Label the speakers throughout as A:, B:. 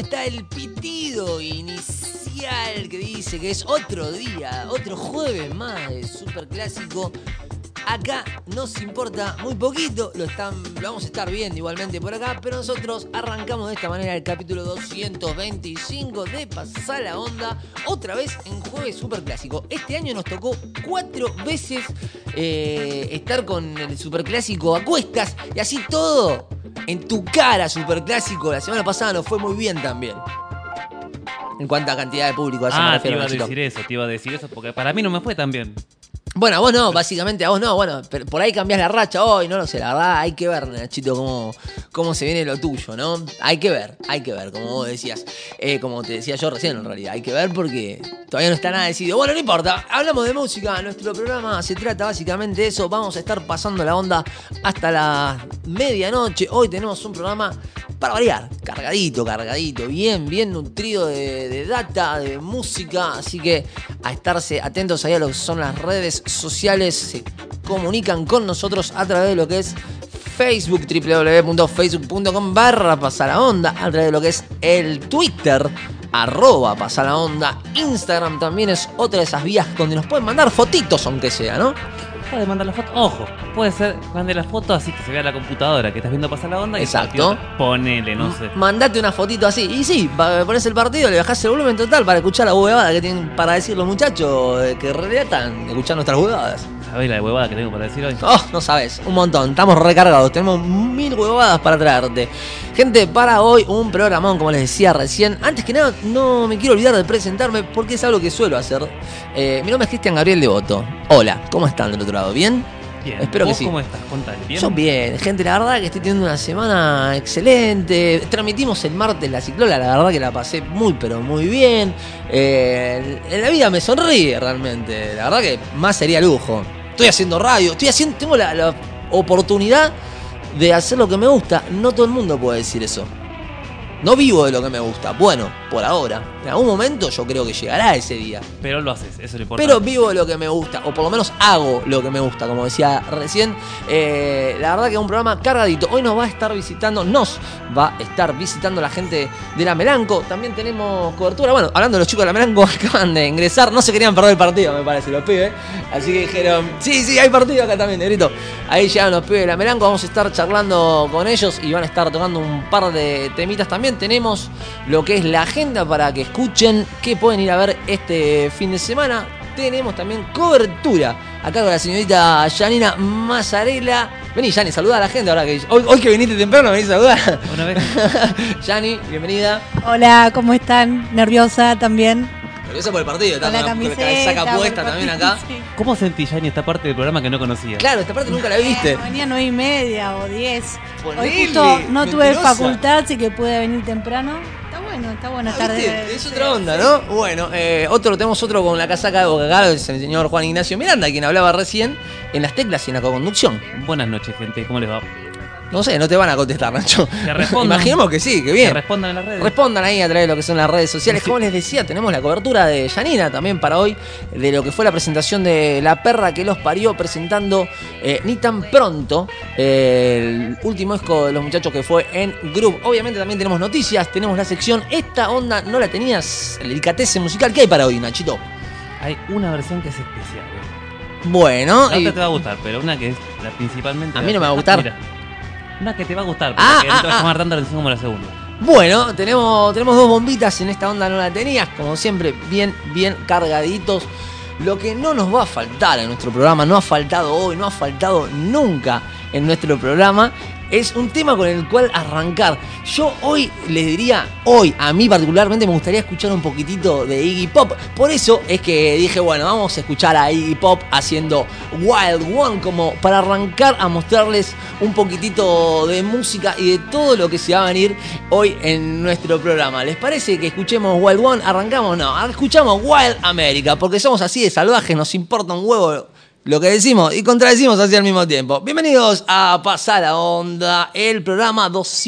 A: está el pitido inicial que dice que es otro día, otro jueves más de Superclásico. Acá nos importa muy poquito, lo vamos a estar viendo igualmente por acá, pero nosotros arrancamos de esta manera el capítulo 225 de Pasá la Onda, otra vez en Jueves Superclásico. Este año nos tocó 4 veces estar con el Superclásico a cuestas y así todo en tu cara, Superclásico. La semana pasada nos fue muy bien también. En cuanto a cantidad de público,
B: te iba a decir eso, porque para mí no me fue tan bien.
A: Bueno, a vos no, básicamente a vos no. Bueno, pero por ahí cambiás la racha hoy, no lo sé. La verdad, hay que ver, Nachito, cómo se viene lo tuyo, ¿no? Hay que ver, como vos decías. Como te decía yo recién, en realidad. Hay que ver porque todavía no está nada decidido. Bueno, no importa. Hablamos de música. Nuestro programa se trata básicamente de eso. Vamos a estar pasando la onda hasta la medianoche. Hoy tenemos un programa para variar. Cargadito. Bien nutrido de data, de música. Así que a estarse atentos ahí a lo que son las redes sociales. Se comunican con nosotros a través de lo que es Facebook, www.facebook.com/pasalaonda, a través de lo que es el Twitter, @pasalaonda, Instagram también es otra de esas vías donde nos pueden mandar fotitos, aunque sea, ¿no?
B: Puede mandar la foto, ojo, puede ser, mande la foto así que se vea la computadora que estás viendo pasar la onda.
A: Exacto.
B: Ponele, no sé.
A: Mandate una fotito así. Y sí, pones el partido, le bajás el volumen total para escuchar la huevada que tienen para decir los muchachos que en realidad están escuchando nuestras huevadas.
B: ¿Sabés la huevada que tengo para decir hoy?
A: Oh, no sabes, un montón, estamos recargados, tenemos 1000 huevadas para traerte. Gente, para hoy un programón, como les decía recién. Antes que nada, no me quiero olvidar de presentarme porque es algo que suelo hacer. Mi nombre es Cristian Gabriel Devoto. Hola, ¿cómo están del otro lado? ¿Bien?
B: Bien.
A: Espero que sí.
B: ¿Cómo estás? Contale, ¿bien?
A: Yo bien, gente, la verdad que estoy teniendo una semana excelente. Transmitimos el martes la ciclola, la verdad que la pasé muy, pero muy bien. En la vida me sonríe realmente, la verdad que más sería lujo. Estoy haciendo radio, tengo la oportunidad de hacer lo que me gusta. No todo el mundo puede decir eso. No vivo de lo que me gusta. Bueno, por ahora. En algún momento yo creo que llegará ese día.
B: Pero lo haces, eso es lo importante.
A: Pero vivo de lo que me gusta, o por lo menos hago lo que me gusta, como decía recién. La verdad que es un programa cargadito. Hoy nos va a estar visitando la gente de La Melanco. También tenemos cobertura. Bueno, hablando de los chicos de La Melanco, acaban de ingresar. No se querían perder el partido, me parece, los pibes. Así que dijeron, sí, hay partido acá también, negrito. Ahí llegan los pibes de La Melanco. Vamos a estar charlando con ellos y van a estar tocando un par de temitas también. Tenemos lo que es la agenda para que escuchen qué pueden ir a ver este fin de semana. Tenemos también cobertura a cargo de la señorita Janina Mazzarella. Vení, Jani, saluda a la gente ahora que hoy que viniste temprano, venís a saludar.
B: Una vez.
A: Jani, bienvenida.
C: Hola, ¿cómo están? Nerviosa también.
A: Nerviosa por el partido, está
C: con la camiseta,
A: saca puesta también acá.
C: Sí.
B: ¿Cómo sentís, Jani, esta parte del programa que no conocías?
A: Claro, esta parte nunca la viste.
C: Venía 9:30 o 10.
A: Ponele,
C: Hoy justo no tuve
A: mentirosa.
C: facultad, así que pude venir temprano. Está buena tarde.
A: Es otra onda, ¿no? Bueno, tenemos otro con la casaca de Boca Acá, es el señor Juan Ignacio Miranda, quien hablaba recién en las teclas y en la co-conducción.
B: Buenas noches, gente, ¿cómo les va?
A: No sé, no te van a contestar, Nacho.
B: Que respondan.
A: Imaginemos que sí, que bien.
B: Que respondan en las redes.
A: Respondan ahí a través de lo que son las redes sociales.
B: Sí.
A: Como les decía, tenemos la cobertura de Janina también para hoy, de lo que fue la presentación de La Perra que los parió, presentando Ni Tan Pronto, el último disco de los muchachos que fue en Groove. Obviamente también tenemos noticias, tenemos la sección Esta Onda No La Tenías, el delicatessen musical. ¿Qué hay para hoy, Nachito?
B: Hay una versión que es especial.
A: Bueno,
B: La otra te va a gustar, pero una que es la principalmente...
A: A mí no me va a gustar.
B: Mira, una que te va a gustar, porque no te va a llamar tanto la atención como la segunda.
A: Bueno, tenemos dos bombitas en Esta Onda No La Tenías, como siempre, bien cargaditos. Lo que no nos va a faltar en nuestro programa, no ha faltado hoy, no ha faltado nunca en nuestro programa, es un tema con el cual arrancar. Yo hoy les diría, a mí particularmente me gustaría escuchar un poquitito de Iggy Pop. Por eso es que dije, bueno, vamos a escuchar a Iggy Pop haciendo Wild One, como para arrancar a mostrarles un poquitito de música y de todo lo que se va a venir hoy en nuestro programa. ¿Les parece que escuchemos Wild One? ¿Arrancamos? No, escuchamos Wild America, porque somos así de salvajes, nos importa un huevo lo que decimos y contradecimos así al mismo tiempo. Bienvenidos a Pasá la Onda, el programa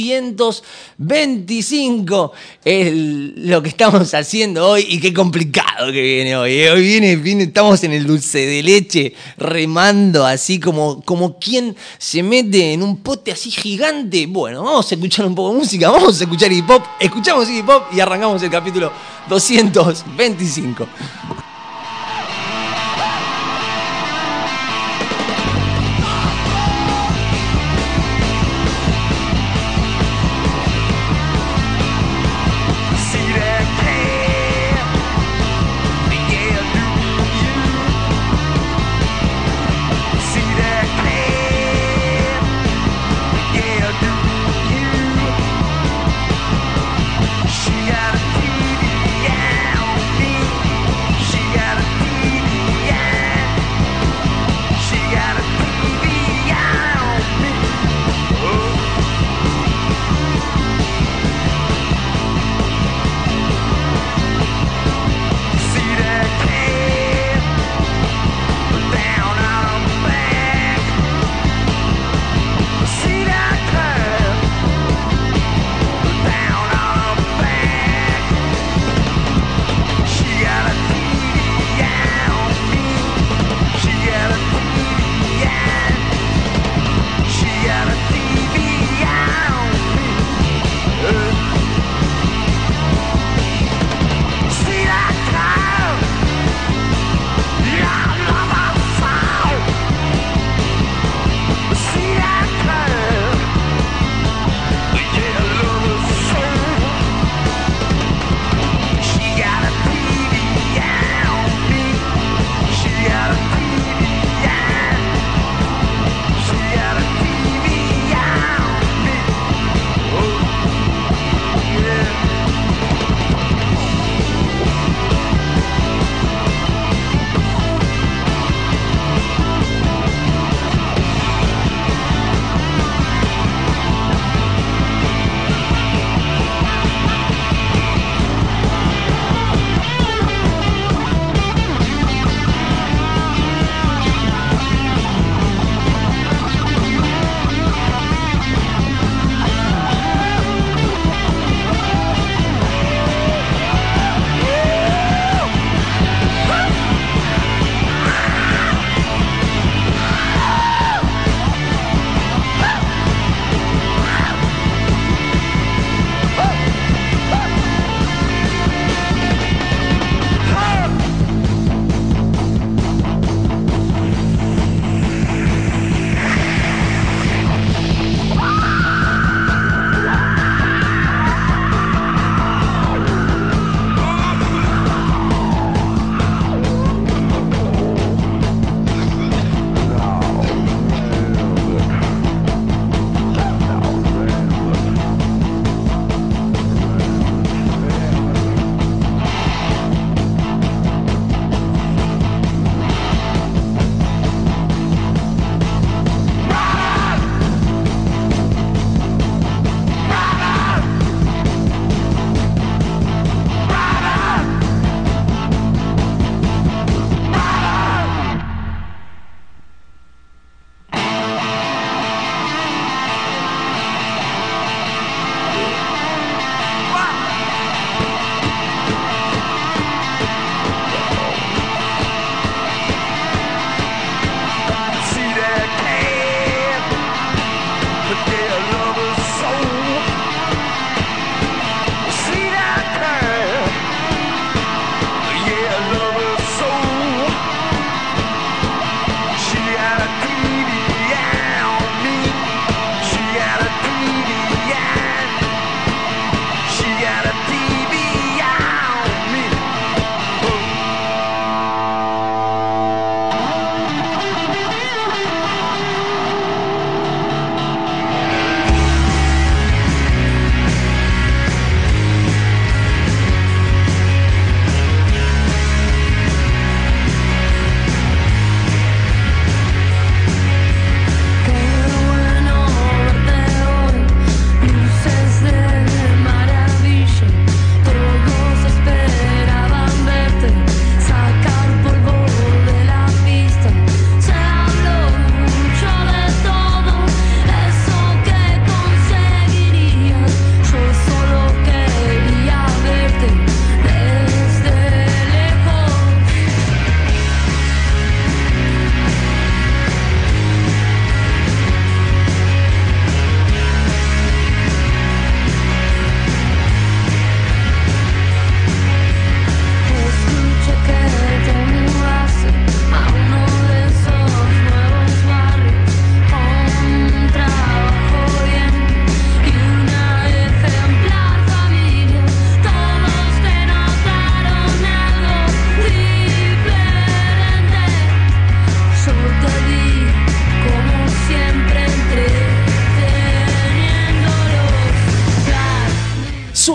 A: 225. Lo que estamos haciendo hoy y qué complicado que viene hoy. Hoy viene, estamos en el dulce de leche, remando así como quien se mete en un pote así gigante. Bueno, vamos a escuchar un poco de música, vamos a escuchar hip hop. Escuchamos hip hop y arrancamos el capítulo 225.
D: She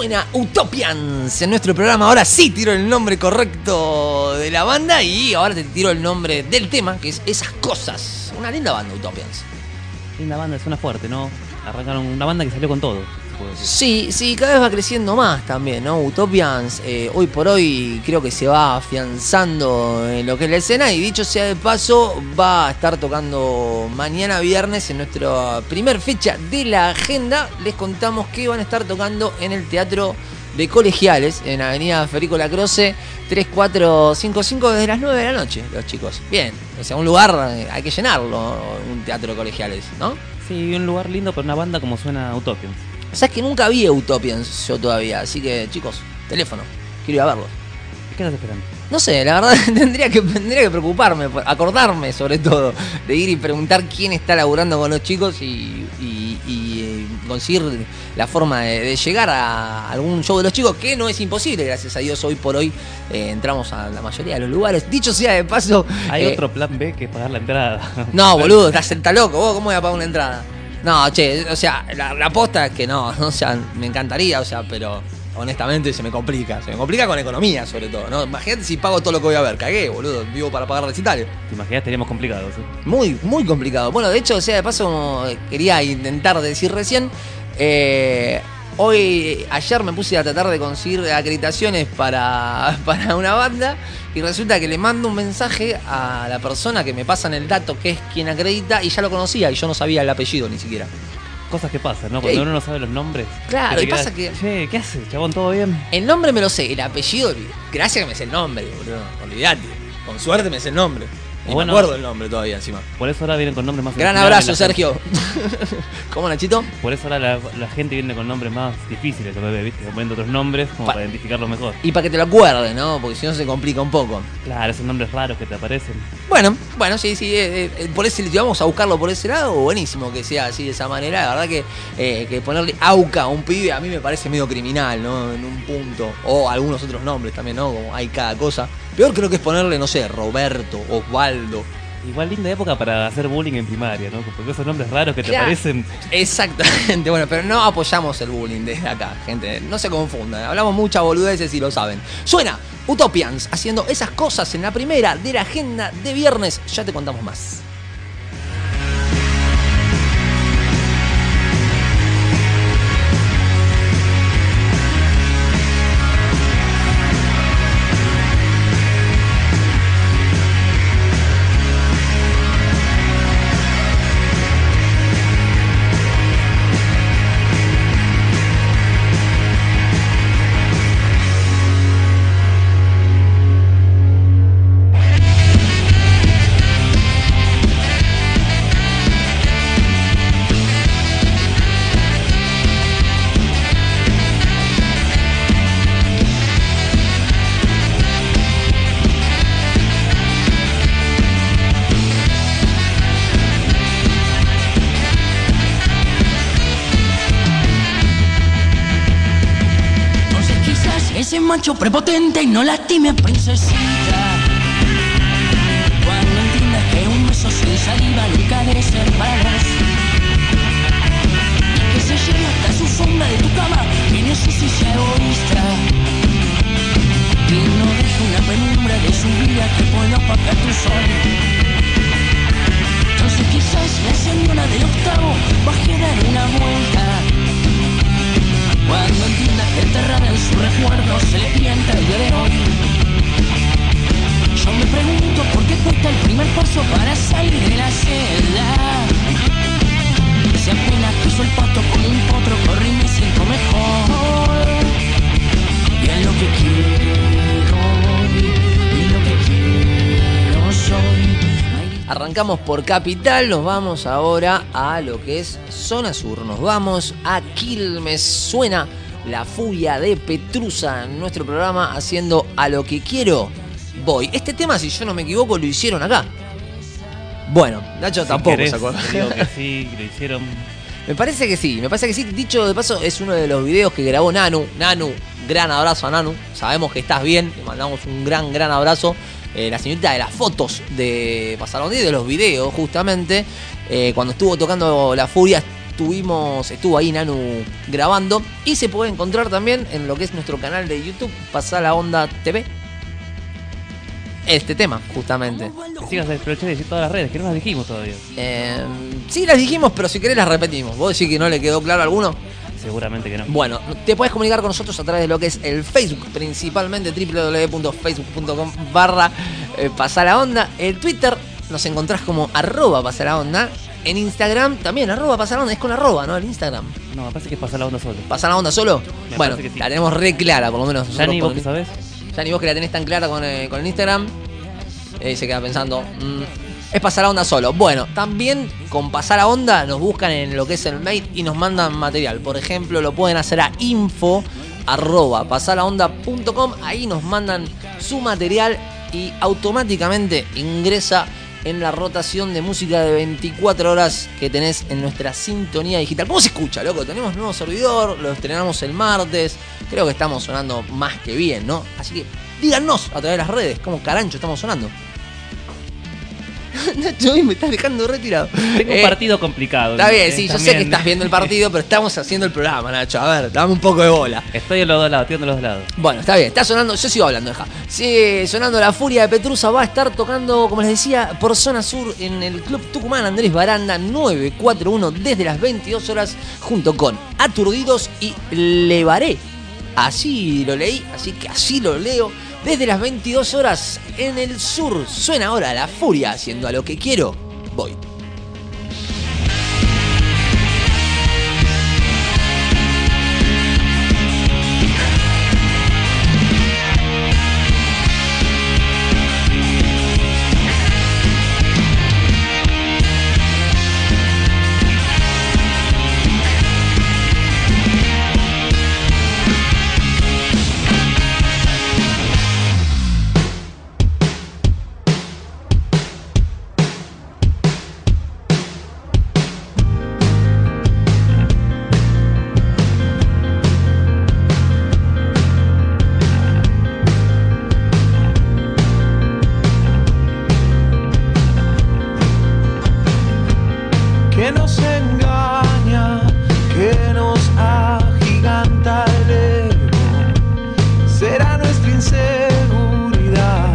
A: Suena Utopians en nuestro programa. Ahora sí tiro el nombre correcto de la banda y ahora te tiro el nombre del tema, que es Esas Cosas. Una linda banda, Utopians.
B: Linda banda, suena fuerte, ¿no? Arrancaron una banda que salió con todo.
A: Sí, cada vez va creciendo más también, ¿no? Utopians, hoy por hoy creo que se va afianzando en lo que es la escena y dicho sea de paso, va a estar tocando mañana viernes en nuestra primer fecha de la agenda. Les contamos que van a estar tocando en el Teatro de Colegiales, en Avenida Federico Lacroze, 3455 desde las 9 de la noche, los chicos. Bien, o sea, un lugar hay que llenarlo, un Teatro de Colegiales, ¿no?
B: Sí, un lugar lindo para una banda como suena Utopians.
A: Sabes que nunca vi Utopians yo todavía, así que chicos, teléfono, quiero ir a verlo.
B: ¿Qué estás esperando?
A: No sé, la verdad tendría que preocuparme, acordarme sobre todo, de ir y preguntar quién está laburando con los chicos y conseguir la forma de llegar a algún show de los chicos, que no es imposible, gracias a Dios hoy por hoy entramos a la mayoría de los lugares. Dicho sea de paso...
B: Hay otro plan B que pagar la entrada.
A: No, boludo, estás loco, vos cómo voy a pagar una entrada. No, che, o sea, la posta es que no, o sea, me encantaría, o sea, pero honestamente se me complica con economía sobre todo, ¿no? Imagínate si pago todo lo que voy a ver, cagué, boludo, vivo para pagar recitales.
B: Te imaginas, teníamos complicados, ¿eh?
A: Muy, muy complicado. Bueno, de hecho, o sea, de paso, como quería intentar decir recién, ayer me puse a tratar de conseguir acreditaciones para una banda y resulta que le mando un mensaje a la persona que me pasan el dato, que es quien acredita, y ya lo conocía y yo no sabía el apellido ni siquiera.
B: Cosas que pasan, ¿no? Cuando uno no sabe los nombres.
A: Claro, y pasa que...
B: Che, ¿qué haces, chabón? ¿Todo bien?
A: El nombre me lo sé, el apellido, gracias que me sé el nombre, boludo. Olvídate. Con suerte me sé el nombre. Y bueno, me acuerdo el nombre todavía encima.
B: Por eso ahora vienen con nombres más...
A: Gran abrazo, Sergio. ¿Cómo, Nachito?
B: Por eso ahora la gente viene con nombres más difíciles, ¿viste? Poniendo otros nombres como para identificarlo mejor.
A: Y para que te lo acuerdes, ¿no? Porque si no se complica un poco.
B: Claro, esos nombres raros que te aparecen.
A: Bueno, sí. Por ese, vamos a buscarlo por ese lado. Buenísimo que sea así de esa manera. La verdad que ponerle Auca a un pibe a mí me parece medio criminal, ¿no? En un punto. O algunos otros nombres también, ¿no? Como hay cada cosa. Peor creo que es ponerle, no sé, Roberto, Osvaldo.
B: Igual linda época para hacer bullying en primaria, ¿no? Porque esos nombres raros que te aparecen...
A: Exactamente, bueno, pero no apoyamos el bullying desde acá, gente. No se confundan, hablamos muchas boludeces y lo saben. Suena Utopians haciendo Esas Cosas en la primera de la agenda de viernes. Ya te contamos más.
D: Macho prepotente y no lastime, princesita. Cuando entiendas que un beso sin saliva nunca debe ser para vos, y que se lleve hasta su sombra de tu cama, que no sé si sea egoísta, y no deje una penumbra de su vida que pueda opacar tu sol. Entonces quizás la señora del octavo baje a dar una vuelta. Cuando entiendas que enterrada en su recuerdo se le pianta el día de hoy. Yo me pregunto por qué cuesta el primer paso para salir de la celda. Si apenas piso el pasto como un potro, corrí y me siento mejor. Y es lo que quiero hoy, y lo que quiero soy.
A: Arrancamos por Capital, nos vamos ahora a lo que es Zona Sur. Nos vamos a Quilmes. Suena La Furia de Petrusa en nuestro programa haciendo A lo que quiero voy. Este tema, si yo no me equivoco, lo hicieron acá. Bueno, Nacho tampoco se acuerda.
B: Digo que sí, lo hicieron.
A: Me parece que sí. Dicho de paso, es uno de los videos que grabó Nanu. Nanu, gran abrazo a Nanu. Sabemos que estás bien, te mandamos un gran abrazo. La señorita de las fotos de Pasaron 10, de los videos justamente, cuando estuvo tocando La Furia, estuvo ahí Nanu grabando. Y se puede encontrar también en lo que es nuestro canal de YouTube, Pasá la Onda TV. Este tema, justamente.
B: Que sigas a aprovechar y decir todas las redes, que no las dijimos todavía.
A: Sí, las dijimos, pero si querés las repetimos. ¿Vos decís que no le quedó claro a alguno?
B: Seguramente que no.
A: Bueno, te puedes comunicar con nosotros a través de lo que es el Facebook, principalmente www.facebook.com/pasalaonda. El Twitter nos encontrás como @pasalaonda. En Instagram también, @pasalaonda, es con arroba, ¿no? El Instagram.
B: No, me parece que es pasar la onda solo.
A: ¿Pasar la onda solo?
B: Me
A: Bueno,
B: parece que sí.
A: la tenemos re clara, por lo menos.
B: Ya ni
A: nosotros
B: vos que sabés.
A: Ya ni vos que la tenés tan clara con el Instagram. Se queda pensando, es Pasar la Onda solo. Bueno, también con Pasar la Onda nos buscan en lo que es el mail y nos mandan material. Por ejemplo, lo pueden hacer a info@pasalaonda.com. Ahí nos mandan su material y automáticamente ingresa en la rotación de música de 24 horas que tenés en nuestra sintonía digital. ¿Cómo se escucha, loco? Tenemos nuevo servidor, lo estrenamos el martes. Creo que estamos sonando más que bien, ¿no? Así que díganos a través de las redes cómo carancho estamos sonando. Nacho, hoy me estás dejando retirado.
B: Tengo un partido complicado.
A: Está bien, sí, yo sé
B: También.
A: que estás viendo el partido, pero estamos haciendo el programa, Nacho. A ver, dame un poco de bola.
B: Estoy a los dos lados, estoy de los dos lados.
A: Bueno, está bien, está sonando, yo sigo hablando, deja. Sigue sonando La Furia de Petrusa, va a estar tocando, como les decía, por Zona Sur en el Club Tucumán Andrés Baranda 941 desde las 22 horas junto con Aturdidos y Levaré. Así lo leí, así que así lo leo. Desde las 22 horas en el sur suena ahora La Furia haciendo A lo que quiero, voy.
E: Que nos engaña, que nos agiganta el ego, será nuestra inseguridad.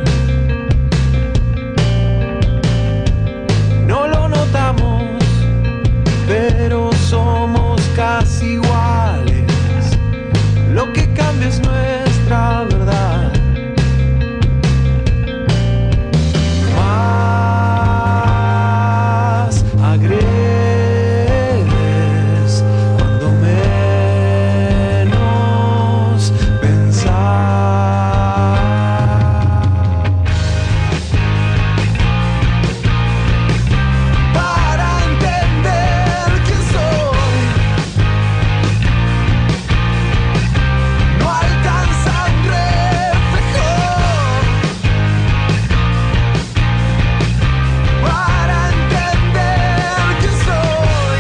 E: No lo notamos, pero somos casi iguales. Lo que cambia es nuestra verdad. Agredes cuando menos pensar. Para entender quién soy, no alcanza un reflejo. Para entender que soy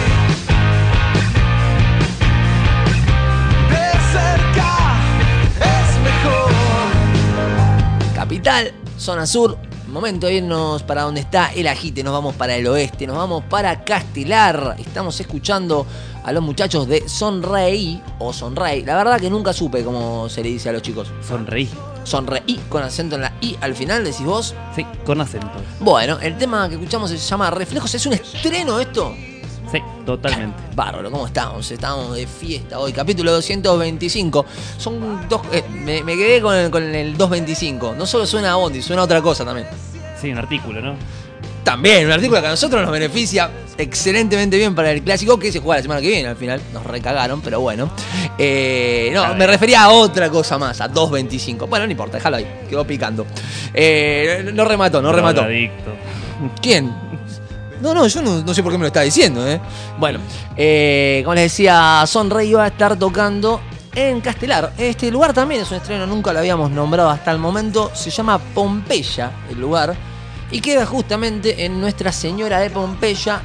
E: de cerca es mejor.
A: Capital, Zona Sur, momento de irnos para donde está el agite, nos vamos para el oeste, nos vamos para Castelar, estamos escuchando a los muchachos de Sonreí o Sonrey, la verdad que nunca supe cómo se le dice a los chicos.
B: Sonreí.
A: Sonreí, con acento en la I al final, decís vos.
B: Sí, con acento.
A: Bueno, el tema que escuchamos se llama Reflejos, ¿es un estreno esto?
B: Sí, totalmente.
A: Bárbaro, ¿cómo estamos? Estamos de fiesta hoy. Capítulo 225. Son dos. Me quedé con el 225. No solo suena a Bondi, suena a otra cosa también.
B: Sí, un artículo, ¿no?
A: También, un artículo que a nosotros nos beneficia excelentemente bien para el clásico que se juega la semana que viene. Al final nos recagaron, pero bueno. No, me refería a otra cosa más, a 225. Bueno, no importa, déjalo ahí, quedó picando. No remató.
B: Drogadicto.
A: ¿Quién? No, yo no sé por qué me lo está diciendo, ¿eh? Bueno, como les decía, Sonrey va a estar tocando en Castelar. Este lugar también es un estreno, nunca lo habíamos nombrado hasta el momento. Se llama Pompeya, el lugar. Y queda justamente en Nuestra Señora de Pompeya,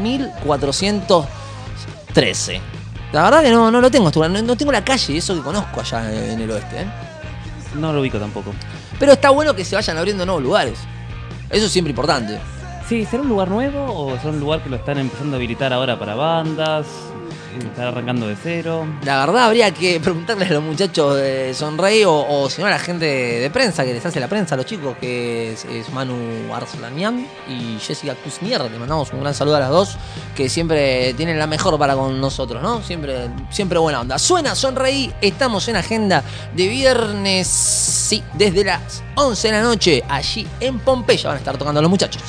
A: 2413. La verdad que no lo tengo, no tengo la calle, eso que conozco allá en el oeste, ¿eh?
B: No lo ubico tampoco.
A: Pero está bueno que se vayan abriendo nuevos lugares. Eso es siempre importante.
B: Sí, ¿será un lugar nuevo o será un lugar que lo están empezando a habilitar ahora para bandas? ¿Están arrancando de cero?
A: La verdad habría que preguntarles a los muchachos de Sonrey o si no a la gente de prensa que les hace la prensa a los chicos, que es Manu Arslanian y Jessica Kuznier. Le mandamos un gran saludo a las dos, que siempre tienen la mejor para con nosotros, ¿no? Siempre buena onda. Suena Sonreí, estamos en agenda de viernes, sí, desde las 11 de la noche, allí en Pompeya van a estar tocando los muchachos.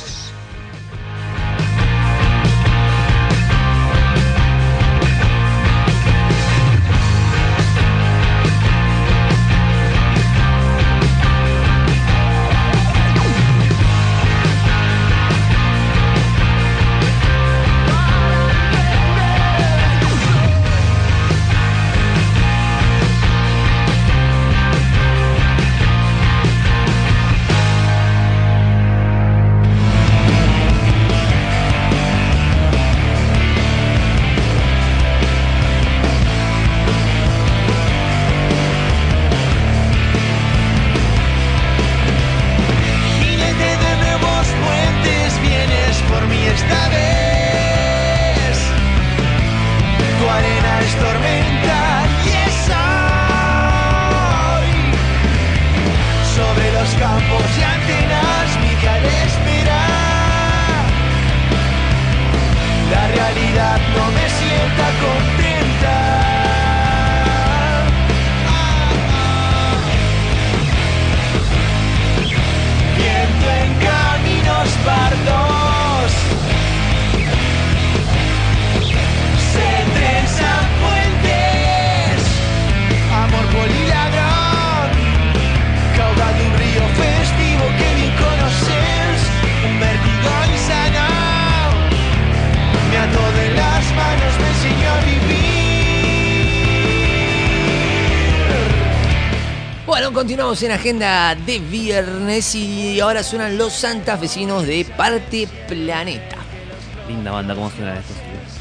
A: Continuamos en agenda de viernes y ahora suenan los santafesinos de Parte Planeta.
B: Linda banda, ¿cómo suena esto?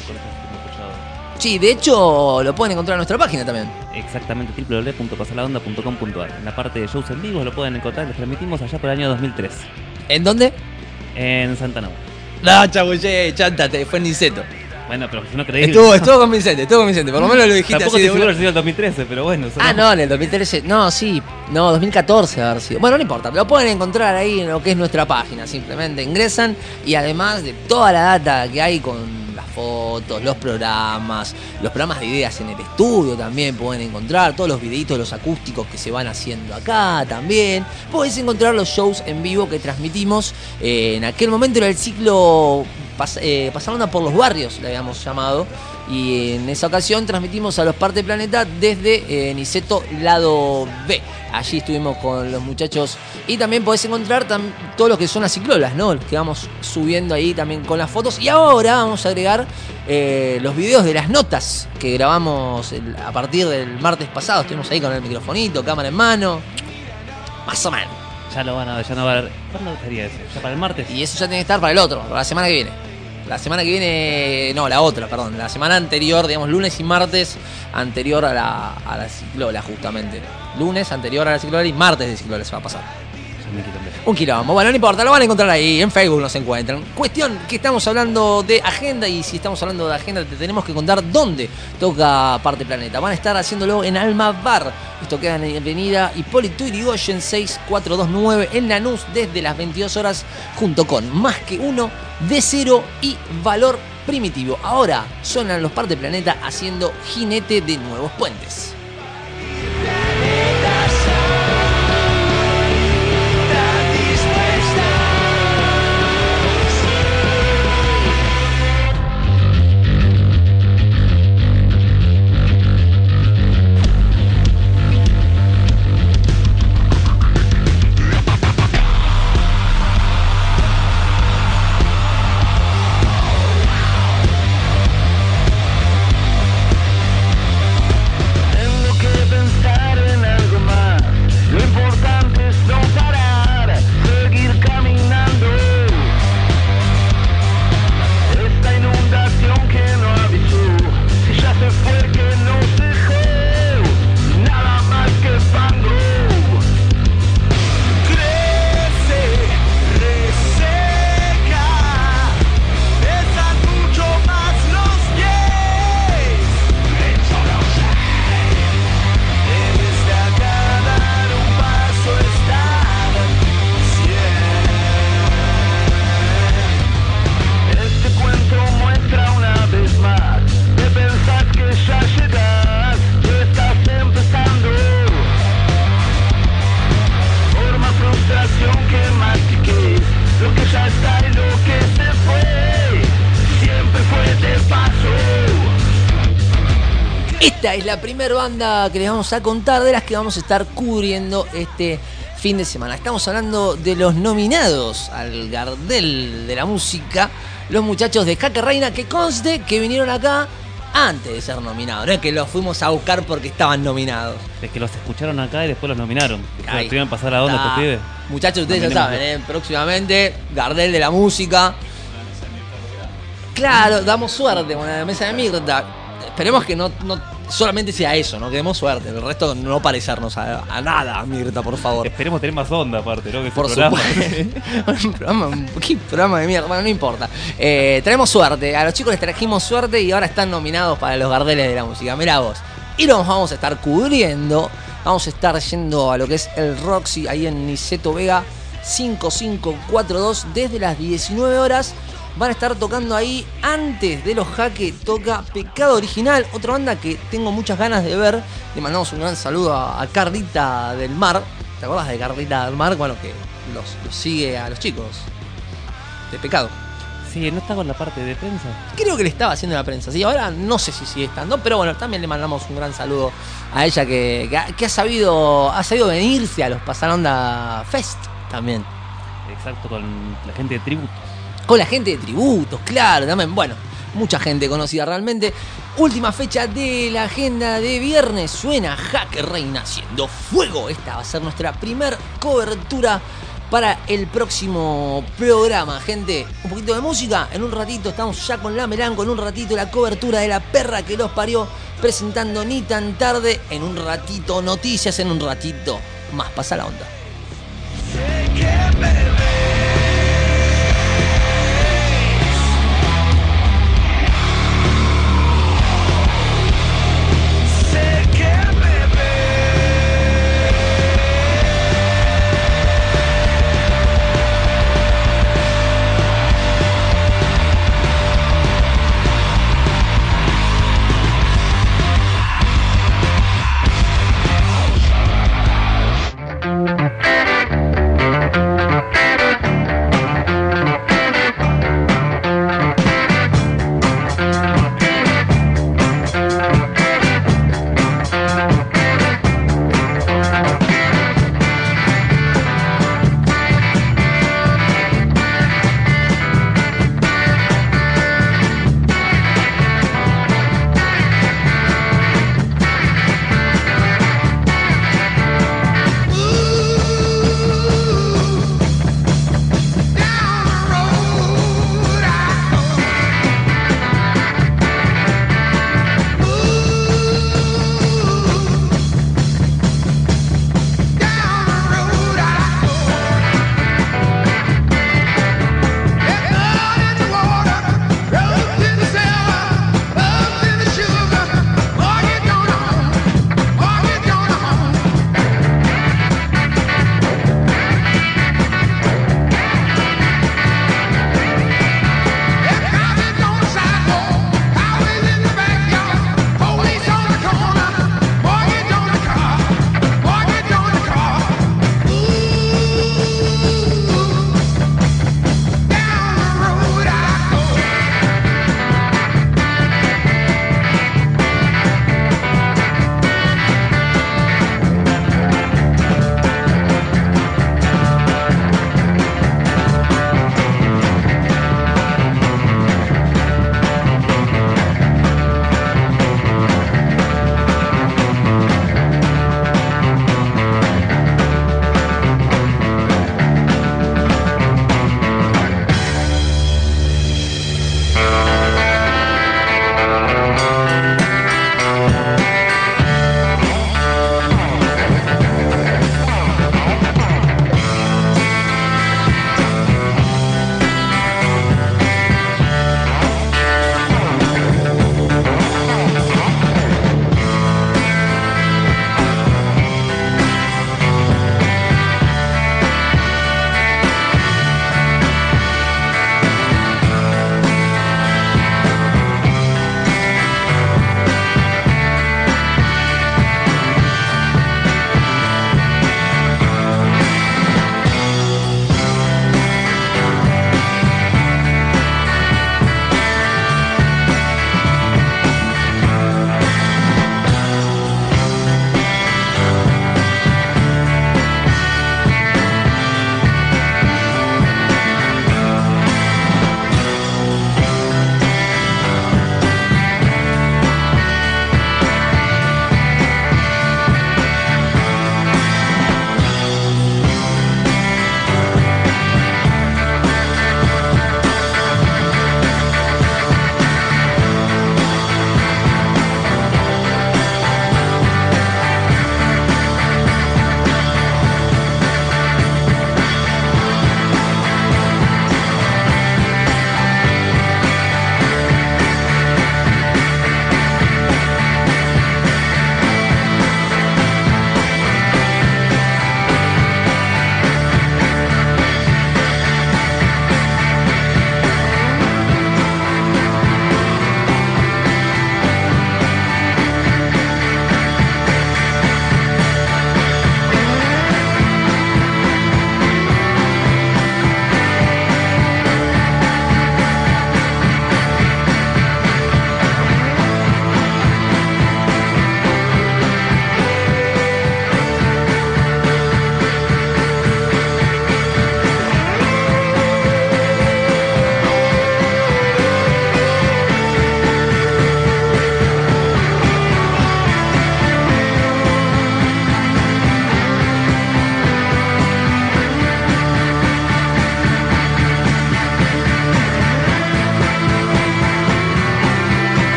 A: Sí, de hecho lo pueden encontrar en nuestra página también.
B: Exactamente, www.pasaladonda.com.ar. En la parte de shows en vivo lo pueden encontrar, los transmitimos allá por el año 2003.
A: ¿En dónde?
B: En Santa Nau.
A: No, chabuché, chántate, fue en Niceto.
B: Bueno, pero si no creí.
A: Estuvo convincente, por lo menos lo dijiste
B: tampoco
A: así de
B: seguro que sido el 2013, pero bueno.
A: No, en el 2013, no, sí, no, 2014 haber sido. Bueno, no importa, lo pueden encontrar ahí en lo que es nuestra página, simplemente ingresan y además de toda la data que hay con las fotos, los programas de ideas en el estudio también pueden encontrar, todos los videitos, los acústicos que se van haciendo acá también. Podés encontrar los shows en vivo que transmitimos, en aquel momento era el ciclo Pasaron por los barrios, le habíamos llamado, y en esa ocasión transmitimos a los Parte Planeta desde Niceto Lado B. Allí estuvimos con los muchachos y también podés encontrar todo lo que son las ciclolas, ¿no? Los que vamos subiendo ahí también con las fotos. Y ahora vamos a agregar los videos de las notas que grabamos a partir del martes pasado. Estuvimos ahí con el microfonito, cámara en mano, más o menos.
B: Ya no va a haber. ¿Cuándo sería eso? ¿Ya para el martes?
A: Y eso ya tiene que estar para el otro, para la semana que viene. La semana que viene, no, la otra, perdón. La semana anterior, digamos, lunes y martes anterior a la ciclola, justamente. Lunes anterior a la ciclola y martes de ciclola se va a pasar. Un quilombo. Bueno, no importa, lo van a encontrar ahí. En Facebook nos encuentran. Cuestión que estamos hablando de agenda y si estamos hablando de agenda te tenemos que contar dónde toca Parte Planeta. Van a estar haciéndolo en Alma Bar. Esto queda en avenida Hipólito Yrigoyen 6429 en Lanús desde las 22 horas junto con Más que Uno, De Cero y Valor Primitivo. Ahora suenan los Parte Planeta haciendo Jinete de Nuevos Puentes.
E: En
A: esta es la primera banda que les vamos a contar de las que vamos a estar cubriendo este fin de semana. Estamos hablando de los nominados al Gardel de la música, los muchachos de Jaque Reina, que conste que vinieron acá antes de ser nominados, no es que los fuimos a buscar porque estaban nominados.
B: Es que los escucharon acá y después los nominaron.
A: Ahí
B: Después iban a pasar la onda estos pibes.
A: Muchachos, ustedes ya
B: Nominemos.
A: saben, próximamente Gardel de la música. Claro, damos suerte con la mesa de Mirta. Esperemos que no solamente sea eso, no que demos suerte. El resto no parecernos a nada, Mirta, por favor.
B: Esperemos tener más onda aparte, ¿no? Que
A: Por
B: ese programa.
A: supuesto. ¿Qué programa de mierda? Bueno, no importa. Tenemos suerte. A los chicos les trajimos suerte y ahora están nominados para los Gardeles de la música. Mirá vos. Y los vamos a estar cubriendo. Vamos a estar yendo a lo que es el Roxy ahí en Niceto Vega 5542 desde las 19 horas. Van a estar tocando ahí antes de los Jaque. Toca Pecado Original, otra banda que tengo muchas ganas de ver. Le mandamos un gran saludo a Carlita del Mar. ¿Te acuerdas de Carlita del Mar? Bueno, que los sigue a los chicos de Pecado.
B: Sí, no está con la parte de prensa.
A: Creo que le estaba haciendo la prensa. Sí, ahora no sé si sigue estando, pero bueno, también le mandamos un gran saludo a ella que ha sabido venirse a los Pasaronda Fest también.
B: Exacto, con la gente de tributo.
A: Con la gente de tributos, claro, también. Bueno, mucha gente conocida realmente. Última fecha de la agenda de viernes. Suena Jaque Reina haciendo fuego. Esta va a ser nuestra primer cobertura para el próximo programa, gente. Un poquito de música. En un ratito estamos ya con la Melanco. En un ratito la cobertura de La Perra que los parió. Presentando Ni Tan Tarde. En un ratito noticias. En un ratito más. Pasa la onda.
E: Sé que me ves. Sé que me ves.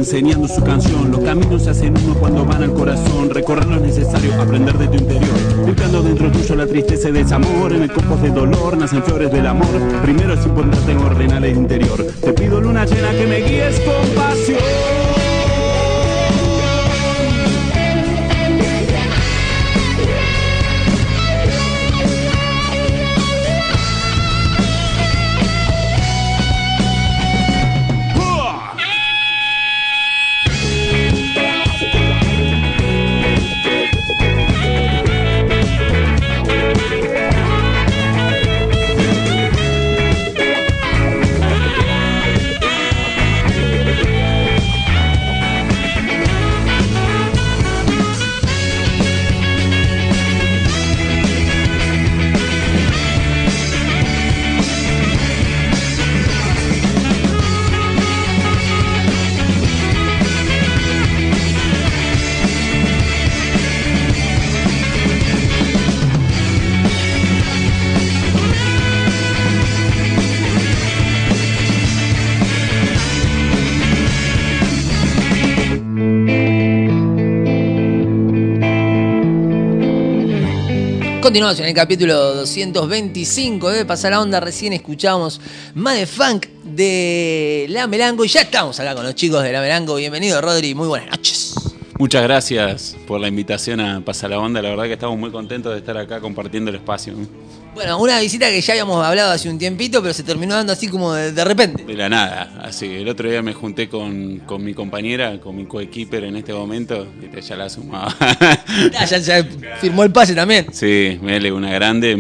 F: enseñando su canción. Los caminos se hacen uno cuando van al corazón. Recorrer lo necesario, aprender de tu interior. Buscando dentro tuyo la tristeza y desamor. En el copos de dolor nacen flores del amor. Primero es importante ordenar el interior. Te pido luna llena que me guíes con pasión.
A: Continuamos en el capítulo 225 de Pasar la Onda. Recién escuchamos Made Funk de La Melanco y ya estamos acá con los chicos de La Melanco. Bienvenido, Rodri, muy buenas noches.
F: Muchas gracias por la invitación a Pasar la Onda. La verdad que estamos muy contentos de estar acá compartiendo el espacio.
A: Bueno, una visita que ya habíamos hablado hace un tiempito, pero se terminó dando así como de repente.
F: De la nada, así. El otro día me junté con mi compañera, con mi coequiper en este momento, y ya la sumaba.
A: Ya firmó el pase también.
F: Sí, Mele, una grande,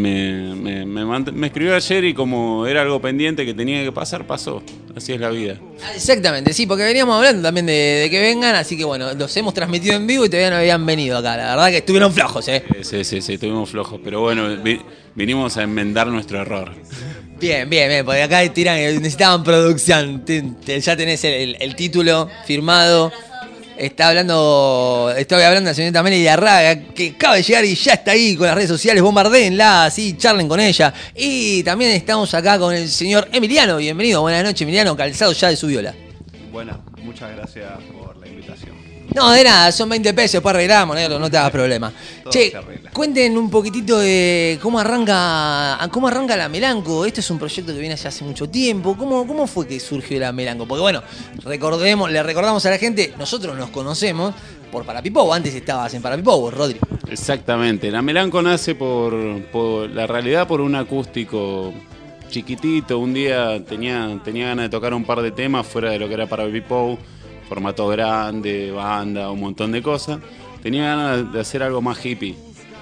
F: me escribió ayer y como era algo pendiente que tenía que pasar, pasó. Así es la vida.
A: Exactamente, sí, porque veníamos hablando también de que vengan, así que bueno, los hemos transmitido en vivo y todavía no habían venido acá. La verdad que estuvieron flojos,
F: Sí, estuvimos flojos, pero bueno, vinimos a enmendar nuestro error.
A: Bien, porque acá tiran, necesitaban producción. Ya tenés el título firmado. Estoy hablando de la señorita Meli de Arraga, que acaba de llegar y ya está ahí con las redes sociales. Bombardéenla, así, charlen con ella. Y también estamos acá con el señor Emiliano. Bienvenido, buenas noches, Emiliano, calzado ya de su viola.
G: Buenas, muchas gracias por la invitación.
A: No, de nada, son 20 pesos, después arreglamos, negro, no te hagas problema.
G: Todo
A: Che,
G: se arregla.
A: cuenten un poquitito de cómo arranca La Melanco. Este es un proyecto que viene ya hace mucho tiempo. ¿Cómo fue que surgió La Melanco? Porque bueno, le recordamos a la gente, nosotros nos conocemos por Parapipou. Antes estabas en Parapipou, Rodri.
F: Exactamente, La Melanco nace por la realidad, por un acústico chiquitito. Un día tenía ganas de tocar un par de temas fuera de lo que era Parapipou. Formato grande, banda, un montón de cosas. Tenía ganas de hacer algo más hippie.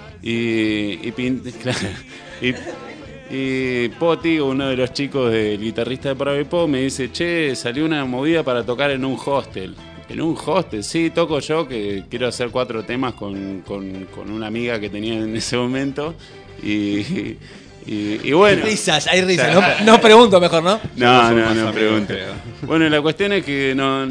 F: Y Poti, uno de los chicos del guitarrista de Parapipou, me dice, che, salió una movida para tocar en un hostel. En un hostel, sí, toco yo, que quiero hacer 4 temas con una amiga que tenía en ese momento. Y bueno.
A: Hay risas. No pregunto mejor, ¿no?
F: No pregunte. Bueno, la cuestión es que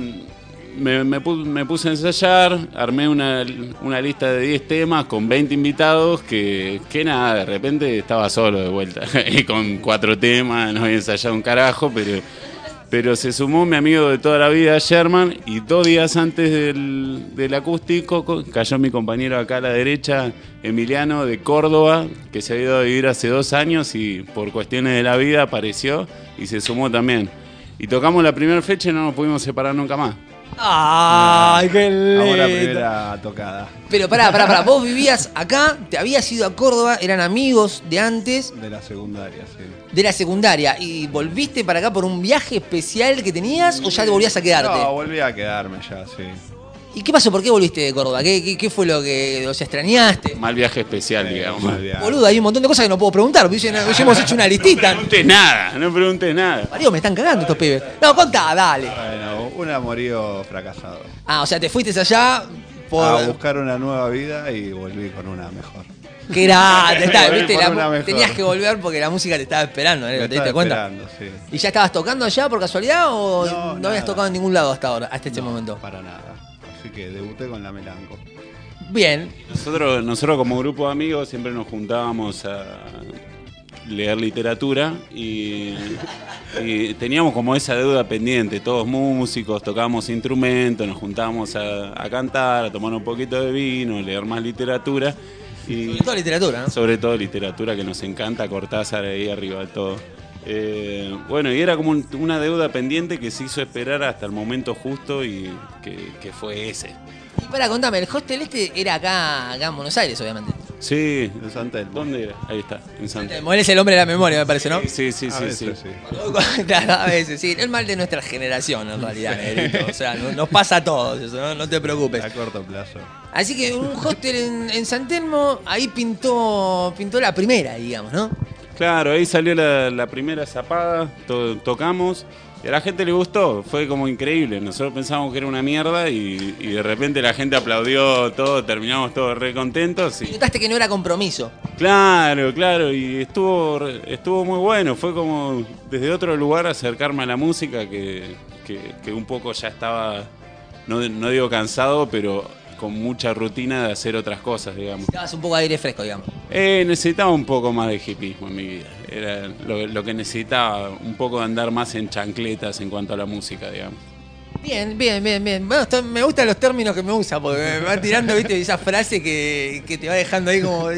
F: me puse a ensayar, armé una lista de 10 temas con 20 invitados que nada, de repente estaba solo de vuelta. Y con 4 temas, no había ensayado un carajo, pero se sumó mi amigo de toda la vida, Sherman, y 2 días antes del acústico cayó mi compañero acá a la derecha, Emiliano, de Córdoba, que se había ido a vivir hace 2 años y por cuestiones de la vida apareció y se sumó también. Y tocamos la primera fecha y no nos pudimos separar nunca más.
A: ¡Ay, qué lindo!
G: Vamos a la primera tocada.
A: Pero pará, vos vivías acá, te habías ido a Córdoba, eran amigos de antes.
G: De la secundaria, sí.
A: De la secundaria. ¿Y volviste para acá por un viaje especial que tenías o ya te volvías a quedarte?
G: No, volví a quedarme ya, sí.
A: ¿Y qué pasó? ¿Por qué volviste de Córdoba? ¿Qué fue lo que os extrañaste?
F: Mal viaje especial, digamos.
G: Mal viaje.
A: Boludo, hay un montón de cosas que no puedo preguntar. Hubiésemos hecho una listita.
F: No preguntes nada.
A: Mario, me están cagando estos pibes. No, contá, dale.
G: Bueno, un amorío fracasado.
A: Ah, o sea, te fuiste allá por...
G: A buscar una nueva vida y volví con una mejor.
A: Qué grande, está, ¿viste?
G: Por una mejor.
A: Tenías que volver porque la música te estaba esperando, ¿te diste cuenta?
G: Sí.
A: ¿Y ya estabas tocando allá por casualidad o no habías
G: nada.
A: tocado en ningún lado hasta ahora, hasta este momento?
G: Para nada. Así que debuté con La Melanco.
A: Bien.
F: Nosotros como grupo de amigos siempre nos juntábamos leer literatura y teníamos como esa deuda pendiente, todos músicos, tocábamos instrumentos, nos juntábamos a cantar, a tomar un poquito de vino, leer más literatura. Y
A: Sobre todo literatura, ¿no?
F: sobre todo literatura, que nos encanta, Cortázar ahí arriba de todo. Bueno, y era como una deuda pendiente que se hizo esperar hasta el momento justo y que fue ese.
A: Y para, contame, el hostel este era acá en Buenos Aires, obviamente.
F: Sí,
G: En San Telmo.
F: ¿dónde era? Ahí está, en San Telmo.
A: Él es el hombre de la memoria, me parece, ¿no?
F: Sí.
G: A veces, sí.
A: Claro, a veces, sí. Es mal de nuestra generación, en realidad, Negrito. O sea, nos pasa a todos eso, no te preocupes.
G: A corto plazo.
A: Así que un hostel en San Telmo, ahí pintó la primera, digamos, ¿no?
F: Claro, ahí salió la primera zapada, tocamos y a la gente le gustó, fue como increíble. Nosotros pensábamos que era una mierda y de repente la gente aplaudió todo, terminamos todos re contentos. Y
A: Notaste que no era compromiso.
F: claro, y estuvo muy bueno, fue como desde otro lugar acercarme a la música que un poco ya estaba, no digo cansado, pero con mucha rutina de hacer otras cosas, digamos.
A: Estabas un poco de aire fresco, digamos.
F: Necesitaba un poco más de hipismo en mi vida. Era lo que necesitaba, un poco de andar más en chancletas en cuanto a la música, digamos.
A: Bien. Bueno, me gustan los términos que me usa, porque me va tirando, viste, esa frase que te va dejando ahí como,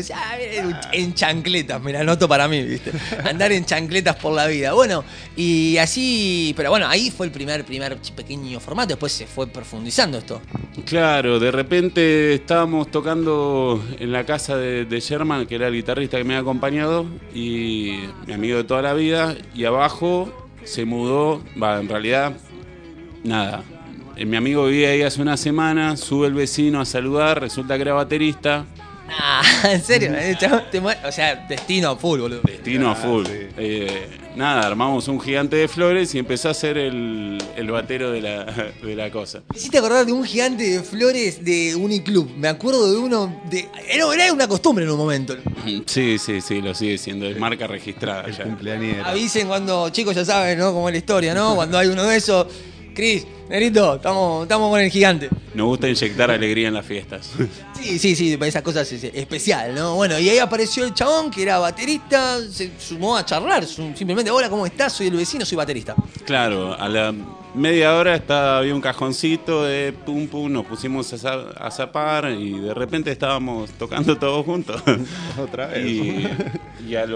A: en chancletas, me la anoto para mí, viste. Andar en chancletas por la vida. Bueno, y así, pero bueno, ahí fue el primer pequeño formato, después se fue profundizando esto.
F: Claro, de repente estábamos tocando en la casa de Sherman, que era el guitarrista que me había acompañado, y mi amigo de toda la vida, y abajo se mudó, en realidad, nada. Mi amigo vivía ahí hace una semana, sube el vecino a saludar, resulta que era baterista.
A: Ah, ¿en serio? O sea, destino full, boludo.
F: Destino a full.
G: Sí.
F: Nada, armamos un gigante de flores y empezó a ser el batero de la cosa.
A: Me hiciste acordar de un gigante de flores de Uniclub. Me acuerdo de uno era una costumbre en un momento.
F: Sí, lo sigue siendo, es marca registrada
G: El
F: ya.
G: cumpleañero.
A: Avisen cuando, chicos, ya saben, ¿no? Cómo es la historia, ¿no? Cuando hay uno de esos. Cris, Negrito, estamos con el gigante.
F: Nos gusta inyectar alegría en las fiestas.
A: Sí, esas cosas especial, ¿no? Bueno, y ahí apareció el chabón que era baterista, se sumó a charlar, simplemente, hola, ¿cómo estás? Soy el vecino, soy baterista.
F: Claro, a la media hora había un cajoncito de pum, nos pusimos a zapar y de repente estábamos tocando todos juntos.
G: Otra vez.
F: Y a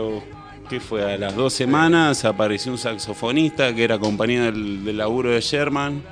F: las 2 semanas apareció un saxofonista que era compañía del laburo de Sherman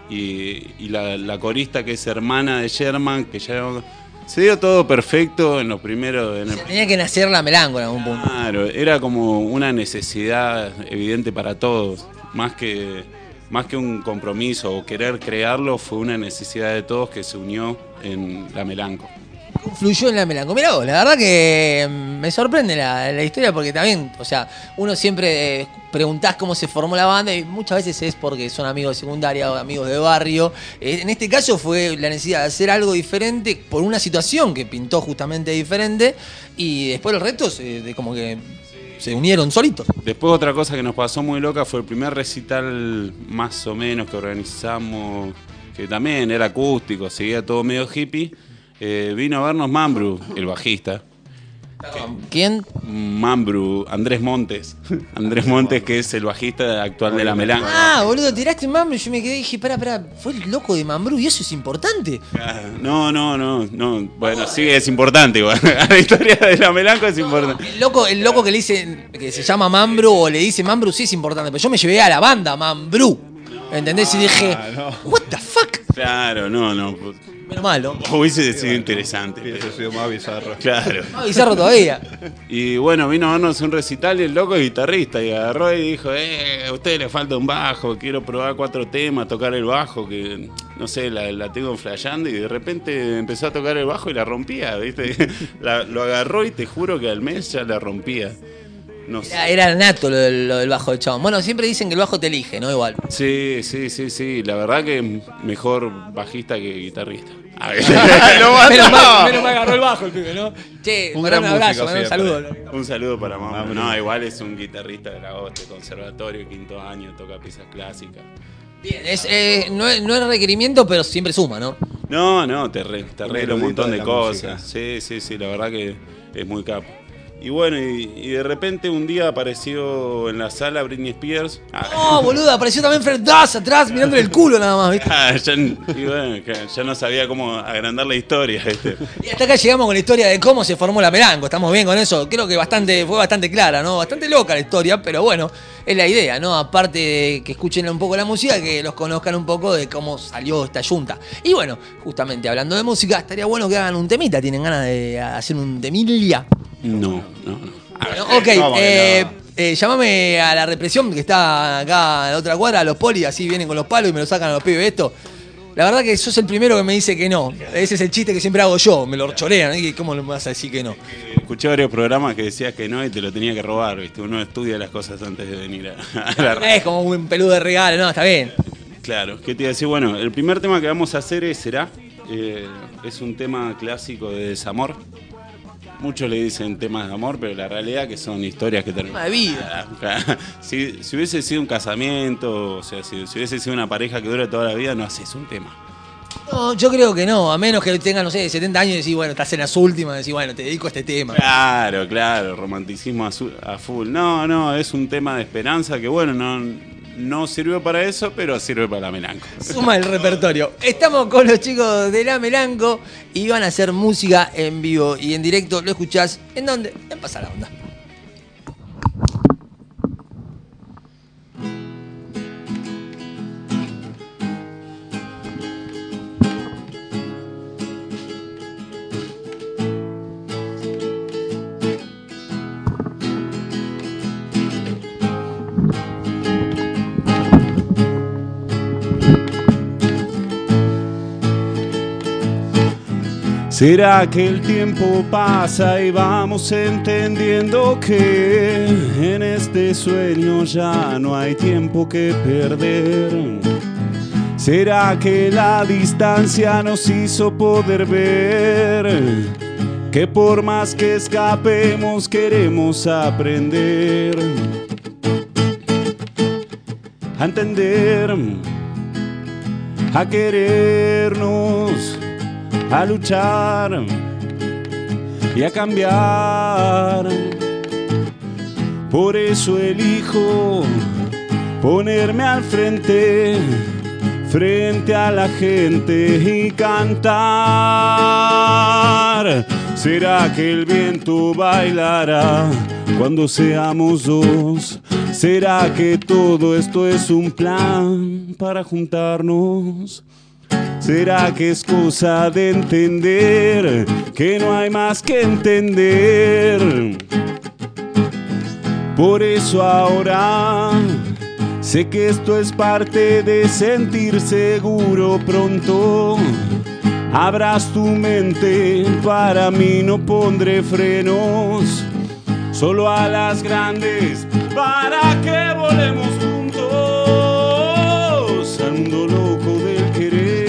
F: y la corista que es hermana de Sherman, que ya se dio todo perfecto en los primeros.
A: Tenía que nacer la melanco en algún punto.
F: Claro, era como una necesidad evidente para todos, más que un compromiso o querer crearlo, fue una necesidad de todos que se unió en la melanco.
A: Fluyó en la melanco. Mirá vos, la verdad que me sorprende la historia porque también, o sea, uno siempre preguntás cómo se formó la banda y muchas veces es porque son amigos de secundaria o amigos de barrio. En este caso fue la necesidad de hacer algo diferente por una situación que pintó justamente diferente y después el resto como que se unieron solitos.
F: Después otra cosa que nos pasó muy loca fue el primer recital más o menos que organizamos, que también era acústico, seguía todo medio hippie. Vino a vernos Mambru, el bajista.
A: ¿Quién?
F: Mambru, Andrés Montes. Andrés Montes, que es el bajista actual de la Melanco.
A: Ah, boludo, tiraste Mambrú y yo me quedé y dije, pará, fue el loco de Mambrú y eso es importante.
F: No. Bueno, sí, es importante igual. La historia de la Melanco es importante.
A: El loco que le dice, que se llama Mambrú o le dice Mambrú sí es importante, pero yo me llevé a la banda Mambrú. ¿Entendés? Y dije, what the fuck?
F: Claro, no.
A: Menos mal, ¿no?
F: Hubiese sido interesante.
G: Hubiese sido más bizarro.
F: Claro.
A: No, bizarro todavía.
F: Y bueno, vino a vernos un recital y el loco es guitarrista y agarró y dijo, a usted le falta un bajo, quiero probar 4 temas, tocar el bajo, que no sé, la tengo flasheando y de repente empezó a tocar el bajo y la rompía, ¿viste? Lo agarró y te juro que al mes ya la rompía. No sé.
A: Era nato lo del bajo del chabón. Bueno, siempre dicen que el bajo te elige, ¿no? Igual.
F: Sí. La verdad que mejor bajista que guitarrista. A ver.
A: Menos mal agarró el bajo el pibe, ¿no? Che,
G: Un
A: mandame
G: gran
A: un abrazo,
G: músico
A: mandame un saludo.
F: Un saludo para mamá.
G: Mamá.
F: No, igual es un guitarrista de la hostia, conservatorio, 5º año, toca piezas clásicas.
A: Bien, no es requerimiento, pero siempre suma, ¿no?
F: No, te arregla un montón
G: erudito
F: de
G: de la
F: cosas. Sí, la verdad que es muy capo. Y bueno, y de repente un día apareció en la sala Britney Spears.
A: No, boludo, apareció también Fred Durst atrás mirándole el culo nada más, ¿viste?
F: Y bueno, ya no sabía cómo agrandar la historia, ¿viste?
A: Y hasta acá llegamos con la historia de cómo se formó la Melanco. ¿Estamos bien con eso? Creo que fue bastante clara, ¿no? Bastante loca la historia, pero bueno, es la idea, ¿no? Aparte de que escuchen un poco la música, que los conozcan un poco de cómo salió esta yunta. Y bueno, justamente hablando de música, estaría bueno que hagan un temita. ¿Tienen ganas de hacer un temilla?
F: No.
A: Bueno, ok, llámame a la represión que está acá en la otra cuadra, a los polis, así vienen con los palos y me lo sacan a los pibes esto. La verdad que sos el primero que me dice que no. Ese es el chiste que siempre hago yo, me lo chorean. ¿Y cómo le vas a decir que no?
F: Escuché varios programas que decías que no y te lo tenía que robar, ¿viste? Uno estudia las cosas antes de venir a la
A: No es como un peludo de regalo, no, está bien.
F: Claro, ¿qué te iba a decir? Bueno, el primer tema que vamos a hacer Será. Es un tema clásico de desamor. Muchos le dicen temas de amor, pero la realidad que son historias que terminan.
A: Tema de vida.
F: Si hubiese sido un casamiento, o sea, si hubiese sido una pareja que dura toda la vida, no haces un tema.
A: No, yo creo que no, a menos que tengan, no sé, 70 años y decís, bueno, estás en las últimas, decís, bueno, te dedico a este tema.
F: Claro, romanticismo a full. No, es un tema de esperanza que, bueno, no sirvió para eso, pero sirve para la Melanco.
A: Suma el repertorio. Estamos con los chicos de la Melanco y van a hacer música en vivo y en directo. ¿Lo escuchás? ¿En dónde? En Pasa la Onda.
F: ¿Será que el tiempo pasa y vamos entendiendo que en este sueño ya no hay tiempo que perder? ¿Será que la distancia nos hizo poder ver que por más que escapemos queremos aprender a entender, a querernos, a luchar y a cambiar? Por eso elijo ponerme al frente a la gente y cantar. ¿Será que el viento bailará cuando seamos dos? ¿Será que todo esto es un plan para juntarnos? ¿Será que es cosa de entender que no hay más que entender? Por eso ahora sé que esto es parte de sentir seguro. Pronto abras tu mente, para mí no pondré frenos, solo a las grandes para que volemos juntos al mundo loco del querer.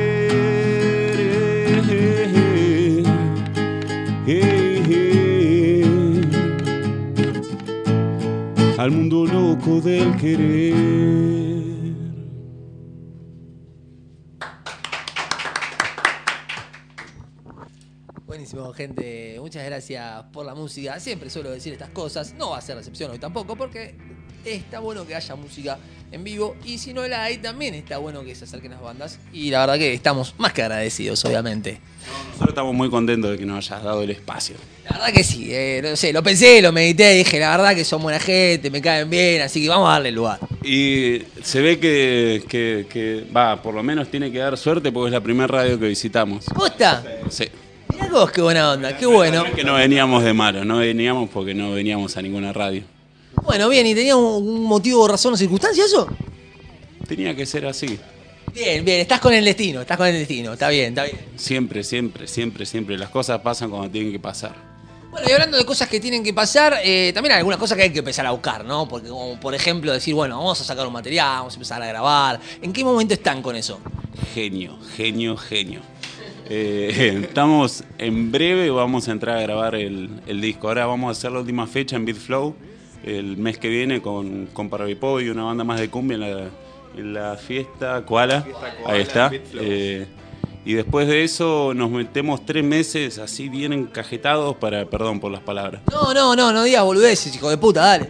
F: Al mundo loco del querer.
A: Buenísimo, gente. Muchas gracias por la música. Siempre suelo decir estas cosas. No va a ser excepción hoy tampoco, porque está bueno que haya música en vivo. Y si no la hay, también está bueno que se acerquen las bandas. Y la verdad que estamos más que agradecidos, obviamente.
F: Nosotros estamos muy contentos de que nos hayas dado el espacio.
A: La verdad que sí. No sé, lo pensé, lo medité. Dije, la verdad que son buena gente, me caen bien. Así que vamos a darle lugar.
F: Y se ve que por lo menos tiene que dar suerte porque es la primera radio que visitamos.
A: ¿Posta?
F: Sí.
A: Mirá vos, qué buena onda, qué bueno.
F: No es que no veníamos de malo, no veníamos porque no veníamos a ninguna radio.
A: Bueno, bien, ¿y tenía un motivo, razón o circunstancia eso?
F: Tenía que ser así.
A: Bien, estás con el destino, está bien.
F: Siempre. Las cosas pasan cuando tienen que pasar.
A: Bueno, y hablando de cosas que tienen que pasar, también hay algunas cosas que hay que empezar a buscar, ¿no? Porque, como por ejemplo, decir, bueno, vamos a sacar un material, vamos a empezar a grabar. ¿En qué momento están con eso?
F: Genio. Estamos en breve, vamos a entrar a grabar el disco. Ahora vamos a hacer la última fecha en Beat Flow el mes que viene con Parabipo y una banda más de cumbia en la fiesta Koala. Ahí está. Y después de eso nos metemos 3 meses así bien encajetados para, perdón por las palabras,
A: No digas boludeces, hijo de puta, dale.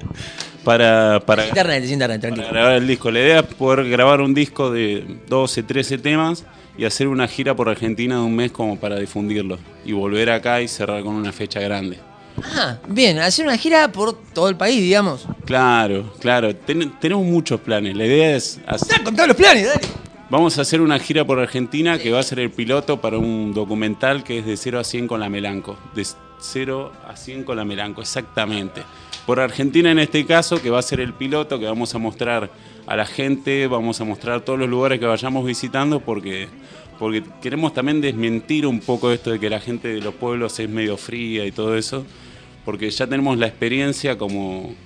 F: para
A: Internet, tranquilo.
F: para grabar el disco. La idea es poder grabar un disco de 12, 13 temas y hacer una gira por Argentina de un mes como para difundirlo. Y volver acá y cerrar con una fecha grande.
A: Ah, bien, hacer una gira por todo el país, digamos.
F: Claro. Tenemos muchos planes. La idea es
A: Contá los planes, dale.
F: vamos a hacer una gira por Argentina que va a ser el piloto para un documental que es de 0 a 100 con la Melanco. De 0 a 100 con la Melanco, exactamente. Por Argentina en este caso, que va a ser el piloto, que vamos a mostrar a la gente, vamos a mostrar todos los lugares que vayamos visitando porque queremos también desmentir un poco esto de que la gente de los pueblos es medio fría y todo eso, porque ya tenemos la experiencia como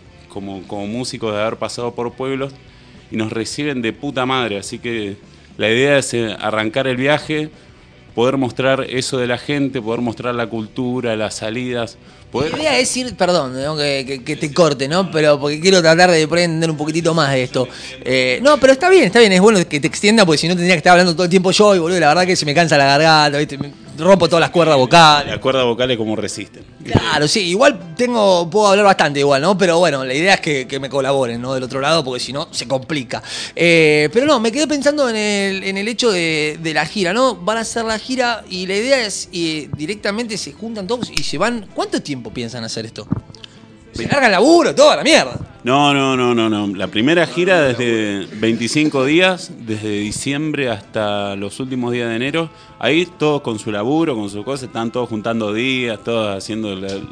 F: músicos de haber pasado por pueblos y nos reciben de puta madre, así que la idea es arrancar el viaje, poder mostrar eso de la gente, poder mostrar la cultura, las salidas.
A: La idea es ir, perdón, ¿no? que te corte, ¿no? Pero porque quiero tratar de poder entender un poquitito más de esto. No, pero está bien, es bueno que te extienda, porque si no tendría que estar hablando todo el tiempo yo, y boludo, la verdad que se me cansa la garganta, ¿viste? Me rompo todas las cuerdas vocales.
F: Las cuerdas vocales como resisten.
A: Claro, sí, igual puedo hablar bastante igual, ¿no? Pero bueno, la idea es que me colaboren, ¿no? Del otro lado, porque si no, se complica. Pero no, me quedé pensando en el hecho de la gira, ¿no? Van a hacer la gira y la idea es directamente se juntan todos y se van. ¿Cuánto tiempo piensan hacer esto? Se larga el laburo, toda la mierda.
F: No. La primera gira desde 25 días, desde diciembre hasta los últimos días de enero. Ahí todos con su laburo, con sus cosas, están todos juntando días, todos haciendo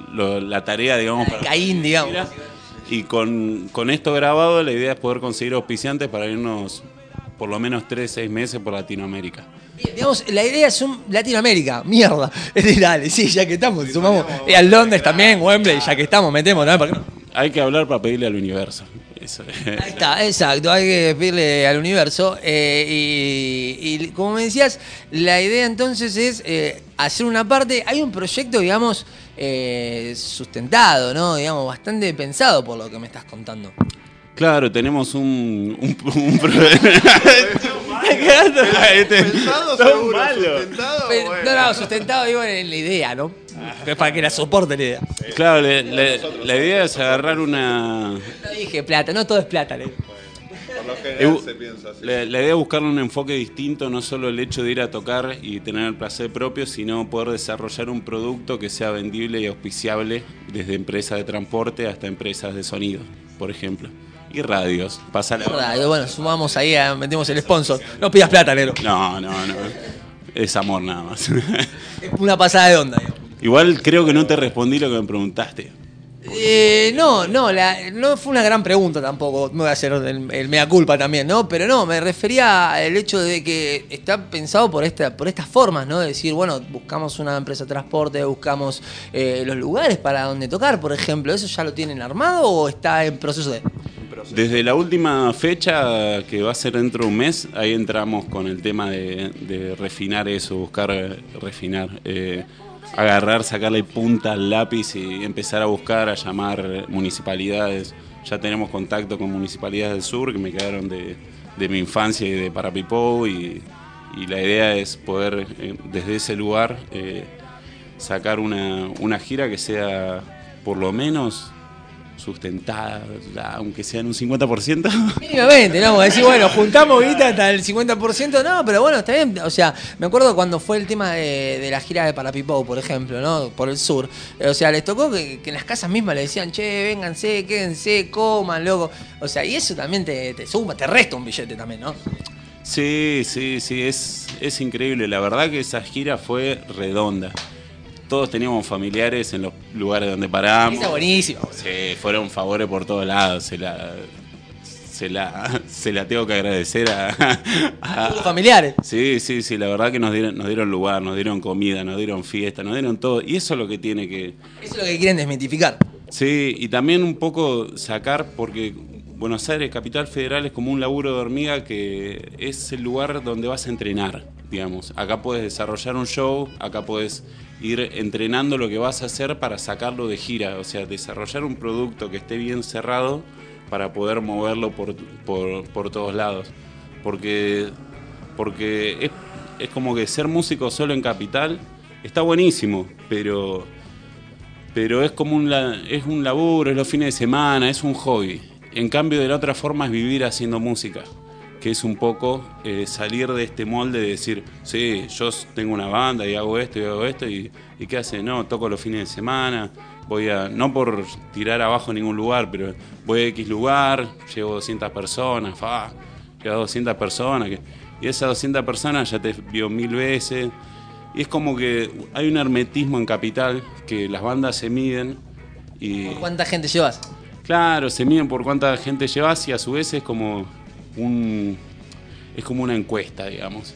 F: la tarea, digamos. Para
A: Caín, digamos.
F: Y con esto grabado, la idea es poder conseguir auspiciantes para irnos por lo menos 3-6 meses por Latinoamérica.
A: Bien, digamos, la idea es Latinoamérica, mierda. Dale, sí, ya que estamos, sumamos al Londres también, Wembley, ya que estamos, metemos, ¿no? ¿Por qué no?
F: Hay que hablar para pedirle al universo. Eso.
A: Ahí está, exacto, hay que pedirle al universo. Y como me decías, la idea entonces es hacer una parte. Hay un proyecto, digamos, sustentado, ¿no? Digamos, bastante pensado por lo que me estás contando.
F: Claro, tenemos un problema.
G: Pensado seguro, sustentado, bueno.
A: No, sustentado digo en la idea, ¿no? Es para que la soporte la idea.
F: Claro, la idea es agarrar una...
A: No dije plata, no todo es plata, le digo.
G: Por lo general se piensa así.
F: La idea es buscarle un enfoque distinto, no solo el hecho de ir a tocar y tener el placer propio, sino poder desarrollar un producto que sea vendible y auspiciable desde empresas de transporte hasta empresas de sonido, por ejemplo. Y radios. Pasa la...
A: Radio, bueno, sumamos ahí, metemos el sponsor. No pidas plata, negro.
F: No. Es amor nada más.
A: Es una pasada de onda, digamos.
F: Igual creo que no te respondí lo que me preguntaste.
A: No fue una gran pregunta tampoco, me voy a hacer el mea culpa también, ¿no? Pero no, me refería al hecho de que está pensado por estas formas, ¿no? De decir, bueno, buscamos una empresa de transporte, buscamos los lugares para donde tocar, por ejemplo. ¿Eso ya lo tienen armado o está en proceso de...?
F: Desde la última fecha, que va a ser dentro de un mes, ahí entramos con el tema de refinar eso, buscar refinar. Agarrar, sacarle punta al lápiz y empezar a buscar, a llamar municipalidades. Ya tenemos contacto con municipalidades del sur que me quedaron de mi infancia y de Parapipó y la idea es poder desde ese lugar sacar una gira que sea por lo menos sustentada, aunque sea en un 50%.
A: Mínimamente, ¿no? Decir, bueno, juntamos guita hasta el 50%, no, pero bueno, está bien. O sea, me acuerdo cuando fue el tema de la gira de Parapipó, por ejemplo, ¿no? Por el sur. O sea, les tocó que en las casas mismas le decían, che, vénganse, quédense, coman, loco. O sea, y eso también te suma, te resta un billete también, ¿no?
F: Sí, es increíble. La verdad que esa gira fue redonda. Todos teníamos familiares en los lugares donde paramos.
A: Está buenísimo.
F: Sí, fueron favores por todos lados. Se la tengo que agradecer a
A: los familiares.
F: Sí, la verdad que nos dieron lugar, nos dieron comida, nos dieron fiesta, nos dieron todo. Y eso es lo que tiene que...
A: Eso es lo que quieren desmitificar.
F: Sí, y también un poco sacar, porque Buenos Aires, Capital Federal, es como un laburo de hormiga que es el lugar donde vas a entrenar, digamos. Acá puedes desarrollar un show, acá puedes ir entrenando lo que vas a hacer para sacarlo de gira, o sea, desarrollar un producto que esté bien cerrado para poder moverlo por todos lados. Porque es como que ser músico solo en Capital está buenísimo, pero es como es un laburo, es los fines de semana, es un hobby. En cambio, de la otra forma es vivir haciendo música, que es un poco salir de este molde de decir, sí, yo tengo una banda y hago esto y ¿qué hace? No, toco los fines de semana, voy a, no por tirar abajo en ningún lugar, pero voy a X lugar, llevo 200 personas, llevo 200 personas, y esas 200 personas ya te vio 1000 veces, y es como que hay un hermetismo en Capital, que las bandas se miden y...
A: ¿Por cuánta gente llevas?
F: Claro, se miden por cuánta gente llevas y a su vez es como una encuesta, digamos.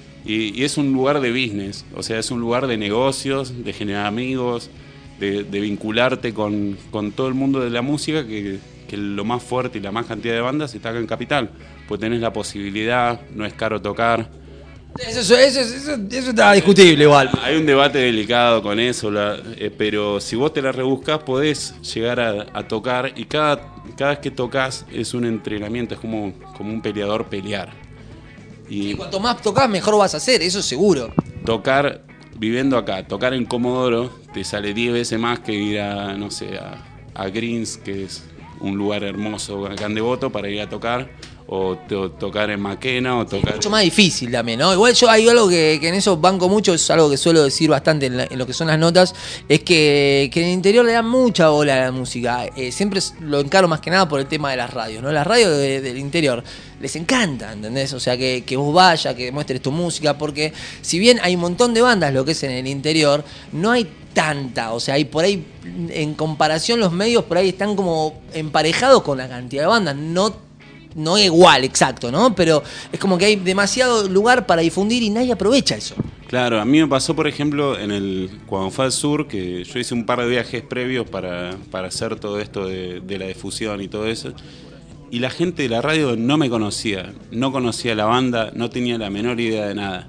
F: Y es un lugar de business, o sea, es un lugar de negocios, de generar amigos, de vincularte con todo el mundo de la música, que lo más fuerte y la más cantidad de bandas está acá en Capital, pues tenés la posibilidad, no es caro tocar.
A: Eso está discutible igual.
F: Hay un debate delicado con eso, pero si vos te la rebuscás podés llegar a tocar, y cada vez que tocas es un entrenamiento, es como un peleador pelear. Y
A: cuanto más tocas, mejor vas a hacer, eso seguro.
F: Tocar, viviendo acá, tocar en Comodoro te sale 10 veces más que ir a, no sé, a Greens, que es un lugar hermoso acá en Devoto, para ir a tocar, o tocar en Maquena, o tocar...
A: Es mucho más difícil también, ¿no? Igual yo hay algo que en eso banco mucho, es algo que suelo decir bastante en lo que son las notas, es que en el interior le dan mucha bola a la música. Siempre lo encaro más que nada por el tema de las radios, ¿no? Las radios del interior les encanta, ¿entendés? O sea, que vos vayas, que muestres tu música, porque si bien hay un montón de bandas, lo que es en el interior, no hay tanta, o sea, hay por ahí, en comparación los medios por ahí están como emparejados con la cantidad de bandas, no igual, exacto, ¿no? Pero es como que hay demasiado lugar para difundir y nadie aprovecha eso.
F: Claro, a mí me pasó, por ejemplo, cuando fue al sur, que yo hice un par de viajes previos para hacer todo esto de la difusión y todo eso, y la gente de la radio no me conocía, no conocía la banda, no tenía la menor idea de nada.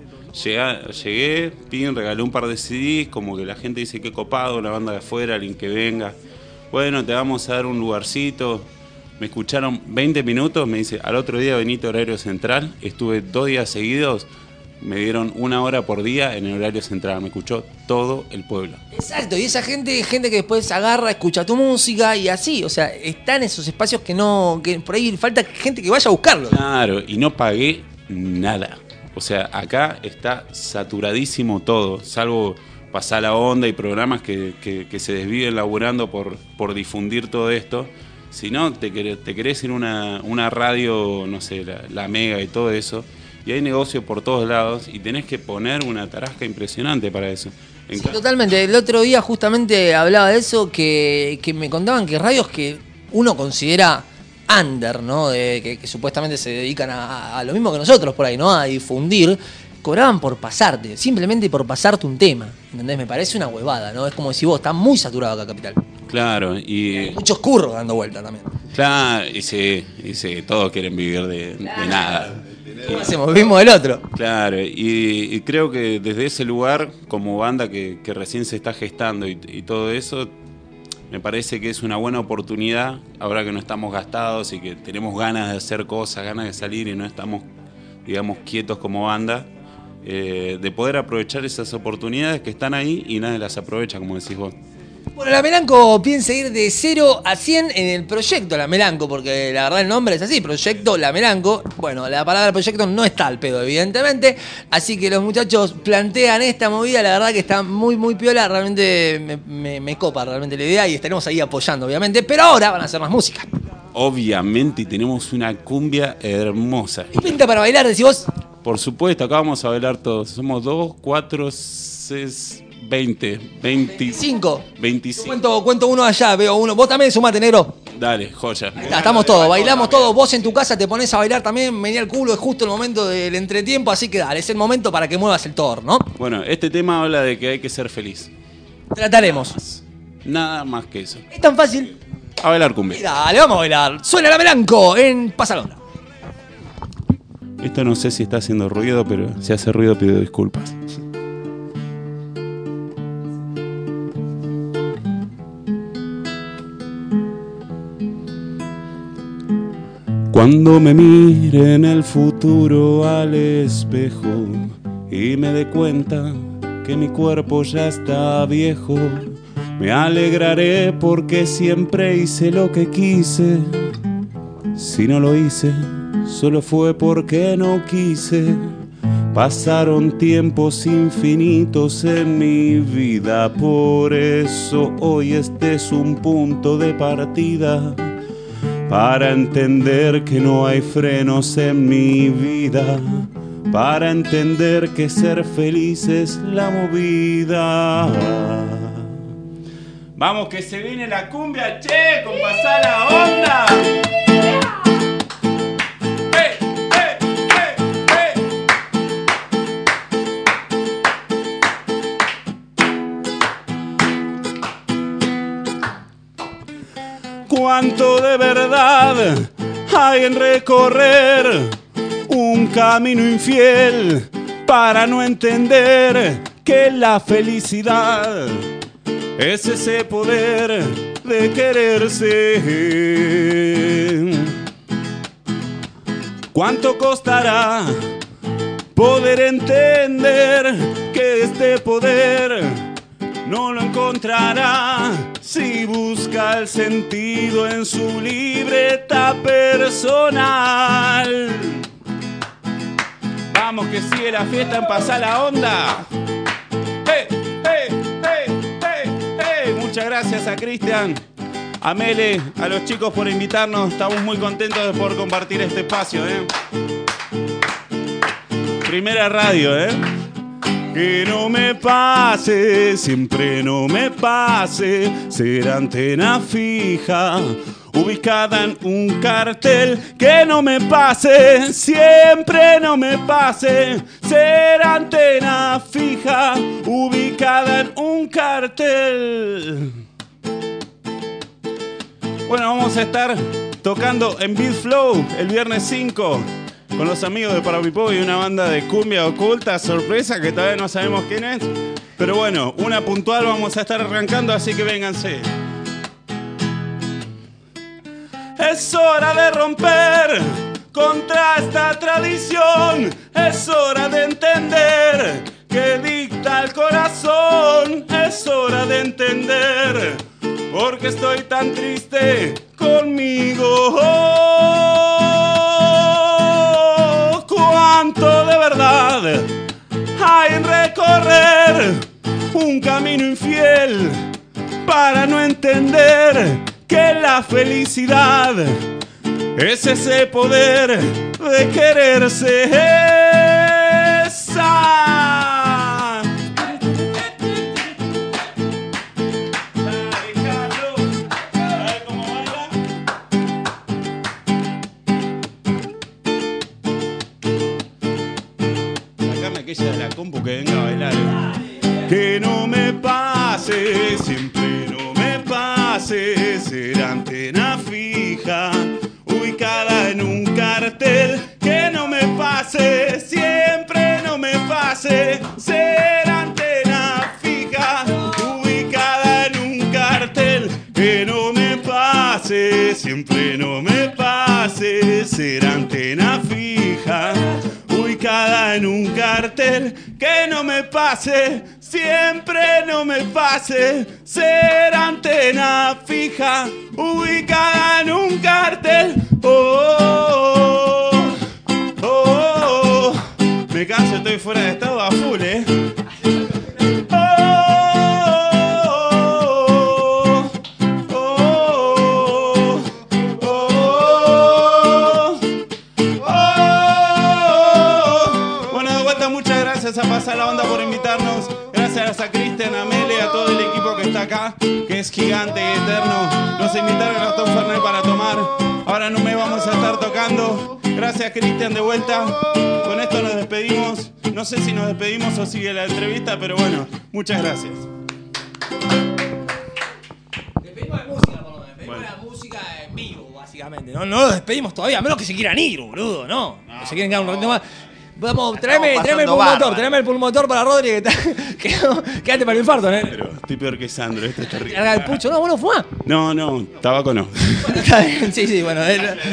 F: Llegué, regalé un par de CDs, como que la gente dice qué copado, una banda de afuera, alguien que venga. Bueno, te vamos a dar un lugarcito. Me escucharon 20 minutos, me dice, al otro día venite horario central. Estuve 2 días seguidos, me dieron 1 hora por día en el horario central. Me escuchó todo el pueblo.
A: Exacto, y esa gente que después agarra, escucha tu música y así. O sea, están esos espacios que por ahí falta gente que vaya a buscarlo.
F: Claro, y no pagué nada. O sea, acá está saturadísimo todo, salvo pasar la onda y programas que se desviven laburando por difundir todo esto. Si no, te querés ir a una radio, no sé, la Mega y todo eso, y hay negocio por todos lados, y tenés que poner una tarasca impresionante para eso.
A: Sí, totalmente. El otro día justamente hablaba de eso, que me contaban que radios que uno considera under, ¿no? Que supuestamente se dedican a lo mismo que nosotros por ahí, ¿no? A difundir, cobraban por pasarte, simplemente por pasarte un tema, ¿entendés? Me parece una huevada, ¿no? Es como si vos estás muy saturado acá, Capital.
F: Claro, y...
A: muchos curros dando vuelta también.
F: Claro, y sí, todos quieren vivir de nada.
A: ¿Cómo hacemos? Vivimos del otro.
F: Claro, y creo que desde ese lugar, como banda que recién se está gestando y todo eso, me parece que es una buena oportunidad, ahora que no estamos gastados y que tenemos ganas de hacer cosas, ganas de salir y no estamos, digamos, quietos como banda, de poder aprovechar esas oportunidades que están ahí y nadie las aprovecha, como decís vos.
A: Bueno, la Melanco piensa ir de 0 a 100 en el proyecto La Melanco, porque la verdad el nombre es así, Proyecto La Melanco. Bueno, la palabra proyecto no está al pedo, evidentemente, así que los muchachos plantean esta movida, la verdad que está muy, muy piola, realmente me copa realmente la idea y estaremos ahí apoyando, obviamente, pero ahora van a hacer más música.
F: Obviamente, y tenemos una cumbia hermosa.
A: ¿Y pinta para bailar, decís vos?
F: Por supuesto, acá vamos a bailar todos. Somos 2, 4, 6... 25.
A: Cuento uno allá, veo uno. Vos también sumate, negro.
F: Dale, joya.
A: Estamos todos, bailamos todos. Vos en tu casa te pones a bailar también, venía el culo, es justo el momento del entretiempo, así que dale, es el momento para que muevas el tor, ¿no?
F: Bueno, este tema habla de que hay que ser feliz.
A: Trataremos.
F: Nada más que eso.
A: Es tan fácil.
F: A bailar cumbia.
A: Dale, vamos a bailar. Suena La Melanco en Pasalona.
F: Esto no sé si está haciendo ruido, pero si hace ruido pido disculpas. Cuando me mire en el futuro al espejo y me dé cuenta que mi cuerpo ya está viejo. Me alegraré porque siempre hice lo que quise. Si no lo hice, solo fue porque no quise. Pasaron tiempos infinitos en mi vida, por eso hoy este es un punto de partida para entender que no hay frenos en mi vida, para entender que ser feliz es la movida. Vamos que se viene la cumbia, che, con pasar la onda. Cuánto de verdad hay en recorrer un camino infiel para no entender que la felicidad es ese poder de quererse. ¿Cuánto costará poder entender que este poder no lo encontrará si busca el sentido en su libreta personal? Vamos que sigue la fiesta en Pasar la Onda. Muchas gracias a Cristian, a Mele, a los chicos por invitarnos. Estamos muy contentos de poder compartir este espacio. Primera radio, Que no me pase, siempre no me pase, ser antena fija, ubicada en un cartel. Que no me pase, siempre no me pase, ser antena fija, ubicada en un cartel. Bueno, vamos a estar tocando en Beat Flow el viernes 5. Con los amigos de Parapipó y una banda de cumbia oculta, sorpresa, que todavía no sabemos quién es. Pero bueno, una puntual vamos a estar arrancando, así que vénganse. Es hora de romper contra esta tradición. Es hora de entender que dicta el corazón. Es hora de entender por qué estoy tan triste conmigo. Cuánto de verdad hay en recorrer un camino infiel para no entender que la felicidad es ese poder de quererse. De la compu que venga a bailar. Que no me pase, siempre no me pase, ser antena fija, ubicada en un cartel. Que no me pase, siempre no me pase, ser antena fija, ubicada en un cartel. Que no me pase, siempre no me pase, ser antena fija, ubicada en un cartel. Que no me pase, siempre no me pase, ser antena fija, ubicada en un cartel. Me canso, estoy fuera de estado a full, A Pasar la Onda por invitarnos. Gracias a Cristian, a Mele, a todo el equipo que está acá, que es gigante y eterno. Nos invitaron a Tom Fernet para tomar. Ahora no me vamos a estar tocando. Gracias, Cristian, de vuelta. Con esto nos despedimos. No sé si nos despedimos o sigue la entrevista, pero bueno, muchas gracias.
A: Despedimos de música, por lo menos. Despedimos de la música en vivo, básicamente. No nos despedimos todavía, a menos que se quieran ir, boludo, ¿no? Se quieren quedar un ratito más. Vamos, tráeme el pulmotor para Rodri, quédate para el infarto, ¿eh?
F: Pero estoy peor que Sandro, esto es terrible.
A: Larga el pucho, no, vos no fumás.
F: No, tabaco no.
A: Está bien, sí, bueno,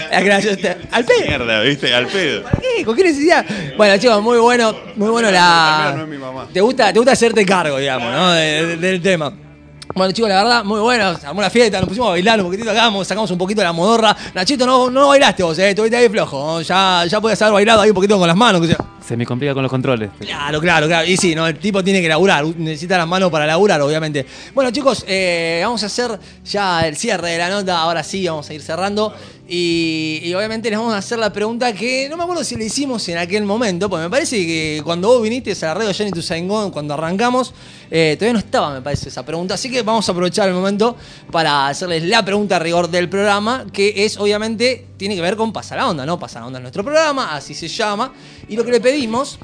A: al pedo.
F: Mierda, ¿viste? Al pedo.
A: ¿Para qué? ¿Con qué necesidad? Bueno, chicos, muy bueno la...
G: No es mi mamá.
A: Te gusta hacerte cargo, digamos, ¿no? Del tema. Bueno, chicos, la verdad, muy bueno. Se armó la fiesta, nos pusimos a bailar un poquitito acá, sacamos un poquito de la modorra. Nachito, no bailaste vos, estuviste ahí flojo. Ya podías haber bailado ahí un poquito con las manos. Que sea.
B: Se me complica con los controles.
A: Claro. Y sí, ¿no? El tipo tiene que laburar, necesita las manos para laburar, obviamente. Bueno, chicos, vamos a hacer ya el cierre de la nota. Ahora sí, vamos a ir cerrando. Y obviamente les vamos a hacer la pregunta que no me acuerdo si le hicimos en aquel momento, porque me parece que cuando vos viniste a la radio Jenny to Saigon, cuando arrancamos, todavía no estaba, me parece, esa pregunta. Así que vamos a aprovechar el momento para hacerles la pregunta a rigor del programa, que es, obviamente, tiene que ver con Pasa la Onda, ¿no? Pasa la Onda es nuestro programa, así se llama. Y lo que le pedimos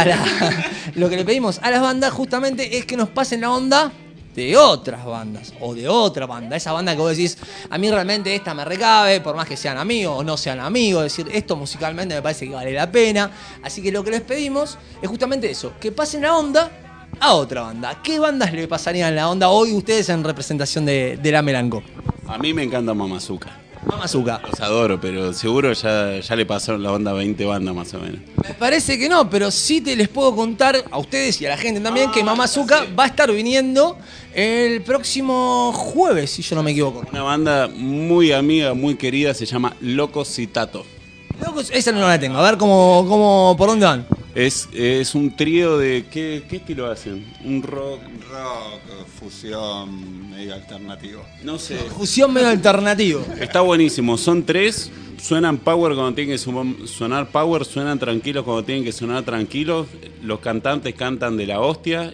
A: a las bandas justamente es que nos pasen la onda de otras bandas o de otra banda. Esa banda que vos decís, a mí realmente esta me recabe, por más que sean amigos o no sean amigos, es decir, esto musicalmente me parece que vale la pena. Así que lo que les pedimos es justamente eso, que pasen la onda a otra banda. ¿Qué bandas le pasarían la onda hoy ustedes en representación de La Melanco?
F: A mí me encanta Mamazuca.
A: Mamazuca.
F: Los adoro, pero seguro ya le pasaron la onda a 20 bandas más o menos.
A: Me parece que no, pero sí les puedo contar a ustedes y a la gente también que Mamazuca va a estar viniendo el próximo jueves, si yo no me equivoco.
F: Una banda muy amiga, muy querida, se llama Loco Citato.
A: Locos, esa no la tengo. A ver por dónde van.
F: Es un trío de... ¿Qué estilo hacen? Un rock...
G: Rock, fusión, medio alternativo.
F: No sé.
A: Fusión medio alternativo.
F: Está buenísimo. Son 3. Suenan power cuando tienen que sonar power. Suenan tranquilos cuando tienen que sonar tranquilos. Los cantantes cantan de la hostia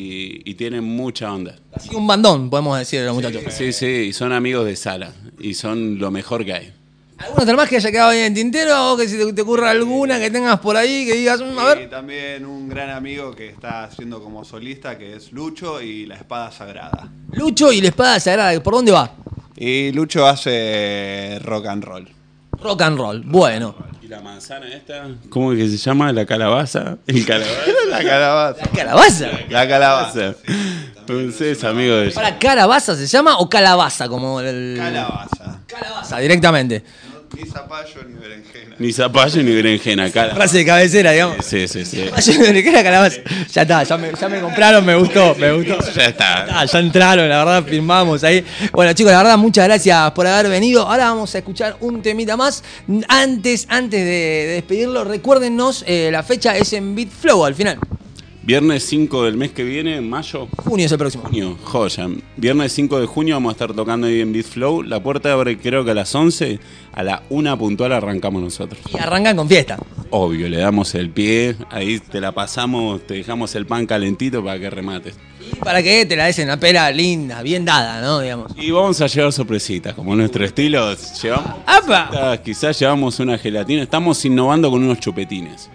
F: y tienen mucha onda.
A: Así que un bandón, podemos decir, los muchachos.
F: Sí, y son amigos de Sala. Y son lo mejor que hay.
A: ¿Alguna otra más que haya quedado ahí en el tintero? O que si te ocurra alguna que tengas por ahí, que digas, a ver.
G: Y también un gran amigo que está haciendo como solista, que es Lucho y La Espada Sagrada.
A: Lucho y La Espada Sagrada, ¿por dónde va?
G: Y Lucho hace rock and roll.
A: Rock and roll, bueno.
F: ¿Y la manzana esta? ¿Cómo es que se llama? ¿La calabaza? ¿El calabaza?
G: La calabaza.
A: ¿La calabaza?
G: La calabaza.
F: Entonces, amigo de...
A: ¿Para calabaza se llama o calabaza? Como el...
G: Calabaza.
A: Calabaza, directamente.
G: Ni zapallo ni berenjena.
F: Ni zapallo ni berenjena, calabaza.
A: Frase de cabecera, digamos.
F: Sí.
A: Zapallo ni berenjena, calabaza. Ya está, ya me compraron, me gustó.
F: Ya está.
A: Ya entraron, la verdad, firmamos ahí. Bueno, chicos, la verdad, muchas gracias por haber venido. Ahora vamos a escuchar un temita más. Antes de despedirlo, recuérdennos, la fecha es en Beat Flow al final.
F: Viernes 5 del mes que viene, en mayo.
A: Junio es el próximo.
F: Junio, joya. Viernes 5 de junio vamos a estar tocando ahí en Beat Flow. La puerta abre creo que a las 11. A la 1 puntual arrancamos nosotros.
A: Y arrancan con fiesta.
F: Obvio, le damos el pie. Ahí te la pasamos, te dejamos el pan calentito para que remates.
A: Y para que te la des en la pela linda, bien dada, ¿no? Digamos.
F: Y vamos a llevar sorpresitas, como nuestro estilo. Llevamos
A: ¡apa!
F: Quizás llevamos una gelatina. Estamos innovando con unos chupetines.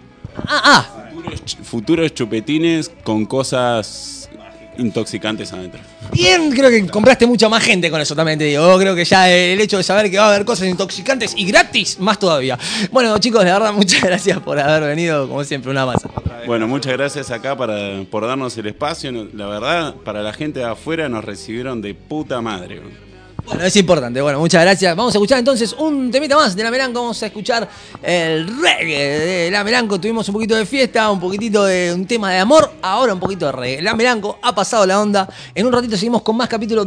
F: Futuros chupetines con cosas intoxicantes adentro.
A: Bien, creo que compraste mucha más gente con eso también, te digo. Creo que ya el hecho de saber que va a haber cosas intoxicantes y gratis, más todavía. Bueno, chicos, de verdad, muchas gracias por haber venido, como siempre, una masa.
F: Bueno, muchas gracias acá por darnos el espacio. La verdad, para la gente de afuera nos recibieron de puta madre.
A: Bueno, es importante. Bueno, muchas gracias. Vamos a escuchar entonces un temita más de La Melanco. Vamos a escuchar el reggae de La Melanco. Tuvimos un poquito de fiesta, un poquitito de un tema de amor, ahora un poquito de reggae. La Melanco ha pasado la onda. En un ratito seguimos con más capítulo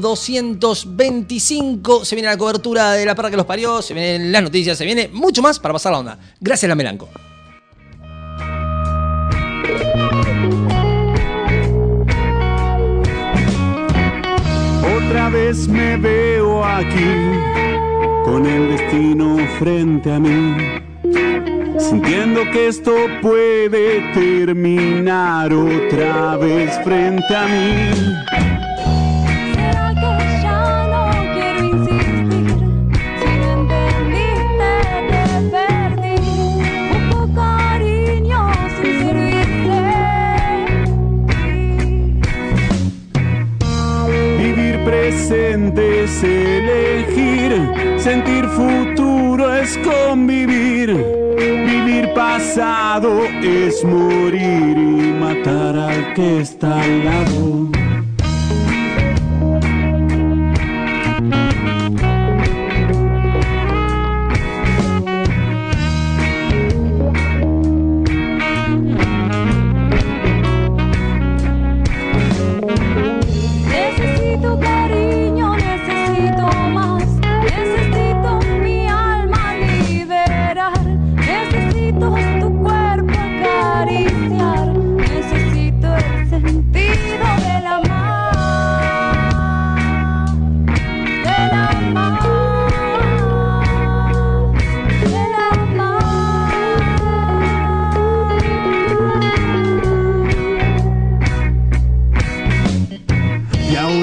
A: 225. Se viene la cobertura de La Perra que los parió, se vienen las noticias, se viene mucho más para pasar la onda. Gracias, La Melanco.
F: Otra vez me veo aquí, con el destino frente a mí, sintiendo que esto puede terminar otra vez frente a mí.
H: ¿Será que ya no quiero insistir? Si no entendiste, te perdí. Busco cariño sin servirte.
F: Vivir presente es elegir, sentir futuro es convivir, vivir pasado es morir y matar al que está al lado.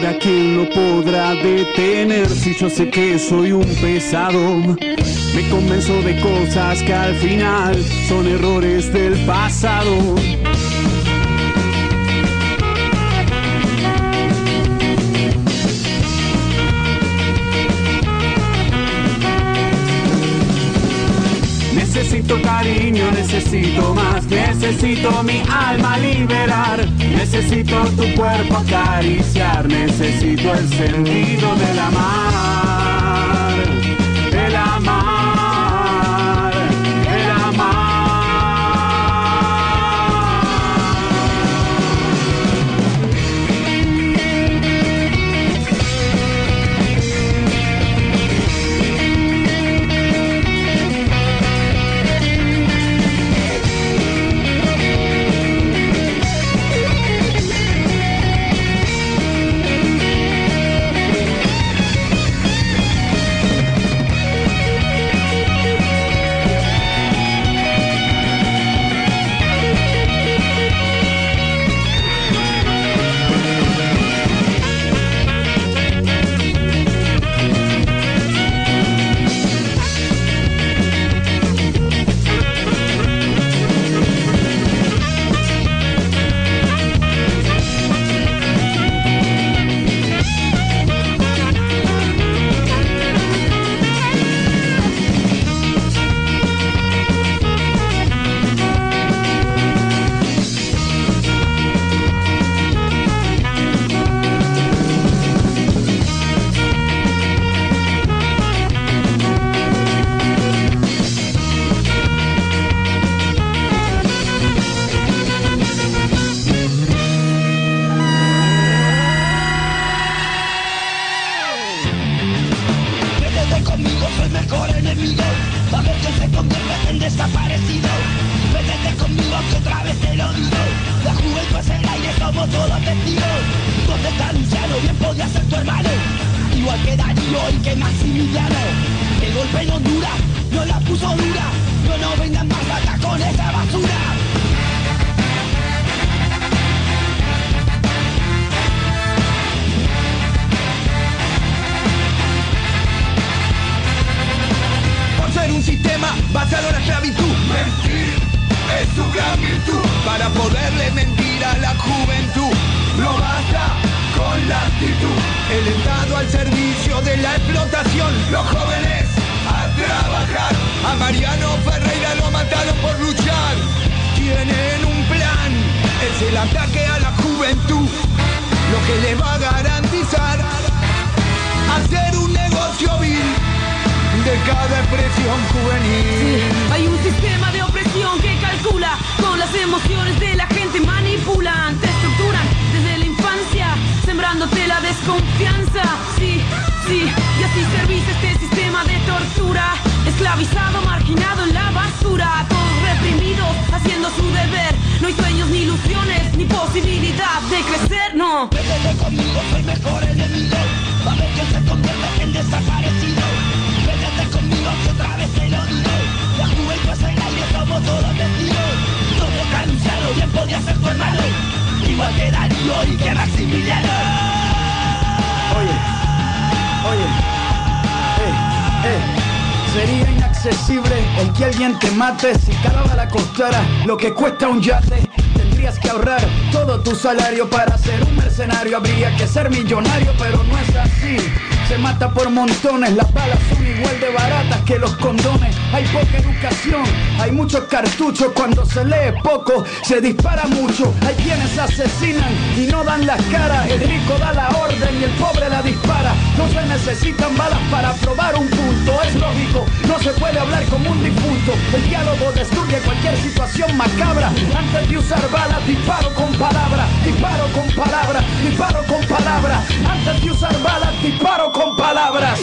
I: ahora quién lo podrá detener si yo sé que soy un pesado. Me convenzo de cosas que al final son errores del pasado. Necesito cariño, necesito más, necesito mi alma liberar, necesito tu cuerpo acariciar, necesito el sentido del amar, el amar, el amar.
J: Sería inaccesible el que alguien te mate. Si cada bala costara lo que cuesta un yate, tendrías que ahorrar todo tu salario para ser un mercenario. Habría que ser millonario, pero no es así. Se mata por montones, las balas son igual de baratas que los condones. Hay poca educación, hay muchos cartuchos. Cuando se lee poco, se dispara mucho. Hay quienes asesinan y no dan la cara. El rico da la orden y el pobre la dispara. No se necesitan balas para probar un punto. Es lógico, no se puede hablar como un difunto. El diálogo destruye cualquier situación macabra. Antes de usar balas, disparo con palabra. Disparo con palabra, disparo con palabra. Antes de usar balas, disparo con palabras.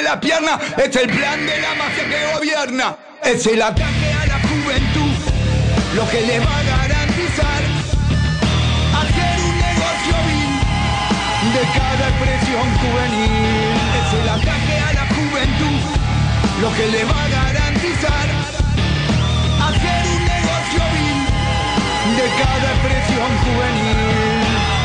J: la pierna, es el plan de la mafia que gobierna. Es el ataque a la juventud, lo que le va a garantizar hacer un negocio vil de cada expresión juvenil. Es el ataque a la juventud, lo que le va a garantizar hacer un negocio vil de cada expresión juvenil.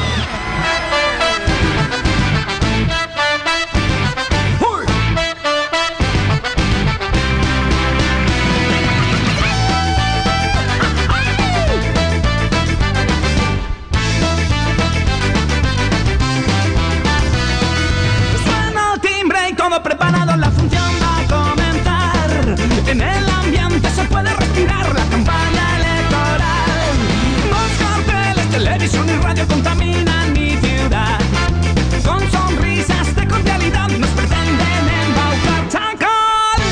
D: Preparado, la función va a comenzar. En el ambiente se puede respirar la campaña electoral. Los carteles, televisión y radio contaminan mi ciudad. Con sonrisas de cordialidad nos pretenden embaucar. ¡Chacal!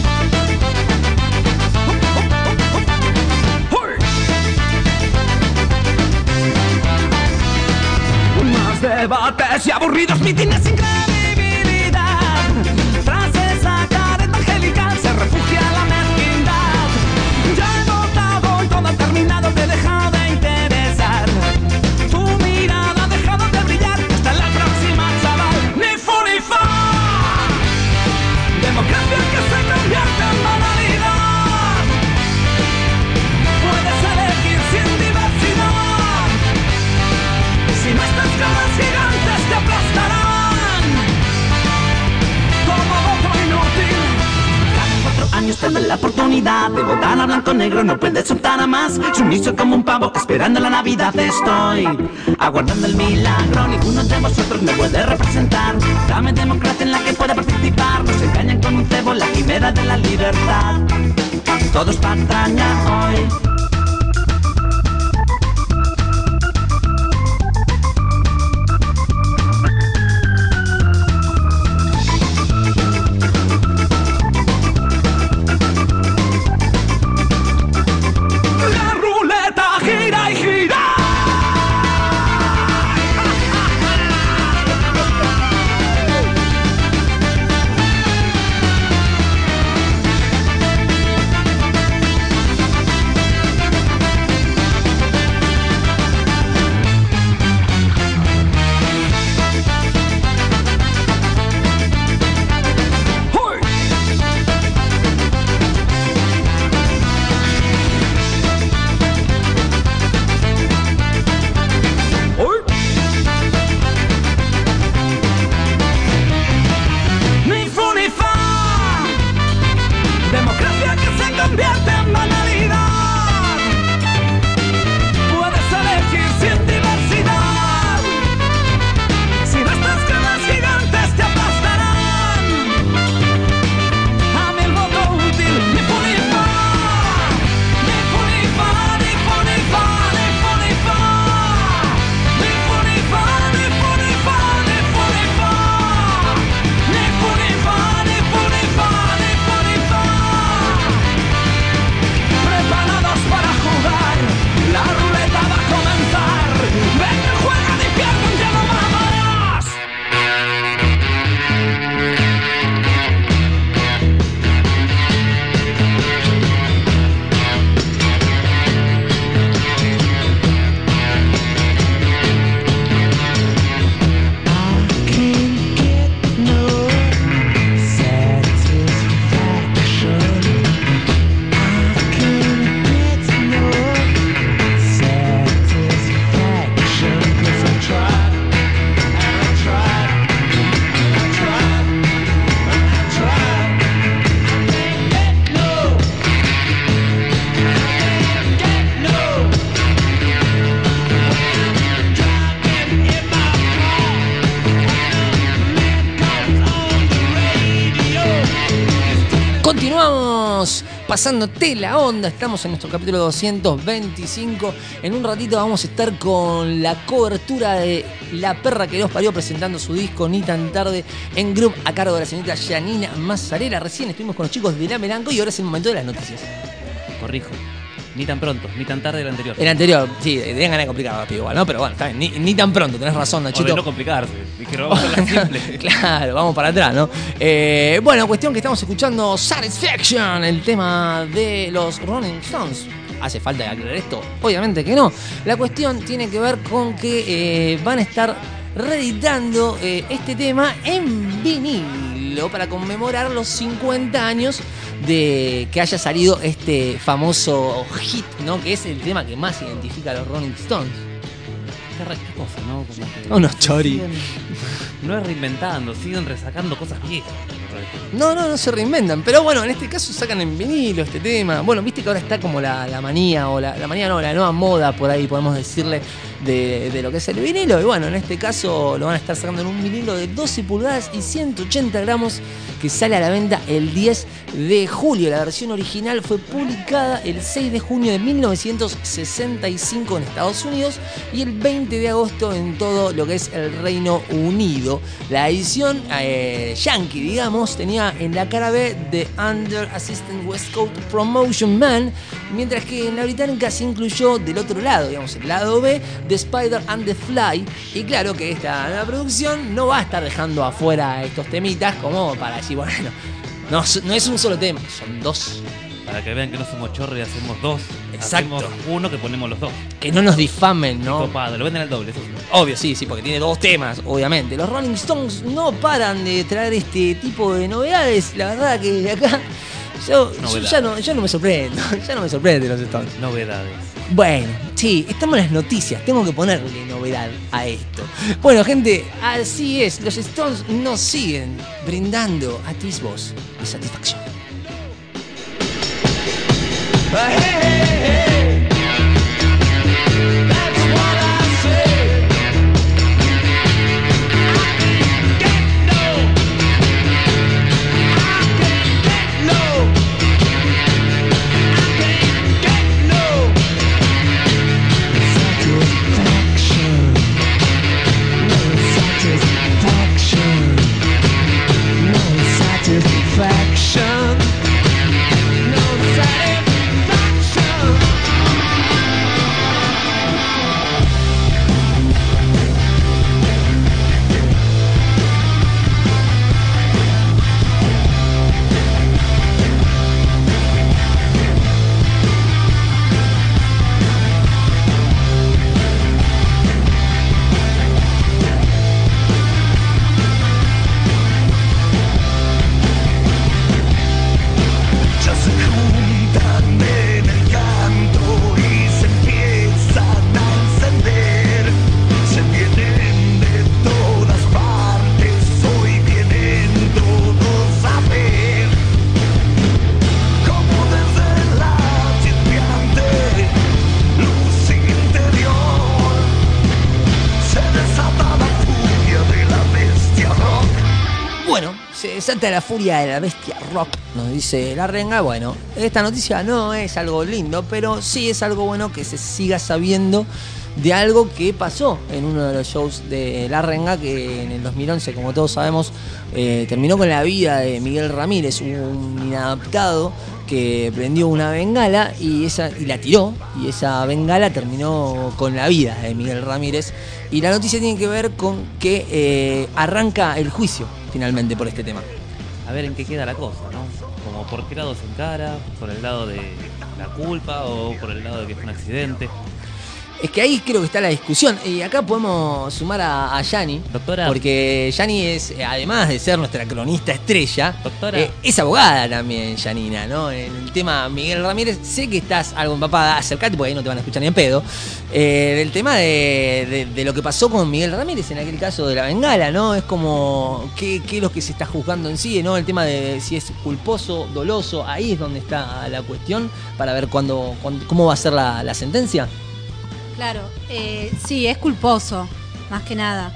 D: Más debates y aburridos mítines sin credibilidad. Tras esa careta angelical se refugia la mezquindad. Ya he votado y todo ha terminado, te he dejado de interesar. Tu mirada ha dejado de brillar. Hasta la próxima, chaval. Ni fu ni fa. Democracia que se convierte en banalidad. Puedes elegir sin diversidad. Si no estás con los gigantes te aplastarán. Años te dan la oportunidad de votar a blanco negro, no puedes optar a más. Sumiso como un pavo esperando la Navidad estoy, aguardando el milagro. Ninguno de vosotros me puede representar. Dame democracia en la que pueda participar. Nos engañan con un cebo, la quimera de la libertad. Todos patraña hoy.
A: Continuamos pasándote la onda. Estamos en nuestro capítulo 225. En un ratito vamos a estar con la cobertura de La Perra que los parió, presentando su disco Ni tan tarde en Group a cargo de la señorita Janina Mazzarella. Recién estuvimos con los chicos de La Melanco y ahora es el momento de las noticias.
B: Corrijo. Ni tan pronto, ni tan tarde el anterior.
A: El anterior, sí, tenían ganas de complicar rápido igual, ¿no? Pero bueno, está bien, ni tan pronto, tenés razón,
B: O
A: Nachito.
B: de no complicarse. Dijeron, vamos a hacerla simple.
A: Claro, vamos para atrás, ¿no? Bueno, cuestión que estamos escuchando Satisfaction, el tema de los Rolling Stones. ¿Hace falta aclarar esto? Obviamente que no. La cuestión tiene que ver con que van a estar reeditando este tema en vinilo para conmemorar los 50 años de que haya salido este famoso hit, ¿no? Que es el tema que más identifica a los Rolling Stones.
B: Qué cosa, ¿no? Como que
A: Unos chori.
B: siguen- No es reinventando, siguen resacando cosas viejas.
A: No se reinventan. Pero bueno, en este caso sacan en vinilo este tema. Bueno, viste que ahora está como la manía, o la manía no, la nueva moda por ahí, podemos decirle, de lo que es el vinilo. Y bueno, en este caso lo van a estar sacando en un vinilo de 12 pulgadas y 180 gramos que sale a la venta el 10 de julio. La versión original fue publicada el 6 de junio de 1965 en Estados Unidos y el 20 de agosto en todo lo que es el Reino Unido. La edición yankee, digamos, tenía en la cara B de Under Assistant West Coast Promotion Man, mientras que en la británica se incluyó del otro lado, digamos, el lado B, The Spider and the Fly. Y claro que esta nueva producción no va a estar dejando afuera estos temitas como para decir, bueno, no es un solo tema, son dos.
B: Para que vean que no somos chorros y hacemos dos.
A: Exacto.
B: Hacemos uno que ponemos los dos.
A: Que no nos difamen, ¿no?
B: Copado, lo venden al doble, eso sí.
A: Obvio, sí, porque tiene dos temas, obviamente. Los Rolling Stones no paran de traer este tipo de novedades. La verdad que acá yo ya no me sorprendo. Ya no me sorprende los Stones.
B: Novedades.
A: Bueno, sí, estamos en las noticias. Tengo que ponerle novedad a esto. Bueno, gente, así es. Los Stones nos siguen brindando atisbos de satisfacción. Desata la furia de la bestia rock, nos dice la renga. Bueno, esta noticia no es algo lindo, pero sí es algo bueno que se siga sabiendo de algo que pasó en uno de los shows de la renga, que en el 2011, como todos sabemos, terminó con la vida de Miguel Ramírez, un inadaptado que prendió una bengala y la tiró, y esa bengala terminó con la vida de Miguel Ramírez. Y la noticia tiene que ver con que arranca el juicio finalmente por este tema.
B: A ver en qué queda la cosa, ¿no? Como por qué lado se encara, por el lado de la culpa o por el lado de que fue un accidente.
A: Es que ahí creo que está la discusión. Y acá podemos sumar a Yani.
B: Doctora.
A: Porque Yani es, además de ser nuestra cronista estrella,
B: Doctora.
A: Es abogada también, Yanina, ¿no? En el tema Miguel Ramírez, sé que estás algo empapada, acercate porque ahí no te van a escuchar ni en pedo. Del tema de lo que pasó con Miguel Ramírez en aquel caso de la bengala, ¿no? Es como qué es lo que se está juzgando en sí, ¿no? El tema de si es culposo, doloso, ahí es donde está la cuestión para ver cómo va a ser la sentencia.
C: Claro, sí, es culposo, más que nada.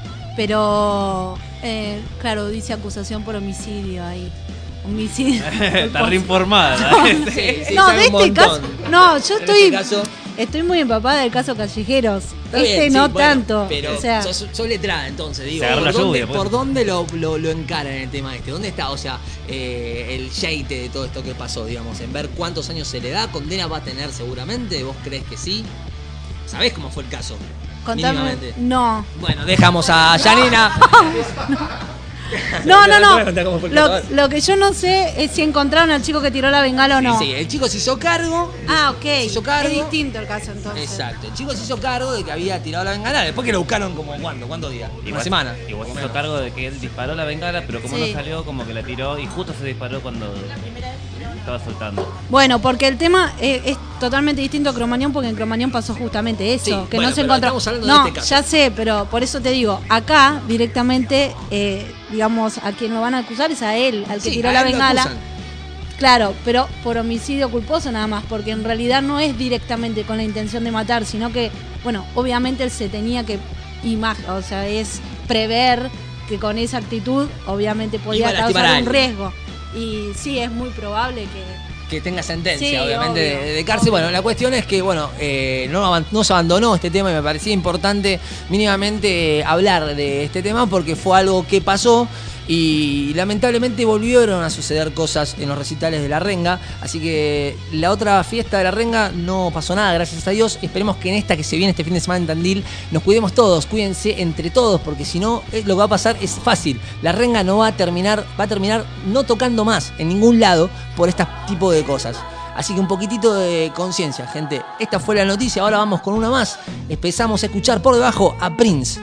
C: Pero, claro, dice acusación por homicidio ahí. Homicidio.
B: Está reinformada.
C: No, de este caso. No, yo estoy.
A: En este caso,
C: estoy muy empapada del caso Callejeros.
A: Está bien,
C: no
A: sí, bueno,
C: tanto.
A: Pero
C: o sea,
A: sos letrada, entonces, digo.
B: Se agarró la lluvia, pues.
A: ¿Por dónde lo encaran en el tema este? ¿Dónde está, o sea, el yeite de todo esto que pasó, digamos? En ver cuántos años se le da, condena va a tener seguramente, ¿vos crees que sí? ¿Sabés cómo fue el caso?
C: contame.
A: Mínimamente.
C: No.
A: Bueno, dejamos a Janina.
C: No.
A: Te voy a contar cómo fue el caso.
C: Lo que yo no sé es si encontraron al chico que tiró la bengala o no.
A: Sí, el chico se hizo cargo.
C: Ah, ok.
A: Se hizo cargo.
C: Es distinto el caso entonces.
A: Exacto. El chico se hizo cargo de que había tirado la bengala. Después que lo buscaron como ¿cuántos días? Una semana.
B: Igual se hizo cargo de que él disparó la bengala, pero como
C: Sí.
B: no salió, como que la tiró y justo se disparó cuando estaba soltando.
C: Bueno, porque el tema es totalmente distinto a Cromañón, porque en Cromañón pasó justamente eso,
A: Sí,
C: que
A: bueno,
C: no se
A: pero
C: encontró.
A: estamos hablando de
C: No,
A: este caso.
C: ya sé, pero por eso te digo, acá directamente, digamos, a quien lo van a acusar es a él, al que
A: Sí,
C: tiró
A: a
C: la
A: él lo
C: bengala.
A: acusan.
C: Claro, pero por homicidio culposo nada más, porque en realidad no es directamente con la intención de matar, sino que, bueno, obviamente él se tenía que o sea, es prever que con esa actitud obviamente podía
A: Iba a lastimar
C: causar
A: a
C: un
A: alguien.
C: riesgo. Y sí, es muy probable que
A: tenga sentencia,
C: Sí,
A: obviamente,
C: obvio,
A: de cárcel.
C: obvio.
A: Bueno, la cuestión es que, bueno, no se abandonó este tema y me parecía importante mínimamente hablar de este tema porque fue algo que pasó y lamentablemente volvieron a suceder cosas en los recitales de La Renga. Así que la otra fiesta de La Renga no pasó nada, gracias a Dios. Esperemos que en esta que se viene este fin de semana en Tandil nos cuidemos todos, cuídense entre todos, porque si no, lo que va a pasar es fácil. La Renga no va a terminar no tocando más en ningún lado por este tipo de cosas. Así que un poquitito de conciencia, gente. Esta fue la noticia, ahora vamos con una más. Empezamos a escuchar por debajo a Prince.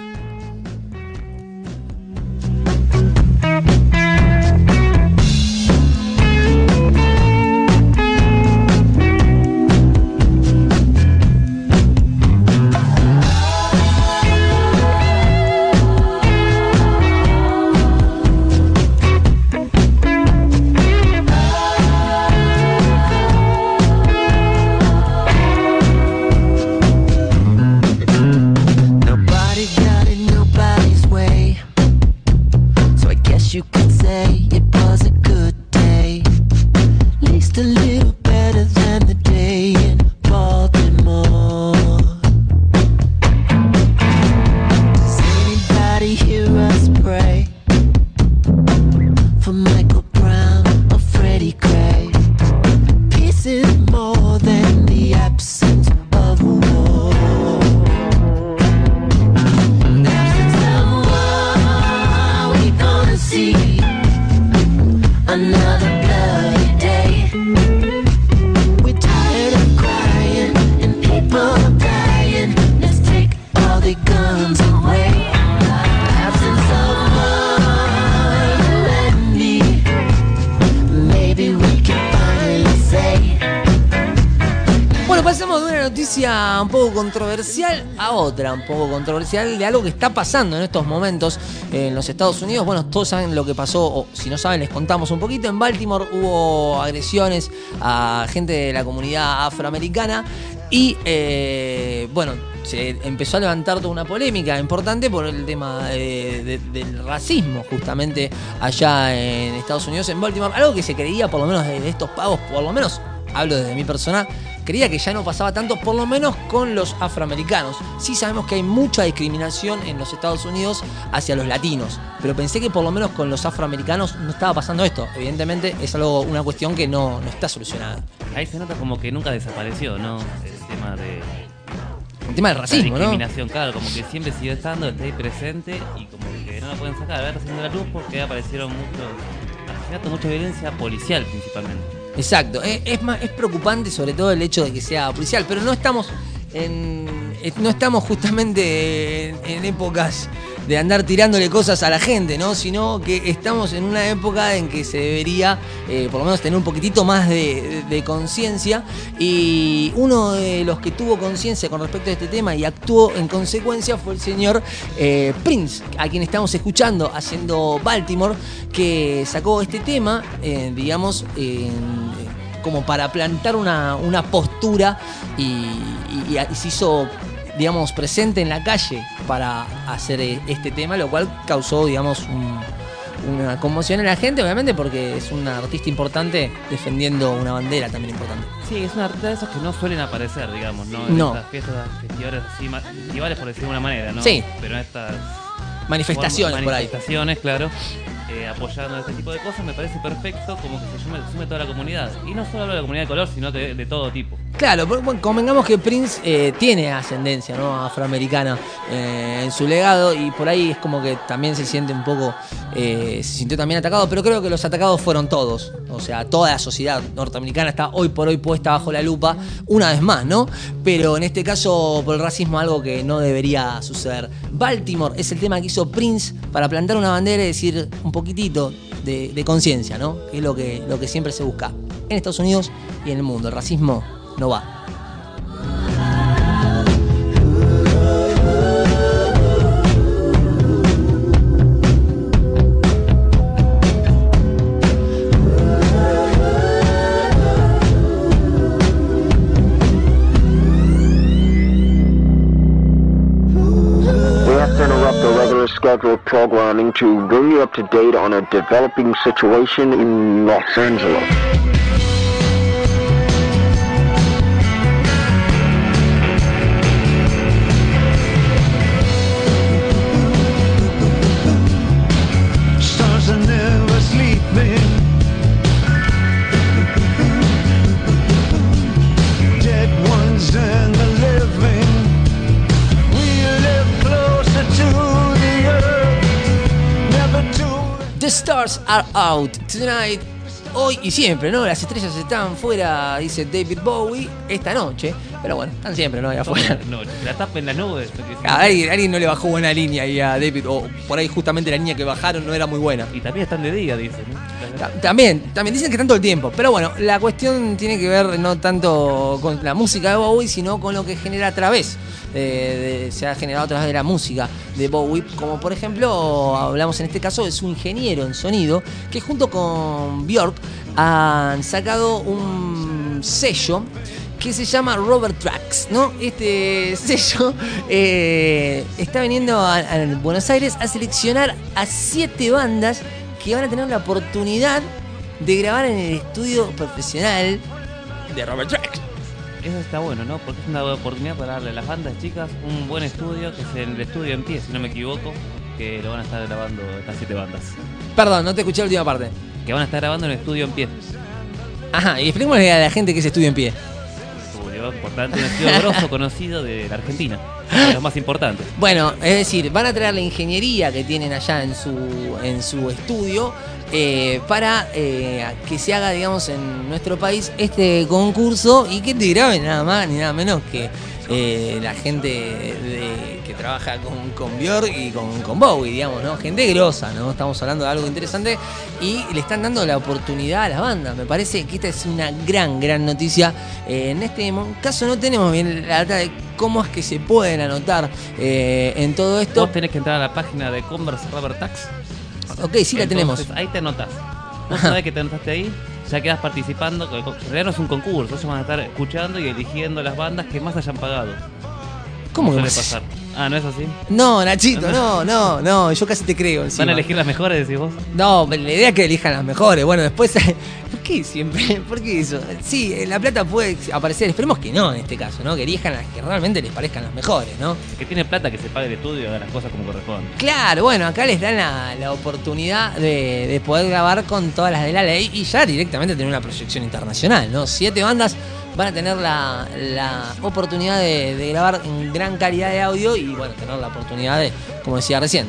D: Nobody got it nobody's way. So I guess you could say it was a good day. At least a little better than the day in Baltimore. Does anybody hear us pray for Michael Brown or Freddie Gray? Peace is more than the absence of war. See another bloody day. We're tired of crying and people dying. Let's take all the guns away. Absence of war, you and me. Maybe we can finally say.
A: Bueno, pasemos de una noticia un poco controversial a otra, un poco controversial de algo que está pasando en estos momentos en los Estados Unidos. Bueno, todos saben lo que pasó, o si no saben les contamos un poquito. En Baltimore hubo agresiones a gente de la comunidad afroamericana y, bueno, se empezó a levantar toda una polémica importante por el tema del racismo justamente allá en Estados Unidos, en Baltimore. Algo que se creía, por lo menos de estos pagos, por lo menos hablo desde mi persona, creía que ya no pasaba tanto, por lo menos con los afroamericanos. Sí sabemos que hay mucha discriminación en los Estados Unidos hacia los latinos, pero pensé que por lo menos con los afroamericanos no estaba pasando esto. Evidentemente es una cuestión que no está solucionada.
B: Ahí se nota como que nunca desapareció, ¿no? El tema de
A: El tema del racismo,
B: la
A: ¿no?
B: discriminación, claro, como que siempre siguió estando, está ahí presente y como que no la pueden sacar. A ver, haciendo la luz porque aparecieron mucha violencia policial principalmente.
A: Exacto, es preocupante sobre todo el hecho de que sea policial, pero no estamos justamente en épocas de andar tirándole cosas a la gente, ¿no? Sino que estamos en una época en que se debería por lo menos tener un poquitito más de conciencia, y uno de los que tuvo conciencia con respecto a este tema y actuó en consecuencia fue el señor Prince, a quien estamos escuchando haciendo Baltimore, que sacó este tema, digamos, como para plantar una postura y se hizo, digamos, presente en la calle para hacer este tema, lo cual causó, digamos, una conmoción en la gente, obviamente porque es un artista importante defendiendo una bandera también importante.
B: Sí, es una artista de esos que no suelen aparecer, digamos, ¿no?
A: No.
B: En estas fiestas, festivales así, festivales por decir de una manera, ¿no?
A: Sí.
B: Pero en estas
A: Manifestaciones por ahí.
B: manifestaciones, claro, apoyando este tipo de cosas, me parece perfecto, como que se sume toda la comunidad. Y no solo hablo de la comunidad de color, sino de todo tipo.
A: Claro, bueno, convengamos que Prince tiene ascendencia, ¿no?, afroamericana en su legado, y por ahí es como que también se siente un poco, se sintió también atacado, pero creo que los atacados fueron todos. O sea, toda la sociedad norteamericana está hoy por hoy puesta bajo la lupa, una vez más, ¿no? Pero en este caso por el racismo, algo que no debería suceder. Baltimore es el tema que hizo Prince para plantar una bandera y decir un poquitito de conciencia, ¿no? Que es lo que siempre se busca en Estados Unidos y en el mundo. El racismo no va.
K: Scheduled programming to bring you up to date on a developing situation in Los Angeles.
E: Stars are never sleeping. Dead ones and the living. We live closer to
A: The stars are out tonight. Hoy y siempre, ¿no? Las estrellas están fuera, dice David Bowie, esta noche. Pero bueno, están siempre, ¿no? Ahí afuera.
B: No, la tapen las nubes.
A: Alguien no le bajó buena línea ahí a David, o por ahí justamente la línea que bajaron no era muy buena.
B: Y también están de día, dicen, ¿no?
A: También dicen que están todo el tiempo. Pero bueno, la cuestión tiene que ver no tanto con la música de Bowie, sino con lo que genera a través. Se ha generado a través de la música de Bowie, como por ejemplo hablamos en este caso de su ingeniero en sonido, que junto con Björk han sacado un sello que se llama Robert Tracks, ¿no? Este sello está viniendo a Buenos Aires a seleccionar a 7 bandas que van a tener la oportunidad de grabar en el estudio profesional de Robert Tracks.
B: Eso está bueno, ¿no? Porque es una oportunidad para darle a las bandas chicas un buen estudio, que es el estudio en pie, si no me equivoco, que lo van a estar grabando estas 7 bandas.
A: Perdón, no te escuché la última parte.
B: Que van a estar grabando en estudio en pie.
A: Ajá, y expliquémosle a la gente que es estudio en pie.
B: Estudio importante, un estudio grosso conocido de la Argentina, de los más importantes.
A: Bueno, es decir, van a traer la ingeniería que tienen allá en su estudio para que se haga, digamos, en nuestro país este concurso y que te graben nada más ni nada menos que la gente que trabaja con Björk y con Bowie, digamos, ¿no? Gente grosa, ¿no? Estamos hablando de algo interesante y le están dando la oportunidad a las bandas. Me parece que esta es una gran noticia. En este caso no tenemos bien la data de cómo es que se pueden anotar en todo esto.
B: Vos tenés que entrar a la página de Converse Rubber Tax.
A: Ok, sí, la tenemos.
B: Ahí te anotás. Vos sabés que te anotaste ahí, ya quedás participando. En realidad no es un concurso, ellos van a estar escuchando y eligiendo las bandas que más hayan pagado.
A: ¿Cómo que
B: suele
A: más?
B: pasar? Ah, ¿no es así?
A: No, Nachito, no, yo casi te creo. Encima.
B: ¿Van a elegir las mejores, decís vos?
A: No, la idea es que elijan las mejores. Bueno, después, ¿por qué siempre? ¿Por qué eso? Sí, la plata puede aparecer, esperemos que no en este caso, ¿no? Que elijan las que realmente les parezcan las mejores, ¿no?
B: El que tiene plata que se pague el estudio y haga las cosas como corresponde.
A: Claro, bueno, acá les dan la oportunidad de poder grabar con todas las de la ley y ya directamente tener una proyección internacional, ¿no? 7 bandas van a tener la oportunidad de grabar en gran calidad de audio y, bueno, tener la oportunidad de, como decía recién,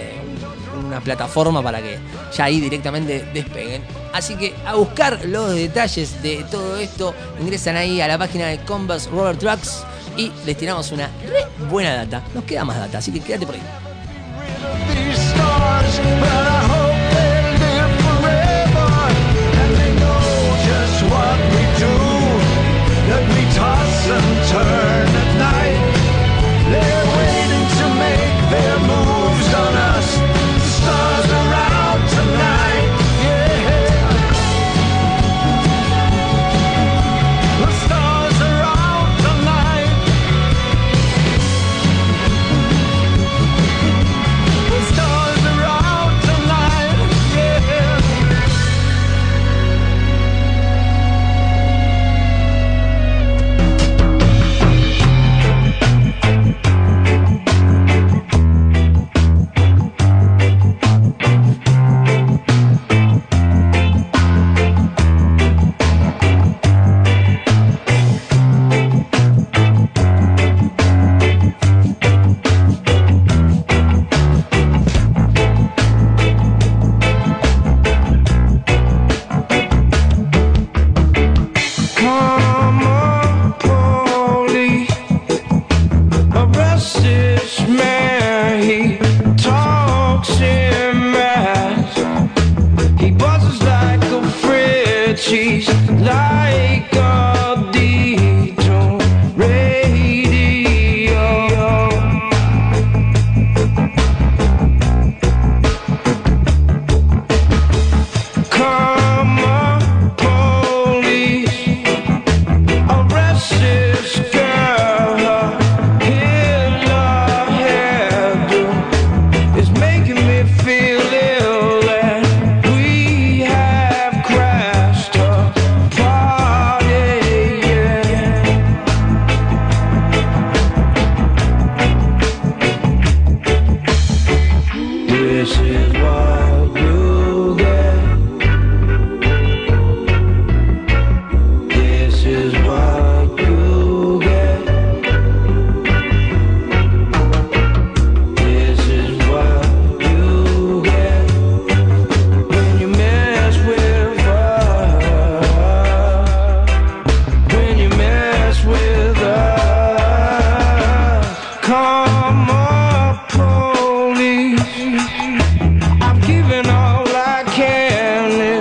A: una plataforma para que ya ahí directamente despeguen. Así que a buscar los detalles de todo esto, ingresan ahí a la página de Converse Rubber Tracks y les tiramos una re buena data. Nos queda más data, así que quédate por ahí.
E: Toss and turn at night. They're waiting to make their moves on us. The stars are out tonight. Yeah. The stars are out tonight. The stars are out tonight.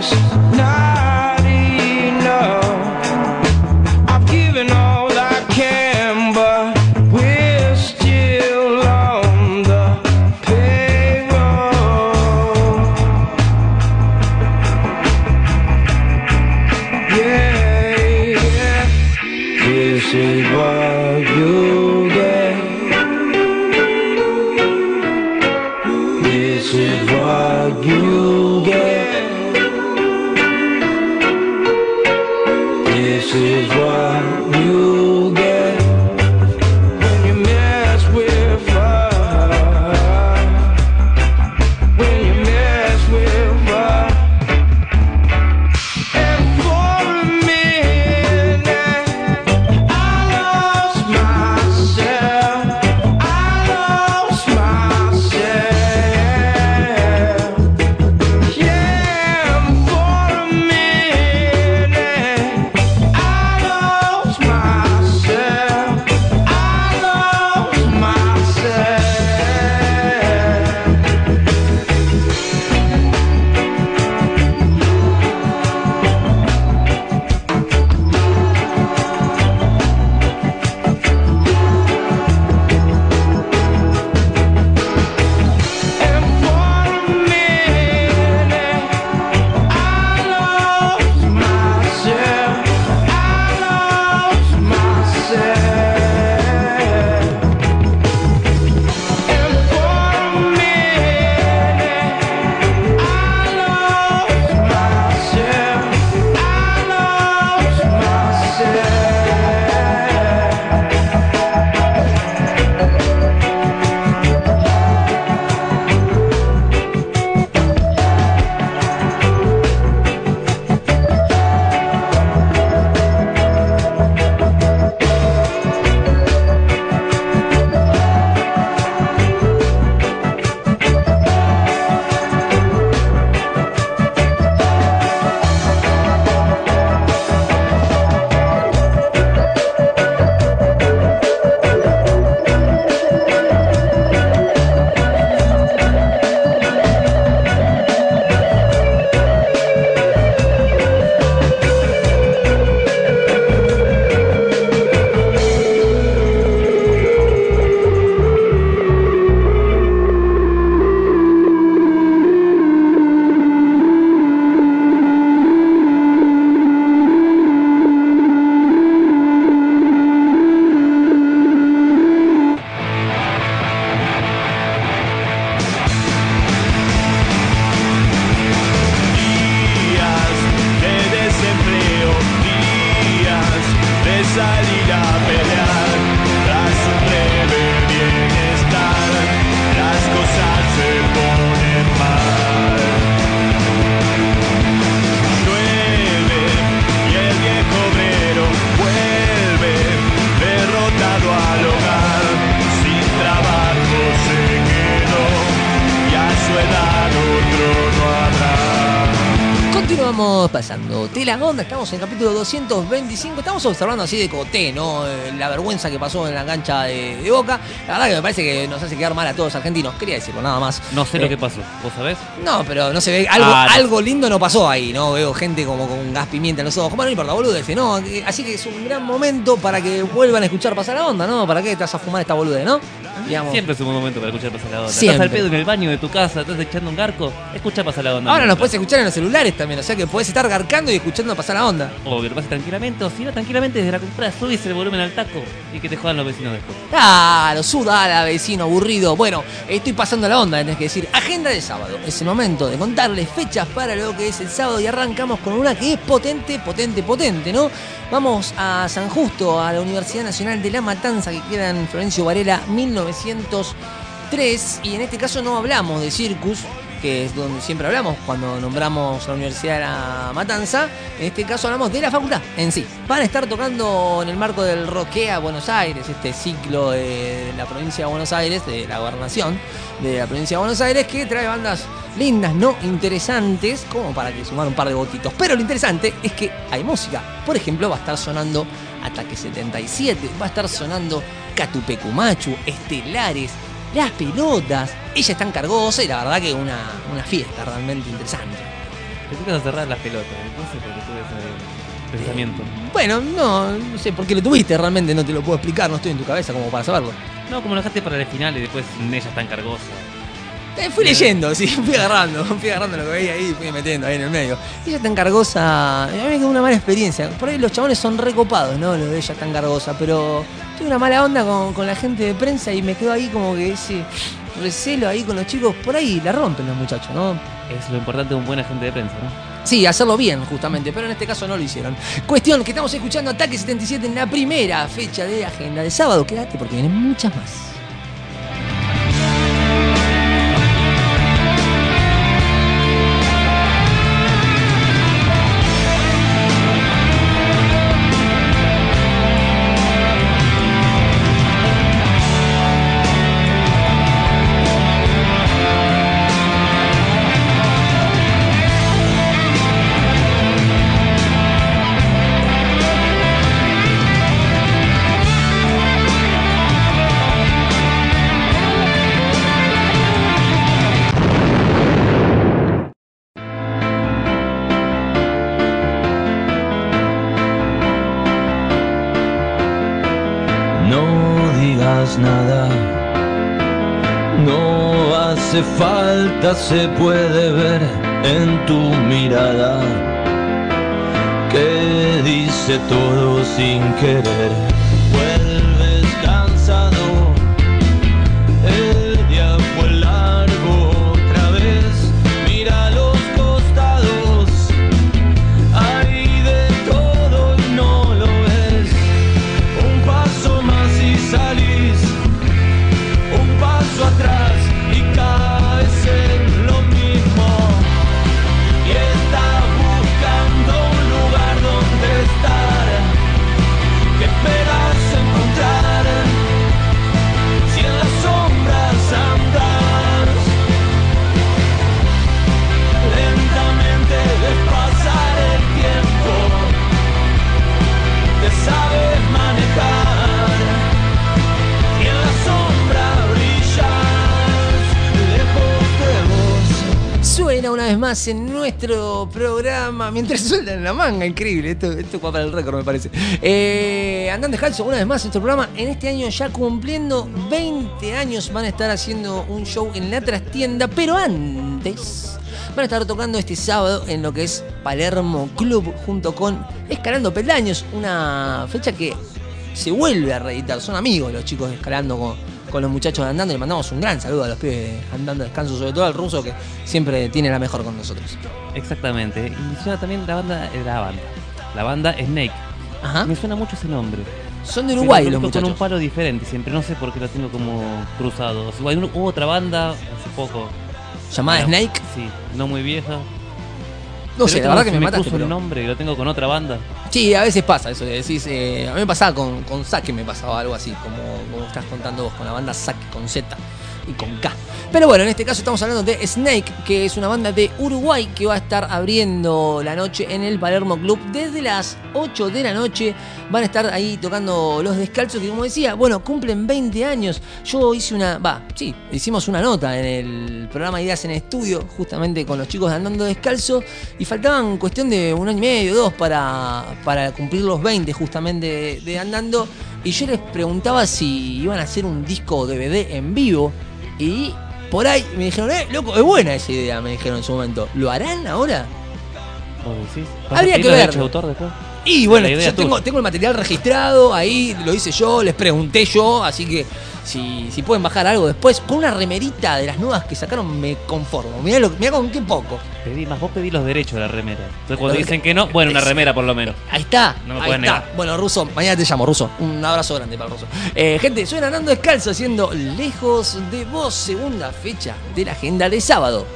E: just not enough. I've given all I can, but we're still on the payroll. Yeah, yeah. This is what you get. This is what you get. This is what you get when you mess with her. When you mess with her. And for a minute, I lost myself. I lost myself. Yeah, for a minute, I lost myself. I lost myself. And for a minute, I lost myself. I lost myself. And for a minute, I lost myself. I lost myself. Días de desempleo, días de salir a pelear, tras un breve bienestar, las cosas se ponen mal. Llueve y el viejo obrero vuelve derrotado al hogar, sin trabajo se quedó y a su edad otro no habrá.
A: Continuamos pasando Tela Onda, estamos en el capítulo 225, estamos observando así de coté, ¿no? La vergüenza que pasó en la cancha de Boca. La verdad que me parece que nos hace quedar mal a todos los argentinos, quería decirlo nada más.
B: No sé lo que pasó, ¿vos sabés?
A: No, pero no se ve, algo lindo no pasó ahí, ¿no? Veo gente como con gas pimienta en los ojos. Bueno, no importa, boludez, ¿no? Así que es un gran momento para que vuelvan a escuchar Pasar la Onda, ¿no? ¿Para qué te vas a fumar esta boludez, no? Digamos.
B: Siempre es un buen momento para escuchar Pasar la Onda.
A: Siempre.
B: Estás al pedo en el baño de tu casa, estás echando un garco, escucha Pasar la Onda.
A: Ahora nos puedes escuchar en los celulares también, o sea que podés estar garcando y escuchando Pasar la Onda.
B: O que lo pases tranquilamente, o si no, tranquilamente desde la computadora subís el volumen al taco y que te jodan los vecinos después.
A: Claro, sudala, vecino aburrido. Bueno, estoy pasando la onda, tenés que decir agenda de sábado. Es el momento de contarles fechas para lo que es el sábado y arrancamos con una que es potente, ¿no? Vamos a San Justo, a la Universidad Nacional de La Matanza, que queda en Florencio Varela 1903. Y en este caso no hablamos de Circus, que es donde siempre hablamos cuando nombramos la Universidad de La Matanza. En este caso hablamos de la facultad en sí. Van a estar tocando en el marco del Rockea Buenos Aires, este ciclo de la provincia de Buenos Aires, de la gobernación de la provincia de Buenos Aires, que trae bandas lindas, no interesantes, como para que sumar un par de votitos. Pero lo interesante es que hay música. Por ejemplo, va a estar sonando Ataque 77, va a estar sonando Catupecumachu, Estelares, Las Pelotas. Ella está en Cargosa y la verdad que una fiesta realmente interesante.
B: Pensé que vas a cerrar las pelotas. No sé por qué tuve ese pensamiento.
A: Bueno, no sé por qué lo tuviste, realmente no te lo puedo explicar, no estoy en tu cabeza como para saberlo.
B: No, como lo dejaste para el final y después ella tan cargosa.
A: Fui leyendo, sí, fui agarrando lo que veía ahí y fui metiendo ahí en el medio. Ella tan cargosa, a mí me quedó una mala experiencia. Por ahí los chabones son recopados, ¿no? Lo de ella tan cargosa, pero tuve una mala onda con la gente de prensa y me quedó ahí como que ese recelo ahí con los chicos. Por ahí la rompen los muchachos, ¿no?
B: Es lo importante de un buen agente de prensa, ¿no?
A: Sí, hacerlo bien, justamente, pero en este caso no lo hicieron. Cuestión que estamos escuchando Ataque 77 en la primera fecha de agenda de sábado. Quédate porque vienen muchas más.
L: Nada, no hace falta, se puede ver en tu mirada que dice todo sin querer. Vuelves cansado, el día fue largo otra vez, mira los costados, hay de todo y no lo ves. Un paso más y salís, atrás y caes en lo mismo y estás buscando un lugar donde estar. ¿Qué esperas encontrar si en las sombras andas? Lentamente ves pasar el tiempo, te sabes manejar y en la sombra
A: suena una vez más en nuestro programa mientras sueltan la manga, increíble, esto va para el récord me parece. Andando Descalzo, una vez más en nuestro programa, en este año ya cumpliendo 20 años van a estar haciendo un show en la trastienda, pero antes van a estar tocando este sábado en lo que es Palermo Club junto con Escalando Peldaños, una fecha que se vuelve a reeditar, son amigos los chicos de Escalando con los muchachos de Andando. Le mandamos un gran saludo a los pibes de Andando Descanso, sobre todo al ruso que siempre tiene la mejor con nosotros.
B: Exactamente, y suena también la banda Snake.
A: Ajá.
B: Me suena mucho ese nombre.
A: Son de Uruguay los muchachos.
B: Con un palo diferente siempre, no sé por qué lo tengo como cruzado. Hubo otra banda hace poco.
A: ¿Llamada Snake?
B: Sí, no muy vieja.
A: No sé, la verdad que me mataste.
B: Cruzo el nombre y lo tengo con otra banda.
A: Sí, a veces pasa eso de decís. A mí me pasaba con Saque, me pasaba algo así, como estás contando vos, con la banda Saque, con Z y con K. Pero bueno, en este caso estamos hablando de Snake, que es una banda de Uruguay que va a estar abriendo la noche en el Palermo Club. Desde las 8 de la noche van a estar ahí tocando Los Descalzos, que como decía, bueno, cumplen 20 años. Yo hicimos una nota en el programa Ideas en Estudio, justamente con los chicos de Andando Descalzo, y faltaban cuestión de 1 año y medio, 2 para cumplir los 20 justamente de Andando. Y yo les preguntaba si iban a hacer un disco DVD en vivo, y por ahí me dijeron, loco, es buena esa idea, me dijeron en su momento. ¿Lo harán ahora? Habría que ver. Y bueno, yo tengo el material registrado, ahí lo hice yo, les pregunté yo, así que si pueden bajar algo después, con una remerita de las nuevas que sacaron me conformo. Mirá con qué poco.
B: Vos pedí los derechos de la remera. Entonces cuando dicen que no, bueno, una remera por lo menos.
A: Ahí está,
B: no me
A: ahí
B: pueden
A: está.
B: negar.
A: Bueno, Ruso, mañana te llamo, Ruso. Un abrazo grande para el Ruso. Gente, suena Andando Descalzo haciendo Lejos de Vos, segunda fecha de la agenda de sábado.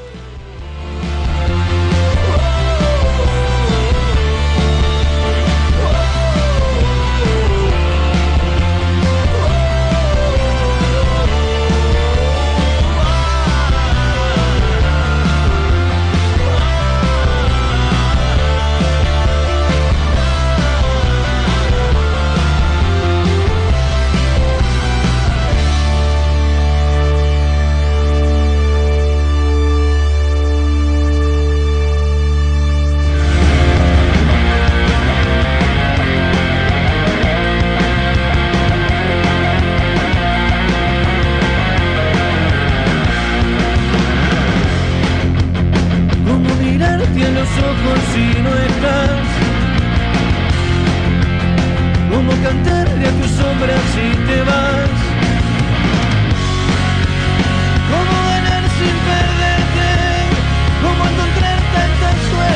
L: mirarte a los ojos si no estás. Cómo cantarle a tu sombra si te vas. Cómo ganar sin perderte. Cómo encontrar tanta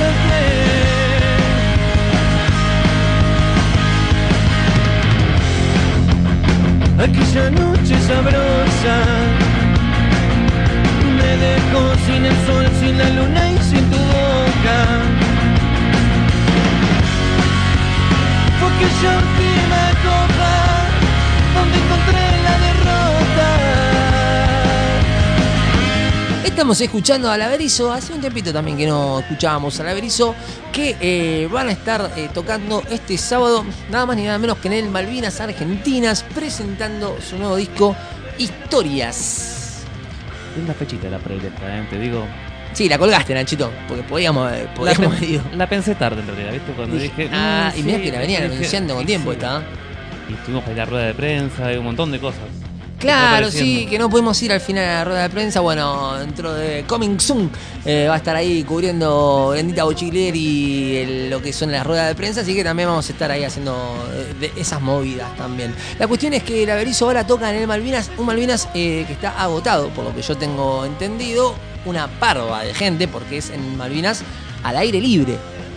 L: suerte. Aquella noche sabrosa me dejó sin el sol, sin la luna y sin tu boca. Fue aquella última copa donde encontré la derrota.
A: Estamos escuchando a Laberizo, hace un tiempito también que no escuchábamos a Laberizo, que van a estar tocando este sábado, nada más ni nada menos que en el Malvinas Argentinas, presentando su nuevo disco, Historias.
B: Es una fechita la predilecta, te digo.
A: Sí, la colgaste, Nachito, porque podíamos haber ido.
B: La pensé tarde en realidad, ¿viste? Cuando dije.
A: Y mirá
B: sí,
A: que la venían anunciando con tiempo esta.
B: Y estuvimos para ir a la rueda de prensa y un montón de cosas.
A: Claro, sí, que no pudimos ir al final a la rueda de prensa. Bueno, dentro de Coming Soon va a estar ahí cubriendo Brendita Bochiglieri lo que son las ruedas de prensa, así que también vamos a estar ahí haciendo de esas movidas también. La cuestión es que Laberizo ahora toca en el Malvinas, un Malvinas que está agotado, por lo que yo tengo entendido, una parva de gente, porque es en Malvinas al aire libre.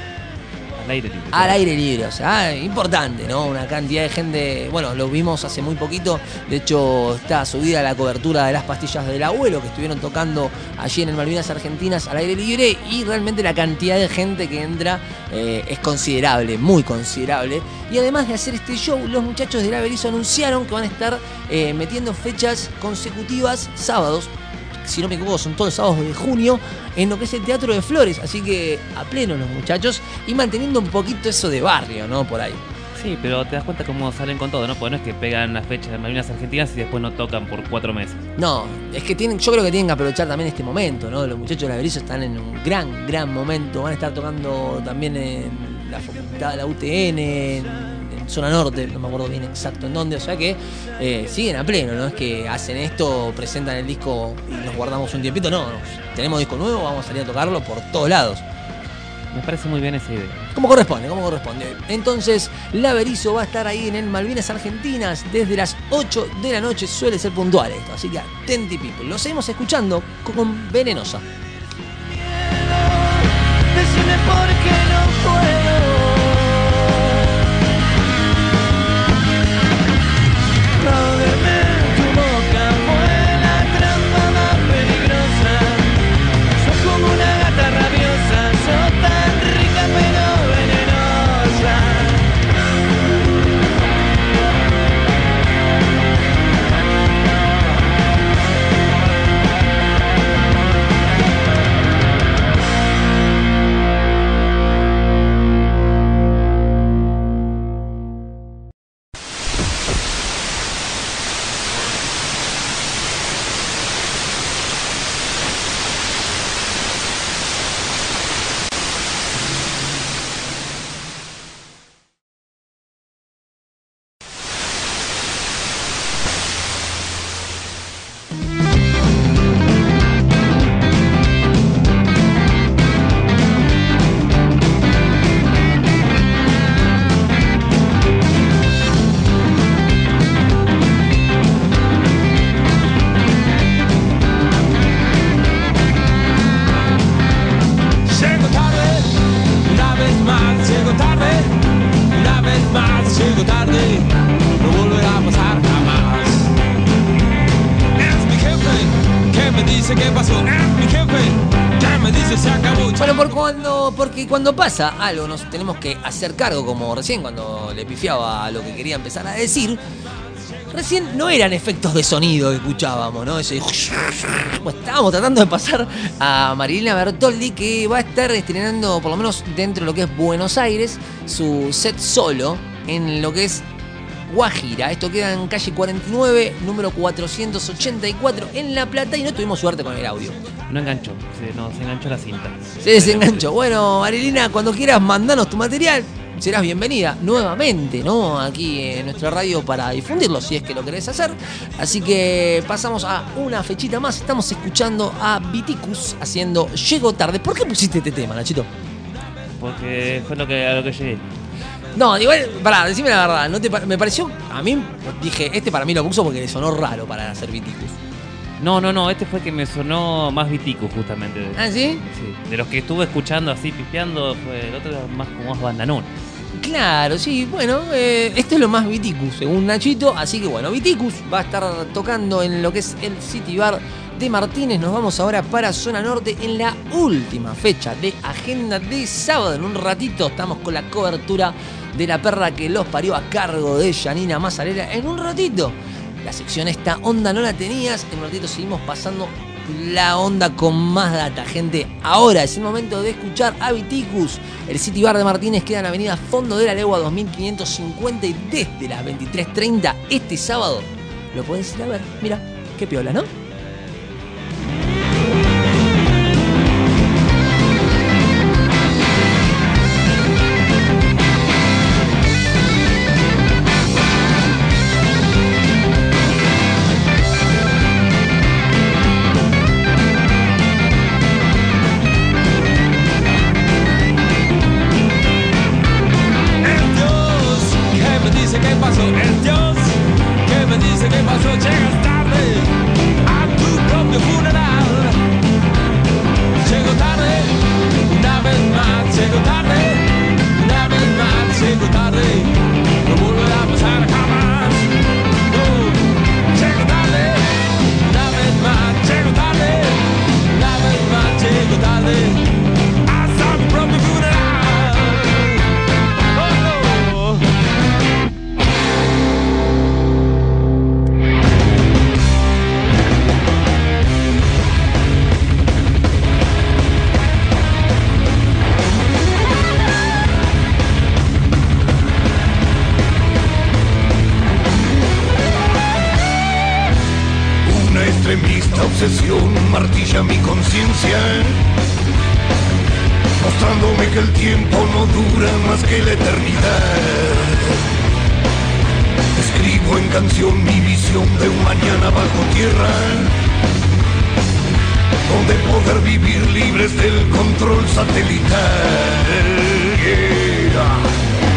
A: Al aire libre, o sea, importante, ¿no? Una cantidad de gente, bueno, lo vimos hace muy poquito, de hecho está subida la cobertura de las pastillas del abuelo que estuvieron tocando allí en el Malvinas Argentinas al aire libre y realmente la cantidad de gente que entra es considerable, muy considerable. Y además de hacer este show, los muchachos de Laberizo anunciaron que van a estar metiendo fechas consecutivas sábados. Si no me equivoco, son todos los sábados de junio en lo que es el Teatro de Flores, así que a pleno los muchachos y manteniendo un poquito eso de barrio, ¿no? Por ahí.
B: Sí, pero te das cuenta cómo salen con todo, ¿no? Porque no es que pegan las fechas de Malvinas Argentinas y después no tocan por 4 meses.
A: No, es que yo creo que tienen que aprovechar también este momento, ¿no? Los muchachos de Laberizo están en un gran momento, van a estar tocando también en la facultad de la UTN, en zona norte, no me acuerdo bien exacto en dónde, o sea que siguen a pleno, no es que hacen esto, presentan el disco y nos guardamos un tiempito, no, tenemos disco nuevo, vamos a salir a tocarlo por todos lados.
B: Me parece muy bien esa idea.
A: Como corresponde. Entonces, Laberizo va a estar ahí en el Malvinas Argentinas desde las 8 de la noche, suele ser puntual esto, así que atenti people. Lo seguimos escuchando con Venenosa.
L: Decime por qué no puedo. Ródeme tu boca, fue la trampa más peligrosa. Sos como una gata rabiosa, sos tan rica pero venenosa.
A: Porque cuando pasa algo nos tenemos que hacer cargo, como recién cuando le pifiaba a lo que quería empezar a decir. Recién no eran efectos de sonido que escuchábamos, ¿no? Ese... Estábamos tratando de pasar a Marilina Bertoldi, que va a estar estrenando, por lo menos dentro de lo que es Buenos Aires, su set solo en lo que es Guajira. Esto queda en calle 49, número 484 en La Plata, y no tuvimos suerte con el audio.
B: No enganchó, se enganchó la cinta.
A: Se desenganchó. Bueno, Marilina, cuando quieras, mandanos tu material. serás bienvenida nuevamente, ¿no? Aquí en nuestra radio para difundirlo, si es que lo querés hacer. Así que pasamos a una fechita más. Estamos escuchando a Viticus haciendo Llego Tarde. ¿Por qué pusiste este tema, Nachito?
B: Porque fue a lo que llegué.
A: No, igual, pará, decime la verdad. Me pareció, a mí, dije, este para mí lo puso porque le sonó raro para hacer Viticus.
B: No, este fue que me sonó más Viticus justamente.
A: ¿Ah, sí?
B: Sí, de los que estuve escuchando así, pispeando, fue el otro era más como más bandanón.
A: Claro, sí, bueno, esto es lo más Viticus, según Nachito. Así que bueno, Viticus va a estar tocando en lo que es el City Bar de Martínez. Nos vamos ahora para Zona Norte en la última fecha de agenda de sábado. En un ratito estamos con la cobertura de La Perra que los parió a cargo de Janina Mazzarella. En un ratito, la sección esta onda no la tenías. En un ratito seguimos pasando la onda con más data, gente. Ahora es el momento de escuchar a Viticus. El City Bar de Martínez queda en Avenida Fondo de la Legua 2550 y desde las 23:30 este sábado lo podés ir a ver. Mira, qué piola, ¿no?
L: ¿Qué pasó? El Dios que me dice qué pasó, llegas tarde a tu propio funeral. Llego tarde, una vez más, llego tarde, una vez más, llego tarde, no volverá a pasar jamás. No, llego tarde, una vez más, llego tarde, una vez más, llego tarde hasta mi propio funeral.
E: Extremista obsesión martilla mi conciencia, mostrándome que el tiempo no dura más que la eternidad. Escribo en canción mi visión de un mañana bajo tierra, donde poder vivir libres del control satelital. Yeah.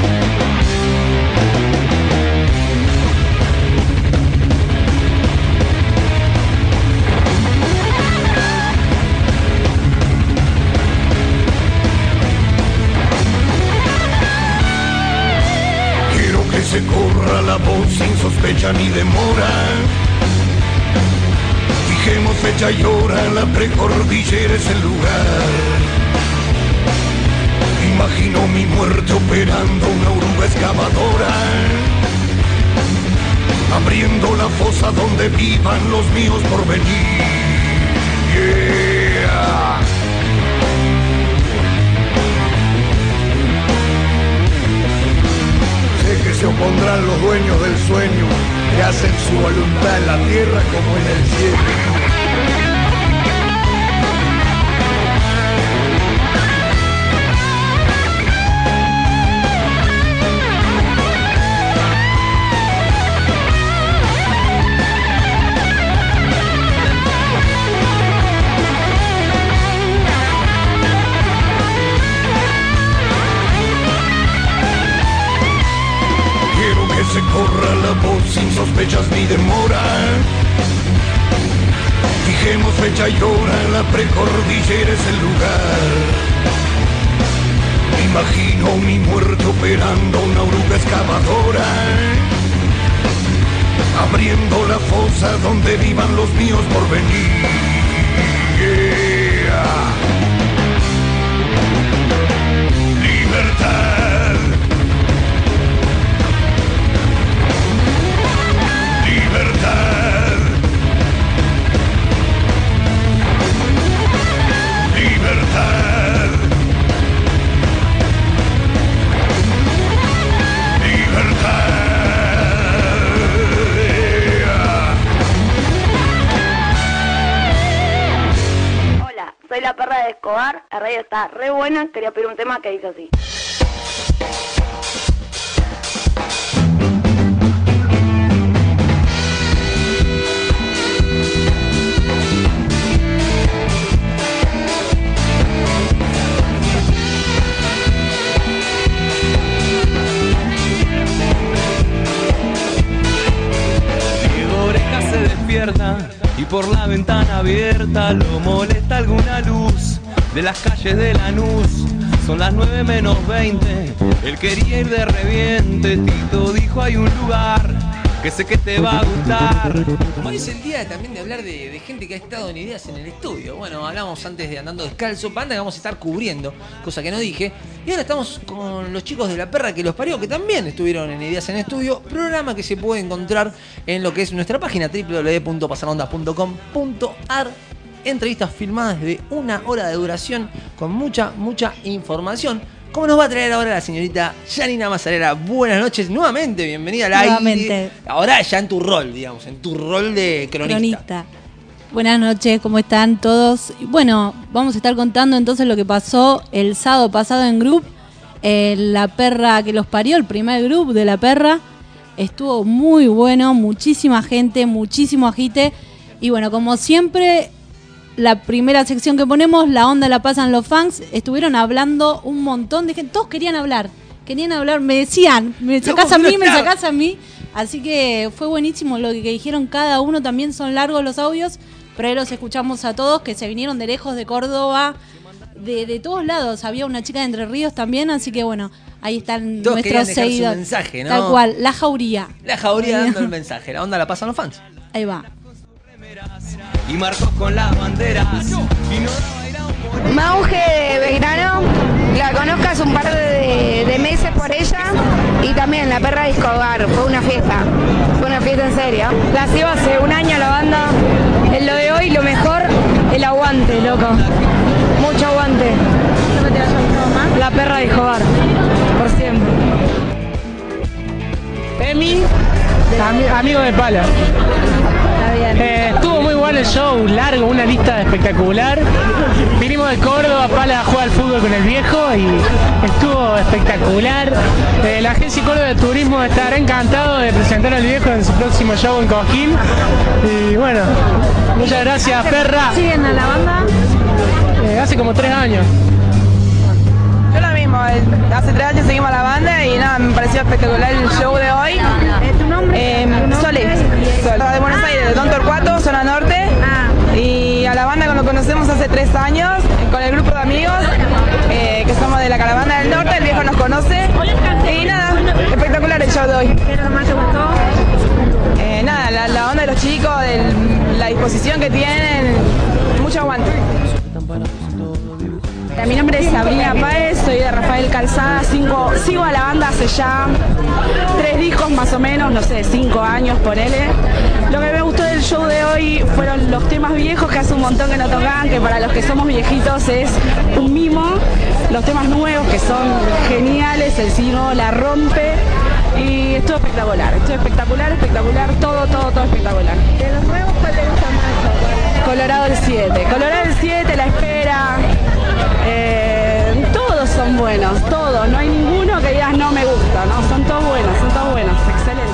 E: Se corra la voz sin sospecha ni demora. Fijemos fecha y hora, la precordillera es el lugar. Imagino mi muerte operando una oruga excavadora, abriendo la fosa donde vivan los míos por venir. Yeah. Que se opondrán los dueños del sueño, que hacen su voluntad en la tierra como en el cielo. Se corra la voz sin sospechas ni demora. Fijemos fecha y hora, la precordillera es el lugar. Imagino mi muerte operando una oruga excavadora, abriendo la fosa donde vivan los míos por venir. Yeah. Libertad. Libertad, libertad, libertad.
M: Hola, soy la perra de Escobar. La radio está re buena. Quería pedir un tema que dice así.
L: por la ventana abierta lo molesta alguna luz de las calles de Lanús. Son las 9 menos 20, él quería ir de reviente. Tito dijo hay un lugar que sé que te va a gustar.
A: Hoy es el día también de hablar de gente que ha estado en Ideas en el estudio. Bueno, hablamos antes de Andando Descalzo, banda que vamos a estar cubriendo, cosa que no dije. Y ahora estamos con los chicos de La Perra que los parió, que también estuvieron en Ideas en el estudio. Programa que se puede encontrar en lo que es nuestra página www.pasarondas.com.ar. Entrevistas filmadas de 1 hora de duración con mucha información. ¿Cómo nos va a traer ahora la señorita Yanina Mazzarella? Buenas noches, nuevamente, bienvenida al aire.
C: Nuevamente.
A: Ahora ya en tu rol, digamos, en tu rol de cronista.
C: Buenas noches, ¿cómo están todos? Bueno, vamos a estar contando entonces lo que pasó el sábado pasado en Group. La Perra que los parió, el primer Group de La Perra. Estuvo muy bueno, muchísima gente, muchísimo agite. Y bueno, como siempre, la primera sección que ponemos, la onda la pasan los fans. Estuvieron hablando un montón de gente. Todos querían hablar, me decían, me sacás a mí. Así que fue buenísimo lo que dijeron cada uno. También son largos los audios, pero ahí los escuchamos a todos, que se vinieron de lejos, de Córdoba, de todos lados. Había una chica de Entre Ríos también, así que bueno, ahí están
A: todos
C: nuestros seguidores.
A: Su mensaje, ¿no?
C: Tal cual, la jauría.
A: La jauría dando el mensaje, la onda la pasan los fans.
C: Ahí va.
L: Y marcó con las banderas.
N: Mauge de Belgrano, la conozco hace un par de meses por ella. Y también La Perra de Escobar, fue una fiesta en serio. La sigo hace un año la banda. En lo de hoy, lo mejor, el aguante, loco. Mucho aguante. ¿Cómo te has gustado más? La Perra de Escobar, por siempre.
O: Emi, amigo de Pala. Estuvo muy bueno el show, largo, una lista espectacular. Vinimos de Córdoba, Pala juega al fútbol con el viejo y estuvo espectacular. La agencia Córdoba de Turismo estará encantado de presentar al viejo en su próximo show en Cosquín. Y bueno, muchas gracias, Perra.
N: ¿Siguen a la banda?
O: Hace como 3 años.
N: Yo lo mismo, hace 3 años seguimos a la banda y nada, me pareció espectacular el show de hoy. ¿Tu nombre? Sole, de Buenos Aires, de Don Torcuato, zona norte. Y a la banda lo conocemos hace 3 años, con el grupo de amigos, que somos de la Caravana del Norte, el viejo nos conoce. Y nada, espectacular el show de hoy. ¿Qué es lo más que gustó? Nada, la onda de los chicos, la disposición que tienen, mucho aguante. Mi nombre es Sabrina Páez, soy de Rafael Calzada, sigo a la banda hace ya 3 discos más o menos, no sé, 5 años, ponele. Lo que me gustó del show de hoy fueron los temas viejos, que hace un montón que no tocaban, que para los que somos viejitos es un mimo. Los temas nuevos, que son geniales, el Cino la rompe. Y estuvo espectacular, todo espectacular. ¿De los nuevos cuál te gusta más? Colorado el 7, La Espera. Todos son buenos, todos, no hay ninguno que digas no me gusta, ¿no? Son todos buenos, excelente.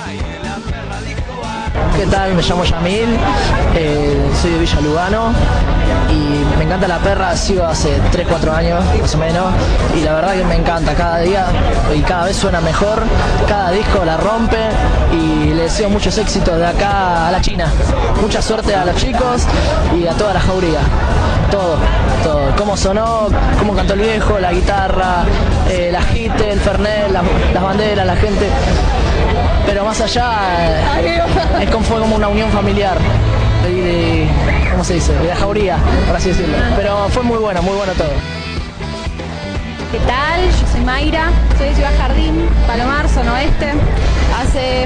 P: ¿Qué tal? Me llamo Yamil, soy de Villa Lugano y me encanta La Perra, sigo hace 3-4 años más o menos y la verdad que me encanta cada día y cada vez suena mejor, cada disco la rompe y le deseo muchos éxitos de acá a la China. Mucha suerte a los chicos y a toda la jauría. Todo, cómo sonó, cómo cantó el viejo, la guitarra, la jite, el fernet, las banderas, la gente. Pero más allá, fue como una unión familiar, ¿cómo se dice? De la jauría, por así decirlo. Pero fue muy bueno todo.
N: ¿Qué tal? Yo soy Mayra, soy de Ciudad Jardín, Palomar, zona oeste. Hace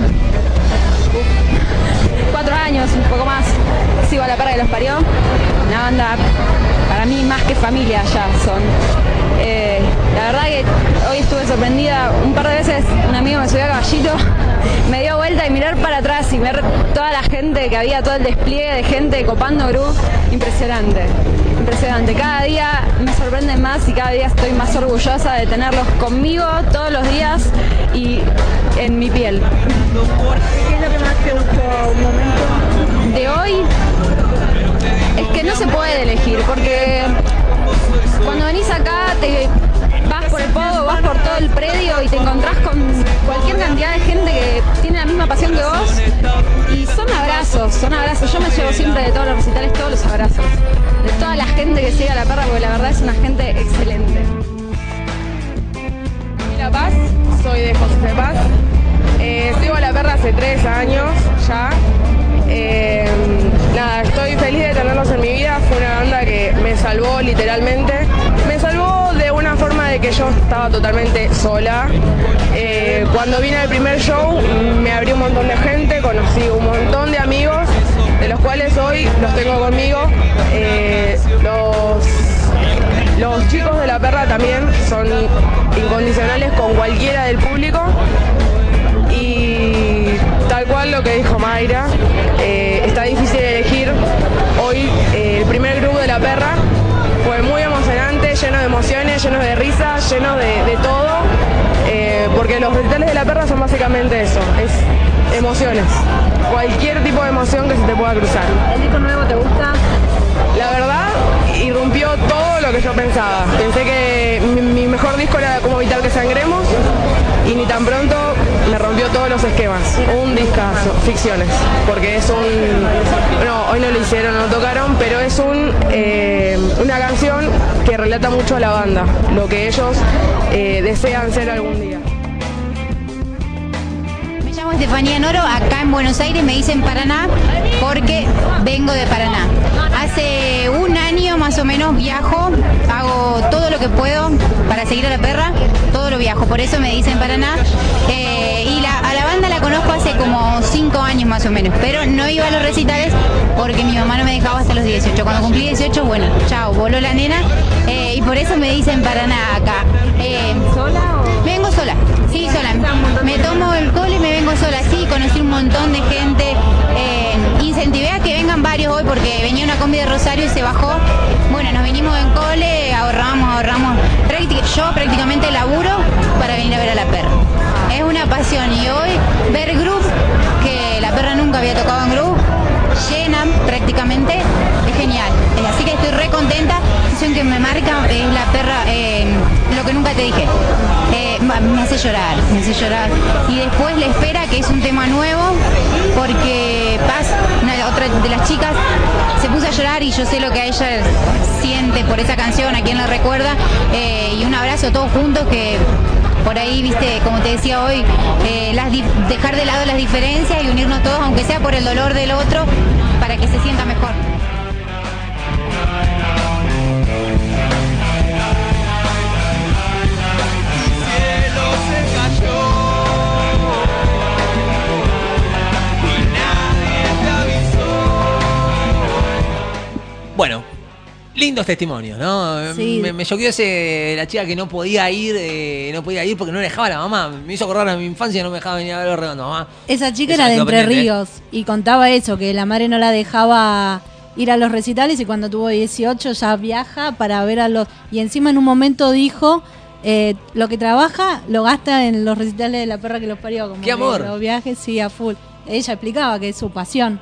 N: 4 años, un poco más, sigo a La Perra que los parió. Una banda, para mí, más que familia ya son. La verdad que hoy estuve sorprendida. Un par de veces un amigo me subió a caballito, me dio vuelta y mirar para atrás y ver toda la gente que había, todo el despliegue de gente copando Group. Impresionante. Cada día me sorprenden más y cada día estoy más orgullosa de tenerlos conmigo todos los días y en mi piel.
Q: ¿Qué es lo que más te gustó un momento?
N: De hoy es que no se puede elegir porque cuando venís acá te vas por el pogo, vas por todo el predio y te encontrás con cualquier cantidad de gente que tiene la misma pasión que vos y son abrazos. Yo me llevo siempre
R: gente que siga La Perra porque la verdad es una gente excelente.
N: La Paz, soy de José Paz. Sigo a La Perra hace 3 años ya. Nada, estoy feliz de tenerlos en mi vida. Fue una banda que me salvó literalmente. Me salvó de una forma de que yo estaba totalmente sola. Cuando vine al primer show me abrió un montón de gente, conocí un montón de amigos, de los cuales hoy los tengo conmigo. Los chicos de La Perra también son incondicionales con cualquiera del público. Y tal cual lo que dijo Mayra, está difícil de elegir. Hoy el primer grupo de La Perra fue muy emocionante, lleno de emociones, lleno de risas, lleno de todo. Porque los recitales de La Perra son básicamente eso, es emociones. Cualquier tipo de emoción que se te pueda cruzar.
R: ¿El disco nuevo te gusta?
N: La verdad, irrumpió todo lo que yo pensaba. Pensé que mi mejor disco era Como evitar que sangremos y ni tan pronto me rompió todos los esquemas. Un discazo, Ficciones, porque es no, hoy no lo hicieron, no lo tocaron, pero es una canción que relata mucho a la banda, lo que ellos desean ser algún día.
S: Me llamo Estefanía Noro, acá en Buenos Aires me dicen Paraná porque vengo de Paraná. Hace un año más o menos viajo, hago todo lo que puedo para seguir a La Perra, todo lo viajo, por eso me dicen Paraná. Y a la banda la conozco hace como 5 años más o menos, pero no iba a los recitales porque mi mamá no me dejaba hasta los 18. Cuando cumplí 18, bueno, chao, voló la nena, y por eso me dicen Paraná acá.
R: ¿Sola o...?
S: Vengo sola, sí, sola. Me tomo el cole y me vengo sola, sí, conocí un montón de gente. Incentivé a que vengan varios hoy porque venía una combi de Rosario y se bajó. Bueno, nos vinimos en cole, ahorramos. Yo prácticamente laburo para venir a ver a La Perra. Es una pasión y hoy ver grupos que La Perra nunca había tocado en grupo, llenan prácticamente, es genial. Así que estoy re contenta. La canción que me marca es La Perra, lo que nunca te dije. Me hace llorar. Y después La Espera, que es un tema nuevo, porque Paz, otra de las chicas, se puso a llorar y yo sé lo que a ella siente por esa canción, a quien la recuerda, y un abrazo todos juntos que por ahí, viste, como te decía hoy, dejar de lado las diferencias y unirnos todos, aunque sea por el dolor del otro, para que se sienta mejor.
A: Bueno, lindos testimonios, ¿no?
C: Sí.
A: Me choqueó la chica que no podía ir porque no le dejaba la mamá. Me hizo acordar a mi infancia, no me dejaba venir a ver los regalos, mamá.
C: Esa chica era de Entre Ríos y contaba eso, que la madre no la dejaba ir a los recitales y cuando tuvo 18 ya viaja para ver a los... Y encima en un momento dijo, lo que trabaja lo gasta en los recitales de La Perra que los parió. Como
A: ¡qué amor!
C: Los viajes, sí, a full. Ella explicaba que es su pasión.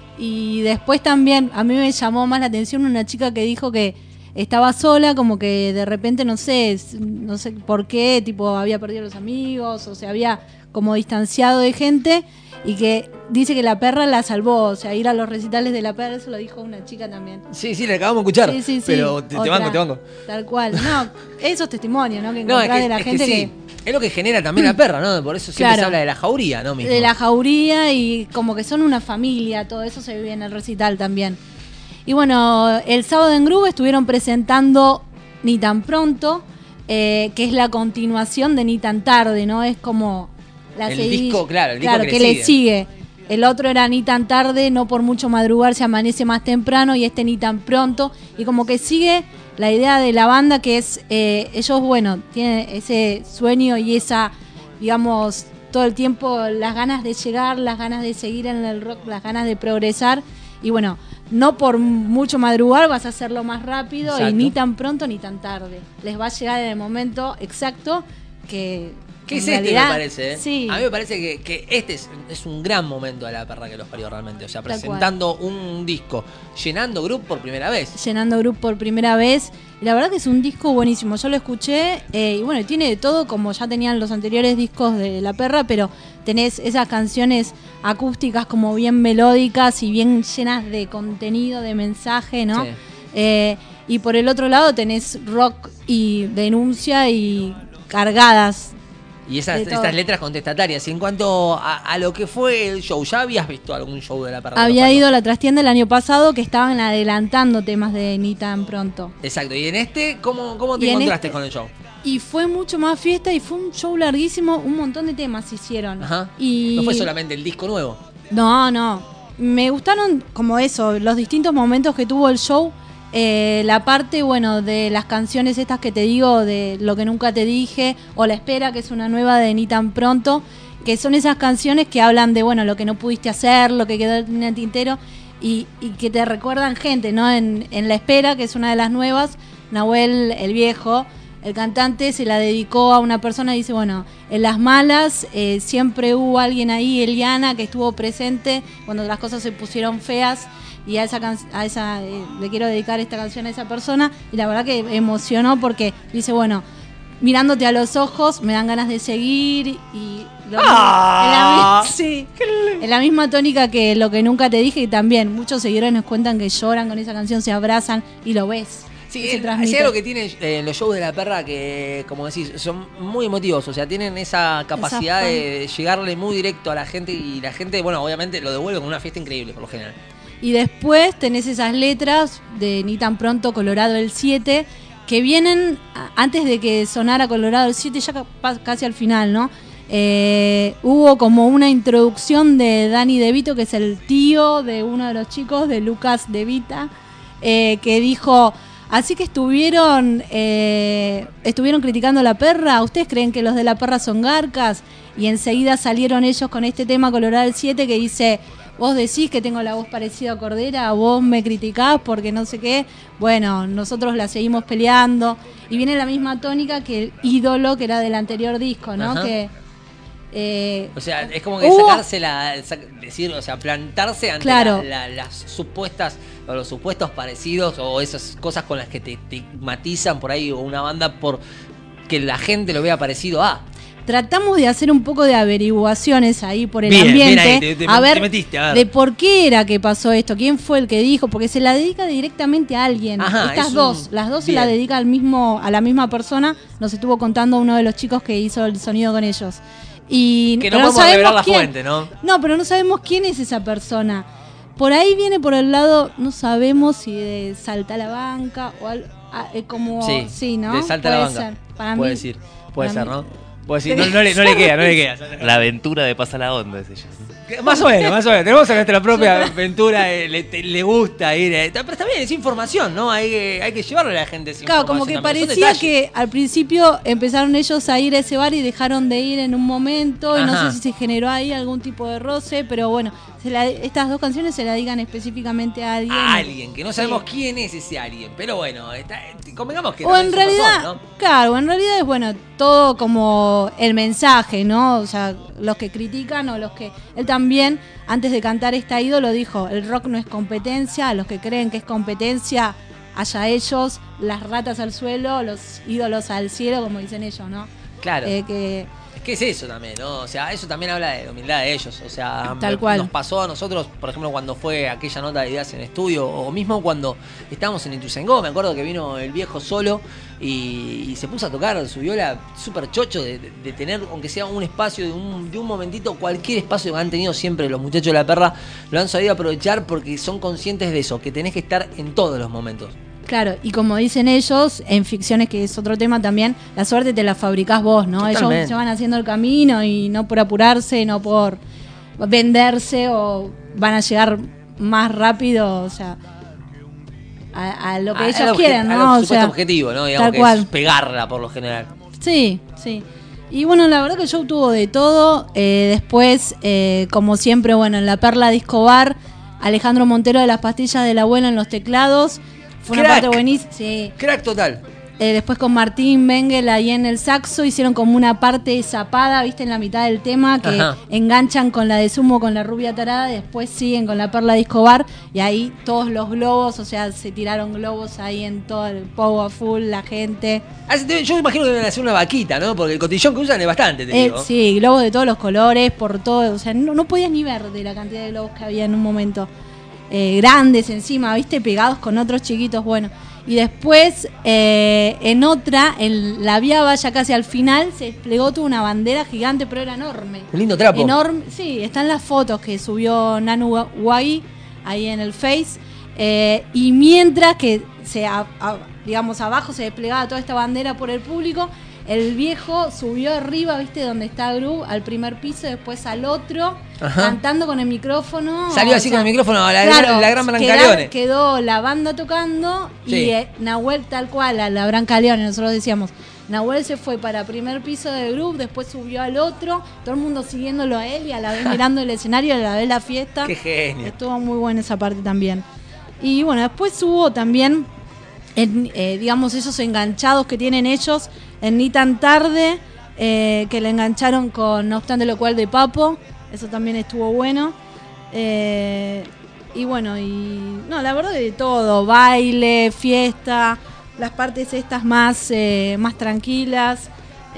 C: Y después también a mí me llamó más la atención una chica que dijo que estaba sola, como que de repente no sé por qué, tipo había perdido a los amigos o se había como distanciado de gente y que dice que La Perra la salvó, o sea, ir a los recitales de La Perra, eso lo dijo una chica también.
A: Sí, le acabamos de escuchar,
C: sí,
A: pero te banco.
C: Tal cual, no, esos testimonios, ¿no? Que encontrás de la gente que...
A: Es lo que genera también La Perra, ¿no? Por eso siempre se habla de la jauría, ¿no? Mismo.
C: De la jauría y como que son una familia, todo eso se vive en el recital también. Y bueno, el sábado en Groove estuvieron presentando Ni Tan Pronto, que es la continuación de Ni Tan Tarde, ¿no? Es como la
A: disco, el disco
C: que le sigue. El otro era Ni Tan Tarde, No Por Mucho Madrugar, Se Amanece Más Temprano, y este Ni Tan Pronto. Y como que sigue la idea de la banda, que es, ellos, bueno, tienen ese sueño y esa, digamos, todo el tiempo las ganas de llegar, las ganas de seguir en el rock, las ganas de progresar. Y bueno, no por mucho madrugar vas a hacerlo más rápido. Exacto. Y ni tan pronto ni tan tarde. Les va a llegar en el momento exacto que...
A: ¿Qué es realidad, me parece?
C: Sí.
A: A mí me parece que este es un gran momento de La Perra que los parió realmente. O sea, presentando un disco, llenando Group por primera vez.
C: Llenando Group por primera vez. Y la verdad que es un disco buenísimo. Yo lo escuché y bueno, tiene de todo como ya tenían los anteriores discos de La Perra, pero tenés esas canciones acústicas como bien melódicas y bien llenas de contenido, de mensaje, ¿no? Sí. Y por el otro lado tenés rock y denuncia y cargadas.
A: Y estas letras contestatarias. Y en cuanto a lo que fue el show, ¿ya habías visto algún show de La Perra?
C: Había ido a la trastienda el año pasado que estaban adelantando temas de Ni Tan Pronto.
A: Exacto. ¿Y en este cómo te
C: Y en
A: encontraste con el show?
C: Y fue mucho más fiesta y fue un show larguísimo, un montón de temas hicieron.
A: Ajá.
C: Y
A: No fue solamente el disco nuevo.
C: No. Me gustaron como eso, los distintos momentos que tuvo el show. La parte, bueno, de las canciones estas que te digo, de Lo que nunca te dije, o La espera, que es una nueva de Ni Tan Pronto, que son esas canciones que hablan de, bueno, lo que no pudiste hacer, lo que quedó en el tintero, y que te recuerdan gente, ¿no? En La espera, que es una de las nuevas, Nahuel, el viejo, el cantante, se la dedicó a una persona y dice, bueno, en las malas siempre hubo alguien ahí, Eliana, que estuvo presente cuando las cosas se pusieron feas, y a esa le quiero dedicar esta canción a esa persona, y la verdad que emocionó porque dice, bueno, mirándote a los ojos me dan ganas de seguir, y en la misma tónica que Lo que nunca te dije, y también muchos seguidores nos cuentan que lloran con esa canción, se abrazan y lo ves.
A: Sí,
C: se
A: es
C: transmite.
A: algo que tiene los shows de La Perra que, como decís, son muy emotivos, o sea, tienen esa capacidad de llegarle muy directo a la gente, y la gente, bueno, obviamente lo devuelve con una fiesta increíble por lo general.
C: Y después tenés esas letras de Ni Tan Pronto, Colorado el 7, que vienen antes de que sonara Colorado el 7, ya casi al final, ¿no? Hubo como una introducción de Dani De Vito, que es el tío de uno de los chicos, de Lucas De Vita, que dijo, así que estuvieron criticando a La Perra, ¿ustedes creen que los de La Perra son garcas? Y enseguida salieron ellos con este tema Colorado el 7 que dice, vos decís que tengo la voz parecida a Cordera, vos me criticás porque no sé qué, bueno, nosotros la seguimos peleando, y viene la misma tónica que el Ídolo, que era del anterior disco, ¿no?
A: Ajá.
C: Que
A: o sea, es como que plantarse ante
C: Claro.
A: las supuestas, o los supuestos parecidos, o esas cosas con las que te estigmatizan por ahí, o una banda por que la gente lo vea parecido a.
C: Tratamos de hacer un poco de averiguaciones ahí por el
A: Bien,
C: ambiente,
A: bien ahí, te
C: a ver
A: metiste, a ver.
C: de por qué era que pasó esto, quién fue el que dijo, porque se la dedica directamente a alguien.
A: Ajá,
C: Estas dos, las dos se
A: bien.
C: la dedica a la misma persona, nos estuvo contando uno de los chicos que hizo el sonido con ellos. Y
A: Que no
C: pero
A: podemos revelar la
C: quién.
A: fuente, ¿no?
C: No, pero no sabemos quién es esa persona. Por ahí viene por el lado, no sabemos si de Salta a la Banca o como sí, ¿no?
A: De Salta a la
C: Puede
A: Banca.
C: ser, para
A: Puede
C: mí.
A: decir, puede
C: para
A: ser,
C: mí.
A: ¿no? Puede decir, no le queda.
B: La aventura de Pasa la Onda, es ella.
A: Más o menos. Tenemos nuestra propia aventura, le gusta ir. Pero está bien, es información, ¿no? Hay que llevarle a la gente esa
C: Claro,
A: información.
C: como que
A: también. Son
C: parecía
A: detalles.
C: que al principio empezaron ellos a ir a ese bar y dejaron de ir en un momento, y no
A: Ajá.
C: sé si se generó ahí algún tipo de roce, pero bueno, estas dos canciones se la digan específicamente a alguien.
A: A alguien, que no sabemos
C: Sí.
A: quién es ese alguien. Pero bueno, convengamos que
C: O
A: también
C: en
A: son
C: realidad,
A: personas, ¿no?
C: claro, en realidad es bueno, todo como el mensaje, ¿no? O sea, los que critican o los que... Él también, antes de cantar esta Ídolo, dijo, el rock no es competencia, a los que creen que es competencia, allá ellos, las ratas al suelo, los ídolos al cielo, como dicen ellos, ¿no?
A: Claro.
C: Que
A: Es que es eso también, ¿no? O sea, eso también habla de la humildad de ellos. O sea,
C: Tal cual.
A: nos pasó a nosotros, por ejemplo, cuando fue aquella nota de ideas en estudio, o mismo cuando estábamos en Ituzaingó, me acuerdo que vino el viejo solo y se puso a tocar su viola súper chocho de tener, aunque sea un espacio de un momentito, cualquier espacio que han tenido siempre los muchachos de La Perra, lo han sabido aprovechar porque son conscientes de eso, que tenés que estar en todos los momentos.
C: Claro, y como dicen ellos, en ficciones, que es otro tema también, la suerte te la fabricás vos, ¿no?
A: Totalmente.
C: Ellos se van haciendo el camino y no por apurarse, no por venderse, o van a llegar más rápido, o sea, a lo que ellos quieren, ¿no?
A: Al supuesto objetivo, ¿no? Digamos
C: tal
A: que
C: cual.
A: es pegarla por lo general.
C: Sí, sí. Y bueno, la verdad que el show tuvo de todo. Después, como siempre, bueno, en la Perla Disco Bar, Alejandro Montero de las Pastillas del Abuelo en los teclados. Fue una
A: Crack.
C: parte buenísima. Sí.
A: Crack total.
C: Después con Martín Bengel ahí en el saxo hicieron como una parte zapada, viste, en la mitad del tema, que
A: Ajá.
C: enganchan con la de Sumo, con la rubia tarada, y después siguen con la Perla Disco Bar, y ahí todos los globos, o sea, se tiraron globos ahí en todo el pogo full, la gente.
A: Yo imagino que deben hacer una vaquita, ¿no? Porque el cotillón que usan es bastante, te digo.
C: Sí, globos de todos los colores, por todo, o sea, no podías ni ver de la cantidad de globos que había en un momento. Grandes encima, viste, pegados con otros chiquitos, bueno. Y después, en otra, en la Viaba, ya casi al final, se desplegó toda una bandera gigante, pero era enorme.
A: Un lindo trapo.
C: Enorme, sí, están las fotos que subió Nanu Wai ahí en el Face. Y mientras que digamos abajo se desplegaba toda esta bandera por el público, el viejo subió arriba, ¿viste? Donde está Groove, al primer piso, después al otro,
A: Ajá.
C: cantando con el micrófono.
A: Salió así con el micrófono a la gran Brancaleone.
C: Quedó la banda tocando
A: Sí.
C: y Nahuel tal cual, a la Brancaleone, nosotros decíamos. Nahuel se fue para primer piso del Groove, después subió al otro, todo el mundo siguiéndolo a él y a la vez mirando el escenario, a la vez la fiesta.
A: Qué genio.
C: Estuvo muy buena esa parte también. Y bueno, después hubo también, digamos, esos enganchados que tienen ellos en Ni Tan Tarde, que le engancharon con No Obstante Lo Cual de Papo. Eso también estuvo bueno. Y bueno, no, la verdad de todo, baile, fiesta, las partes estas más tranquilas.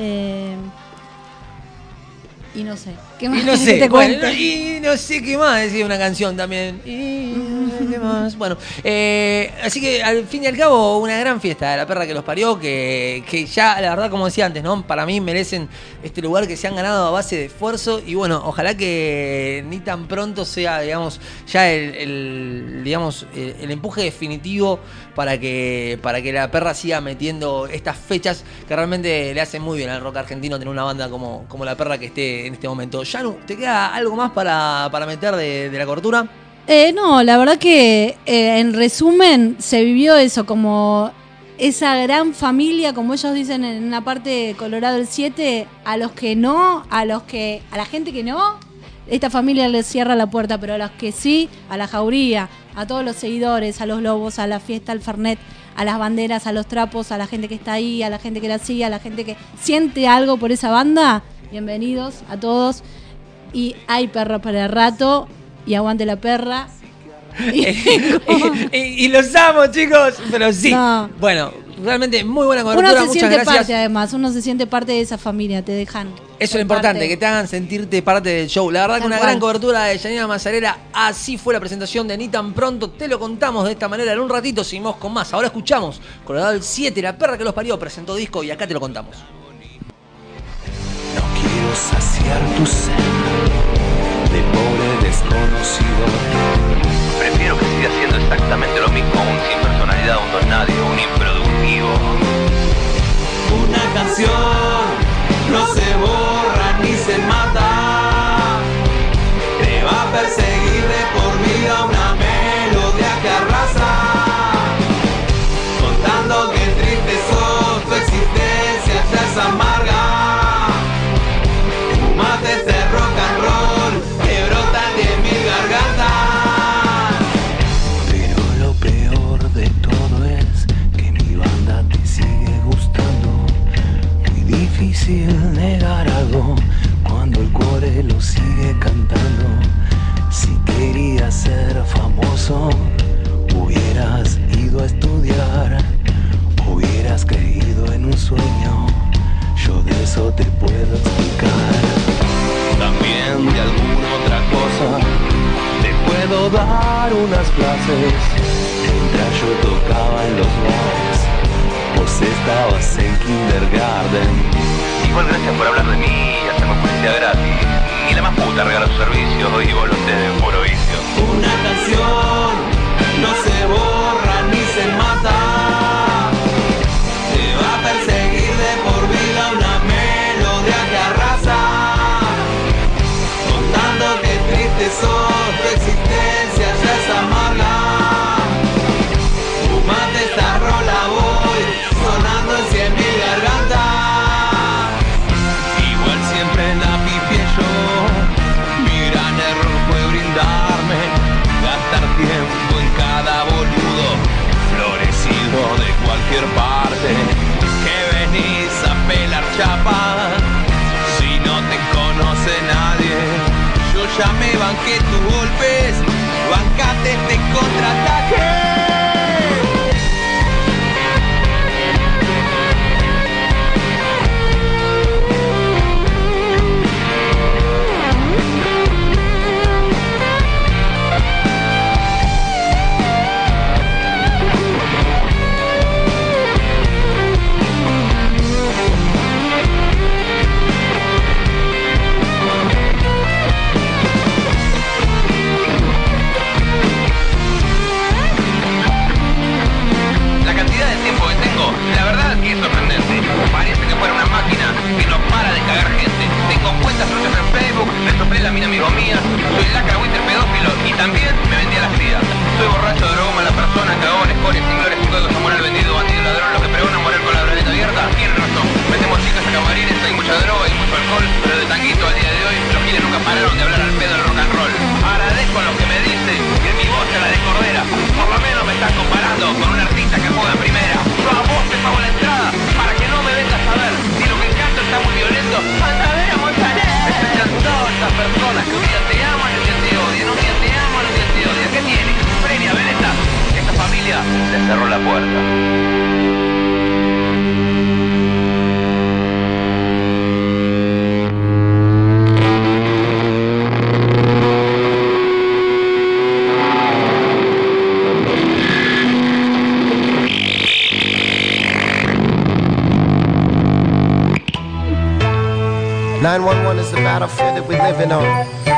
C: Y no sé, ¿qué más
A: Y no
C: querés
A: sé,
C: que te
A: bueno,
C: cuente?
A: y no sé qué más, decía una canción también. Y qué más. Bueno, así que al fin y al cabo, una gran fiesta de la perra que los parió, que ya, la verdad, como decía antes, ¿no? Para mí merecen este lugar que se han ganado a base de esfuerzo. Y bueno, ojalá que ni tan pronto sea, digamos, ya el empuje definitivo para que la perra siga metiendo estas fechas que realmente le hacen muy bien al rock argentino tener una banda como la perra que esté en este momento. Yanu, ¿te queda algo más para meter de la cobertura?
C: No, la verdad que en resumen se vivió eso, como esa gran familia, como ellos dicen en una parte de Colorado el 7, a la gente que no, esta familia les cierra la puerta, pero a los que sí, a la jauría, a todos los seguidores, a los lobos, a la fiesta, al Fernet, a las banderas, a los trapos, a la gente que está ahí, a la gente que la sigue, a la gente que siente algo por esa banda, bienvenidos a todos. Y hay perra para el rato, y aguante la perra.
A: Y los amo, chicos, pero sí.
C: No.
A: Bueno, realmente muy buena cobertura,
C: Uno se
A: muchas
C: siente
A: gracias.
C: parte, además, uno se siente parte de esa familia, te dejan.
A: Eso es
C: ser
A: lo importante,
C: parte.
A: que te hagan sentirte parte del show. La verdad que
C: Tal
A: una
C: cual.
A: gran cobertura de Yanina Mazzarella. Así fue la presentación de Ni Tan Pronto. Te lo contamos de esta manera. En un ratito seguimos con más. Ahora escuchamos Colorado el 7, la perra que los parió, presentó disco y acá te lo contamos.
E: Quiero saciar tu sed de pobre desconocido.
T: Prefiero que siga siendo exactamente lo mismo, un sin personalidad, un don nadie, un improductivo.
E: Una canción no se borra ni se mata. Te va a perseguir de por vida una melodía que arrasa. Contando que triste sos, tu existencia ya es amarga. Fumates de rock and roll que brotan de mi garganta. Pero lo peor de todo es que mi banda te sigue gustando. Muy difícil negar algo cuando el cuore lo sigue cantando. Si querías ser famoso, hubieras ido a estudiar, hubieras creído en un sueño. Yo de eso te puedo explicar. También de alguna otra cosa te puedo dar unas clases. Mientras yo tocaba en los bares, vos estabas en kindergarten.
T: Igual gracias por hablar de mí y hacerme publicidad gratis. Ni la más puta regala su servicio y vos lo sé de puro vicio.
E: Una canción no se borra ni se mata. Te va a perseguir de por vida una melodía que arrasa. Contando que triste sos, tu existencia ya es amarga. Fumate esta rola voy, sonando en 100.000 gargantas. Igual siempre la pifié yo. Mi gran error fue brindarme, gastar tiempo en cada boludo florecido de cualquier parte. Que venís a pelar chapa si no te conoce nadie. Yo ya me banqué tus golpes, bancate este contraataque.
T: tiene amigo mías. Soy lacra, buitre, pedófilo y también me vendía las crías. Soy borracho, drogo, mala persona, cagón, escoria, cinglones, psicóticos, moral vendido, bandido, ladrón, lo que pregona, morir con la bragueta abierta. Tienen razón, metemos chicas a camarines, hay mucha droga y mucho alcohol, pero de tanguito al día de hoy los giles nunca pararon de hablar al pedo del rock and roll. Agradezco a los que me dicen que mi voz es la de Cordera, por lo menos me están comparando con un artista que juega en primera. Yo a vos te pago la entrada para que no me vengas a ver. Si lo que canto está muy violento, anda a ver a Montaner. Me extrañan todas estas personas que un día te aman y un día te odian, un día te aman y un día te odian. ¿Qué tiene? Premia, Veleta. Esta familia le cerró la puerta.
U: 911 is the battlefield that we're living on.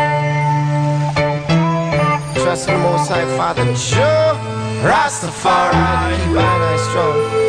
U: Trust in the Most High Father, Joe Rastafari, keep our eyes strong.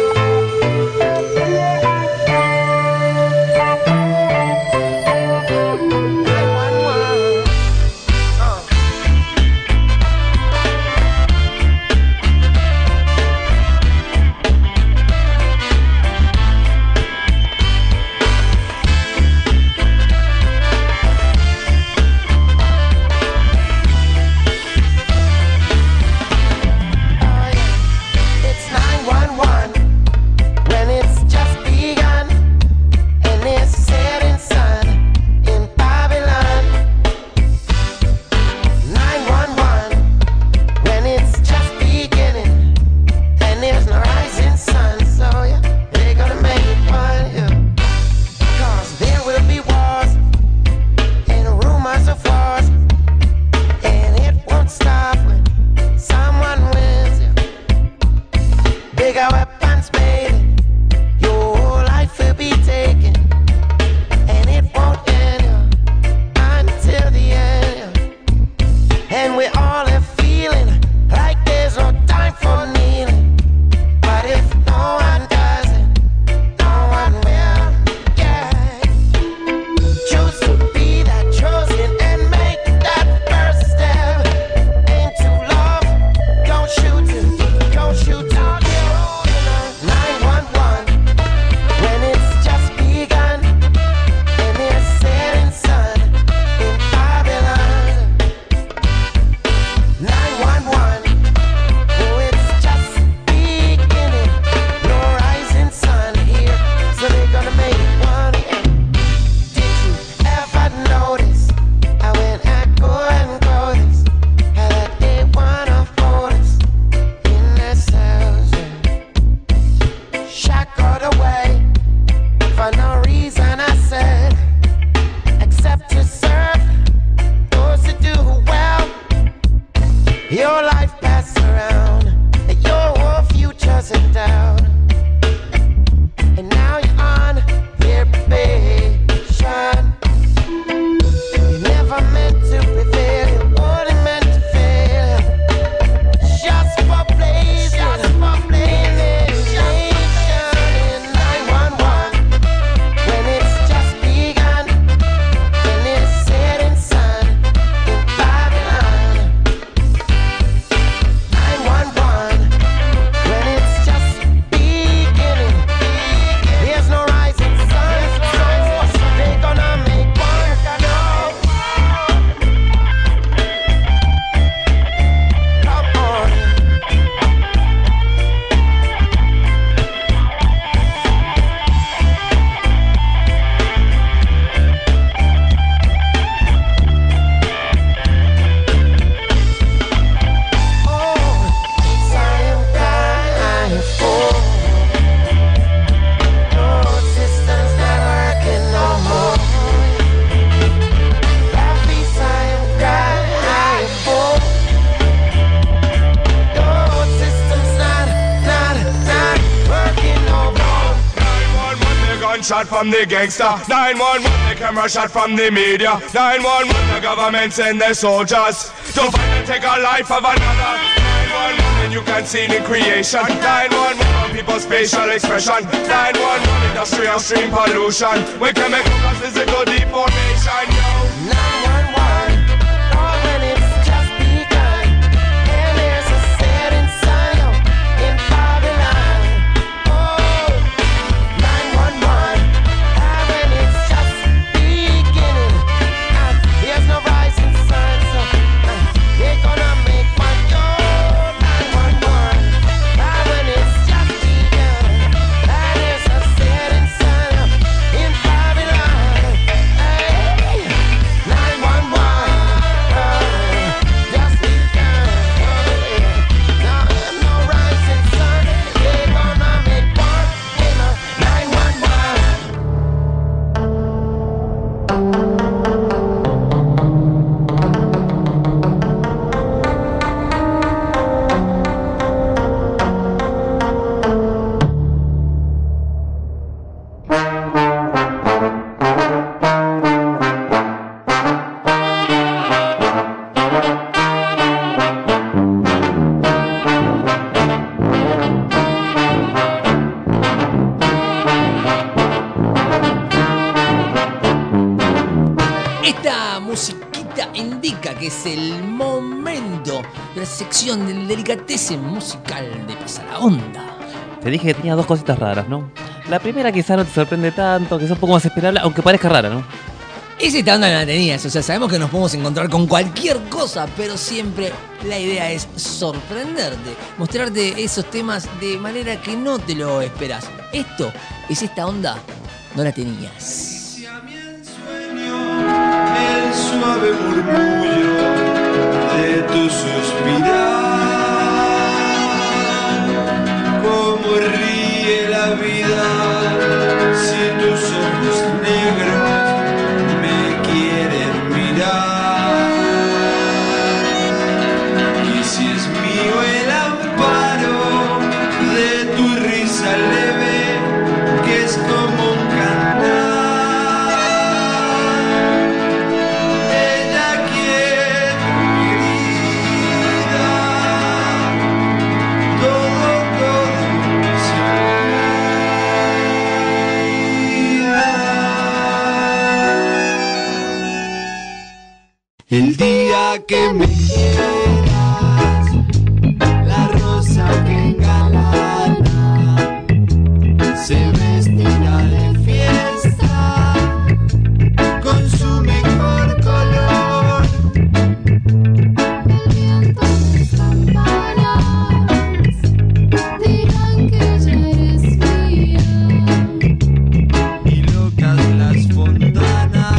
V: Shot from the gangster, 911 the camera shot from the media, 911 the government send their soldiers to find and take a life of another. 911 and you can see the creation, 911 people's facial expression, 911 industrial stream pollution, we can make physical deformation, yo.
U: 911
A: musiquita indica que es el momento de la sección del delicatessen musical de Pasa la Onda.
B: Te dije que tenía dos cositas raras, ¿no? La primera quizá no te sorprende tanto, que es un poco más esperable, aunque parezca rara, ¿no?
A: Esta onda no la tenías, o sea, sabemos que nos podemos encontrar con cualquier cosa, pero siempre la idea es sorprenderte, mostrarte esos temas de manera que no te lo esperas. Esto es esta onda, no la tenías.
L: El suave murmullo de tu suspirar, como ríe la vida si tus ojos negros me quieren mirar. Y si es mío el amparo de tu risa leve, que es como un cantar. El día que me quieras, la rosa que engalana se vestirá de fiesta con su mejor color. El viento de campanas dirán que ya eres mía, y locas las fontanas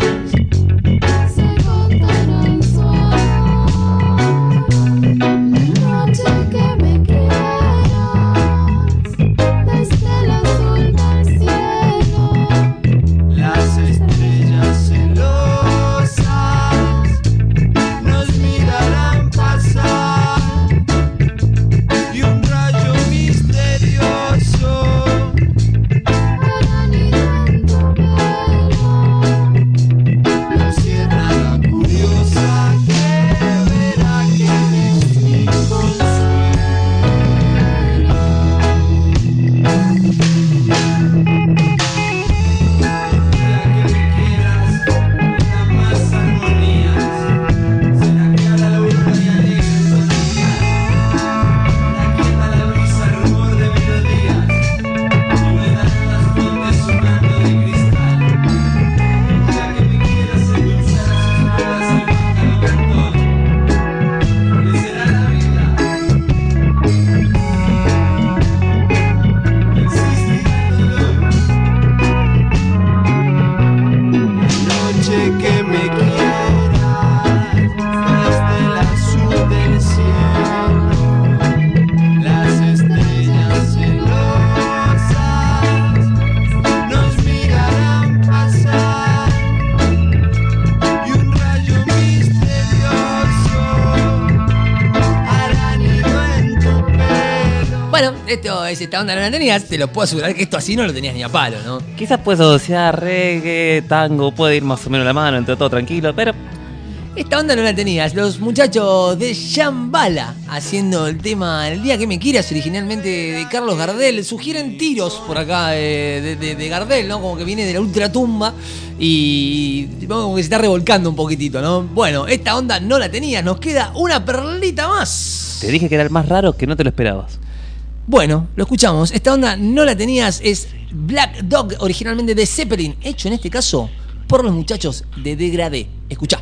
A: Esto es esta onda, no la tenías, te lo puedo asegurar que esto así no lo tenías ni a palo, ¿no?
B: Quizás puedes asociar reggae, tango, puede ir más o menos la mano, entre todo tranquilo, pero
A: esta onda no la tenías. Los muchachos de Shambhala haciendo el tema El día que me quieras, originalmente de Carlos Gardel. Sugieren tiros por acá de Gardel, ¿no? Como que viene de la ultratumba y como que se está revolcando un poquitito, ¿no? Bueno, esta onda no la tenías, nos queda una perlita más.
B: Te dije que era el más raro, que no te lo esperabas.
A: Bueno, lo escuchamos. Esta onda no la tenías, es Black Dog, originalmente de Zeppelin, hecho en este caso por los muchachos de Degradé. Escuchá.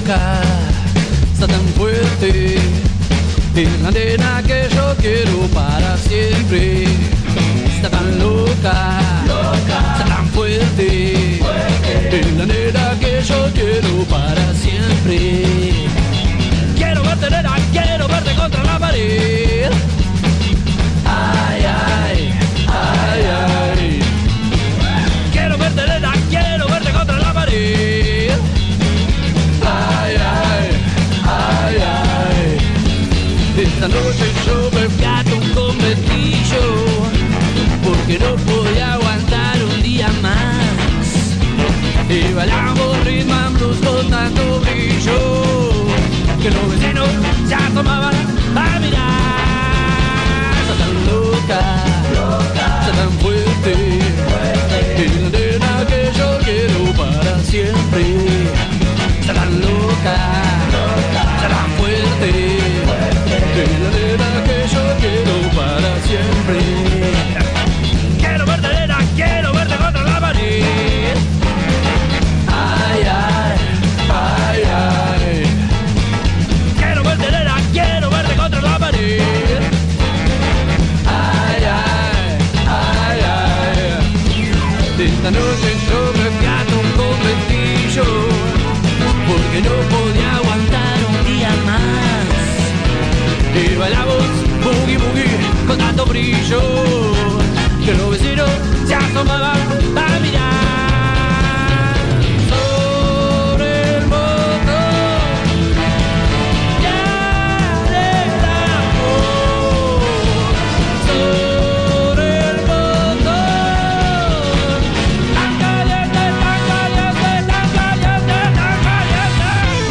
G: loca, está tan fuerte. Es la nena que yo quiero para siempre. Está tan loca, está tan fuerte. Es la nena que yo quiero para siempre. Quiero verte, nena, quiero verte contra la pared. Ay, ay, ay, ay. Quiero verte, nena, quiero verte contra la pared. Ay, ay, ay, ay. Esta noche yo me fui a un conventillo porque no podía aguantar un día más. Y bailamos rhythm and blues con tanto brillo que los vecinos ya tomaban a mirar. Está tan loca, está tan fuerte, es la nena que yo quiero para siempre. Está tan loca, está tan fuerte, es la nena que yo quiero para siempre. Quiero verte, nena, quiero verte contra la pared. Ay, ay, ay, ay. Quiero verte, nena, quiero verte contra la pared. Ay, ay, ay, ay. Esta noche yo me fui a un conventillo porque no podía aguantar un día más. Y bailamos boogie boogie con tanto brillo que los vecinos se asomaban a mirar. Sobre el motor ya del amor. Sobre el motor tan caliente, tan caliente, tan caliente, tan caliente.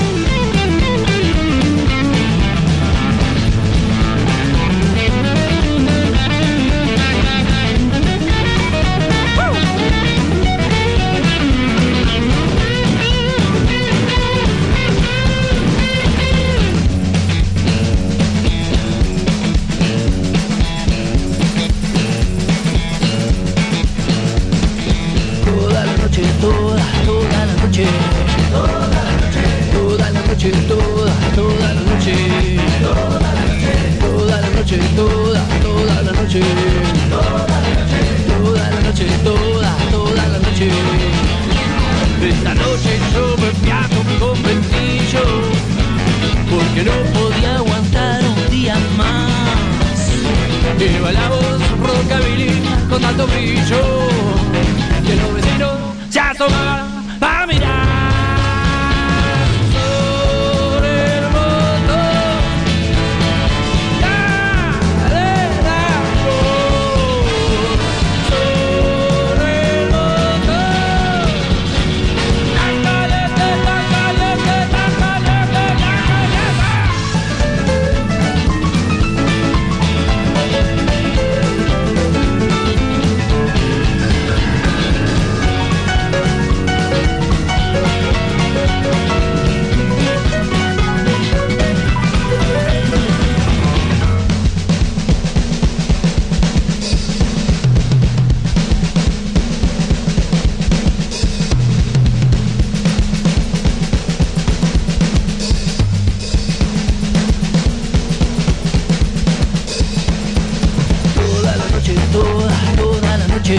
G: Toda la noche, toda la noche, toda la noche, toda la noche, toda la noche, toda la noche, toda la noche, toda la noche, toda la noche, toda la noche. Esta noche yo me fui a un conventillo porque no podía aguantar un día más. Y bailamos rockabilly con tanto brillo que los vecinos se asomaban a mirar. Sobre el motor ya del amor. Sobre el motor tan caliente, tan caliente, tan caliente, tan caliente. Toda la noche, toda la noche,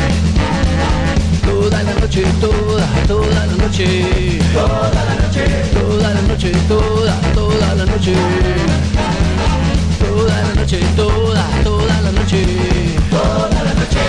G: toda la noche, toda la noche, toda la noche, toda la noche, toda la noche, toda la noche, toda la noche, toda la noche.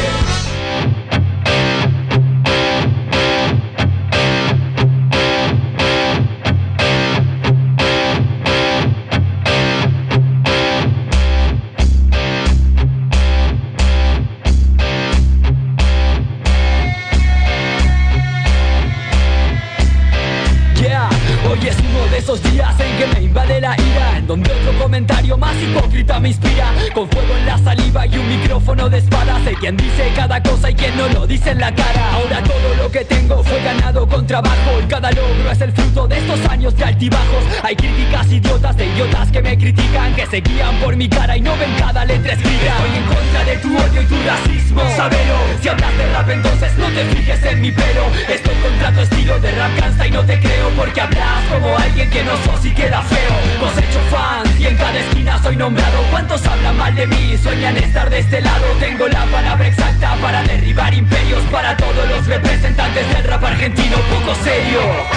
H: Yeah, hoy es uno de esos días en que me invade la ira, en donde otro comentario
F: odio más hipócrita me inspira. Con fuego en la saliva y un micrófono de espada. Sé quién dice cada cosa y quién no lo dice en la cara. Ahora todo lo que tengo fue ganado con trabajo, y cada logro es el fruto de estos años de altibajos. Hay críticas idiotas de idiotas que me critican, que se guían por mi cara y no ven cada letra escrita. Estoy en contra de tu odio y tu racismo, sabelo. Si hablas de rap entonces no te fijes en mi pelo. Estoy contra tu estilo de rap cansa y no te creo, porque hablas como alguien que no sos y queda feo. Cosecho fans y en cada esquina soy nombrado. ¿Cuántos hablan mal de mí? Sueñan estar de este lado. Tengo la palabra exacta para derribar imperios. Para todos los representantes del rap argentino, poco serio.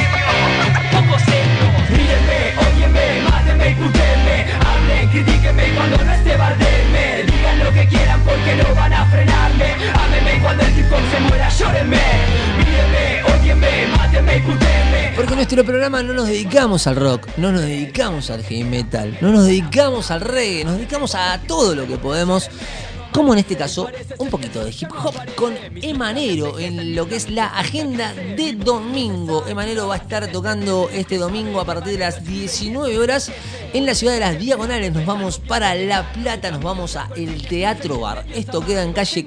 F: Poco serio. Mírenme, óyenme, mátenme y putenme. Hablen, critíquenme y cuando no esté bardenme. Digan lo que quieran porque no van a frenarme. Ámenme y cuando el hip hop se muera llórenme. Mírenme, óyenme, mátenme y putenme.
A: Porque en nuestro programa no nos dedicamos al rock, no nos dedicamos al heavy metal, no nos dedicamos al reggae, nos dedicamos a todo lo que podemos. Como en este caso, un poquito de hip hop con Emanero en lo que es la agenda de domingo. Emanero va a estar tocando este domingo a partir de las 19 horas en la ciudad de Las Diagonales. Nos vamos para La Plata, nos vamos a El Teatro Bar. Esto queda en calle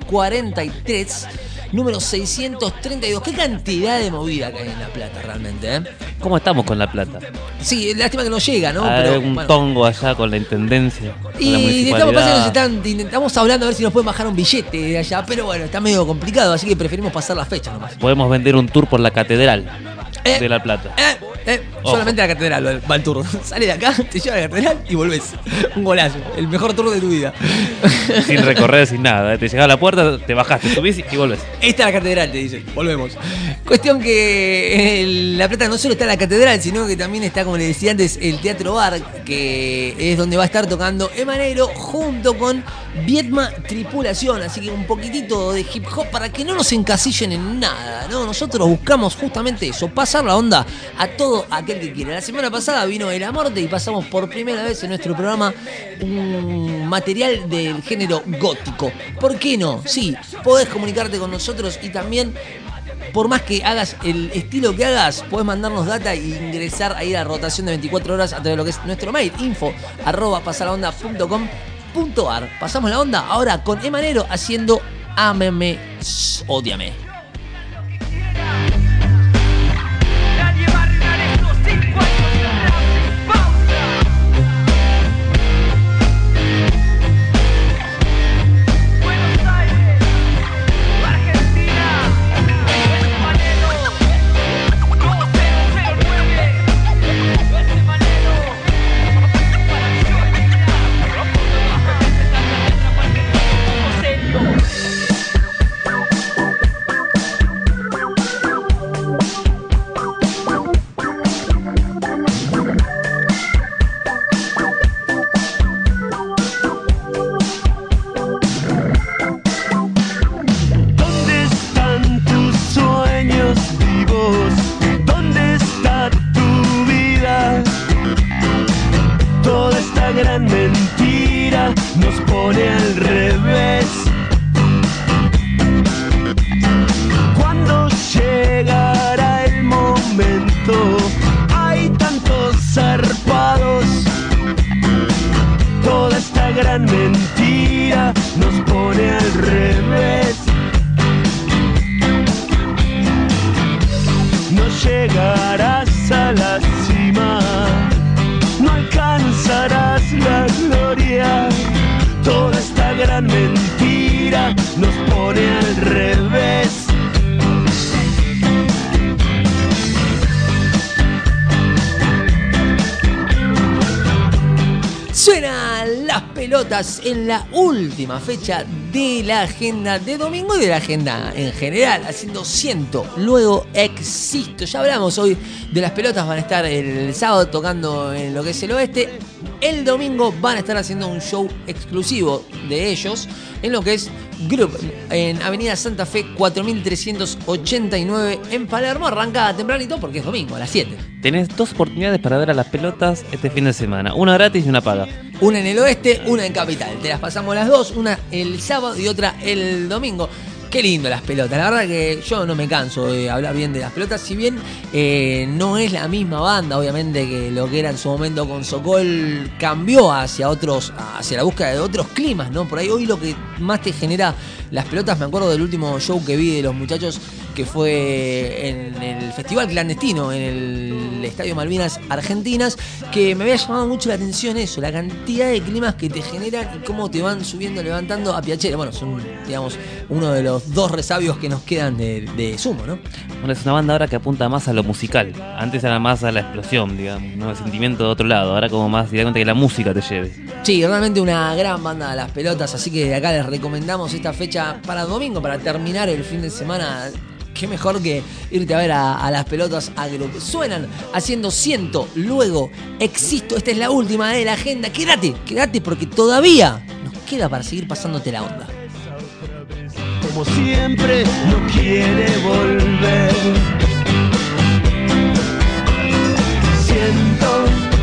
A: 43, número 632. Qué cantidad de movida que hay en La Plata realmente, ¿eh?
B: ¿Cómo estamos con La Plata?
A: Sí, lástima que no llega, ¿no?
B: Hay
A: Pero,
B: un
A: bueno.
B: tongo allá con la intendencia. Con la
A: Y estamos,
B: municipalidad.
A: estamos hablando a ver si nos pueden bajar un billete de allá, pero bueno, está medio complicado, así que preferimos pasar la fecha nomás.
B: Podemos vender un tour por la catedral de La Plata. Ojo.
A: Solamente a la catedral va el tour. Sale de acá, te lleva a la catedral y volvés. Un golazo, el mejor tour de tu vida.
B: Sin recorrer, sin nada. Te llegás a la puerta, te bajaste, subís y volvés.
A: Esta es la catedral, te dicen. Volvemos. Cuestión que La Plata no solo está la catedral, sino que también está, como les decía antes, el Teatro Bar, que es donde va a estar tocando Emanero junto con Vietma Tripulación. Así que un poquitito de hip hop para que no nos encasillen en nada, ¿no? Nosotros buscamos justamente eso, pasar la onda a todo aquel que quiera. La semana pasada vino El Amorte y pasamos por primera vez en nuestro programa un material del género gótico. ¿Por qué no? Sí, podés comunicarte con nosotros y también, por más que hagas el estilo que hagas, podés mandarnos data e ingresar ahí a la rotación de 24 horas a través de lo que es nuestro mail, info@pasalaonda.com.ar. Pasamos la onda ahora con Emanero haciendo Ámeme, ódiame.
F: Nadie va a arruinar estos 5 años de rap. Pausa. Buenos Aires, Argentina, Emanero 2009. Emanero para mi sobrina. Serio.
L: ¿Dónde están tus sueños vivos? ¿Dónde está tu vida? Toda esta gran mentira nos pone al revés. ¿Cuándo llegará el momento? Hay tantos zarpados. Toda esta gran mentira nos pone al revés. No llegarás a la cima, no alcanzarás la gloria. Toda esta gran mentira nos pone al revés.
A: Suenan las pelotas en la última fecha de la agenda de domingo y de la agenda en general, haciendo Siento, luego Existo. Ya hablamos hoy de las pelotas, van a estar el sábado tocando en lo que es el oeste. El domingo van a estar haciendo un show exclusivo de ellos en lo que es Group, en Avenida Santa Fe 4389 en Palermo. Arranca tempranito porque es domingo a las 7.
B: Tenés 2 oportunidades para ver a las pelotas este fin de semana. Una gratis y una paga.
A: Una en el oeste, una en Capital. Te las pasamos las dos, una el sábado y otra el domingo. Qué lindo las pelotas. La verdad que yo no me canso de hablar bien de las pelotas. Si bien no es la misma banda, obviamente, que lo que era en su momento con Sokol, cambió hacia la búsqueda de otros climas, ¿no? Por ahí hoy lo que más te genera las pelotas, me acuerdo del último show que vi de los muchachos, que fue en el Festival Clandestino, en el Estadio Malvinas Argentinas, que me había llamado mucho la atención eso, la cantidad de climas que te generan y cómo te van subiendo, levantando a Piacere. Bueno, son, digamos, uno de los dos resabios que nos quedan de Sumo, ¿no?
B: Bueno, es una banda ahora que apunta más a lo musical. Antes era más a la explosión, digamos, ¿no? El sentimiento de otro lado. Ahora como más directamente que la música te lleve.
A: Sí, realmente una gran banda de las pelotas, así que de acá les recomendamos esta fecha para domingo, para terminar el fin de semana. Qué mejor que irte a ver a las pelotas a Group. Suenan haciendo Siento, luego Existo. Esta es la última de la agenda. Quédate porque todavía nos queda para seguir pasándote la onda.
L: Como siempre, no quiere volver. Siento,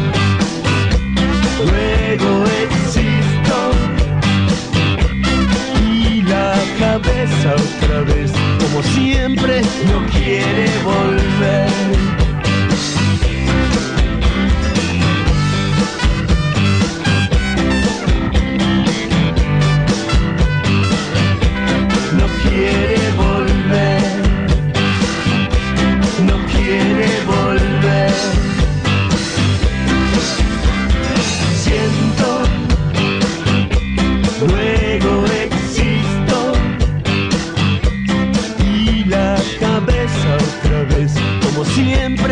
L: luego existo. Y la cabeza otra vez, como siempre, no quiere volver. No quiere volver. No quiere volver. Siento, luego existo. Y la cabeza otra vez, como siempre.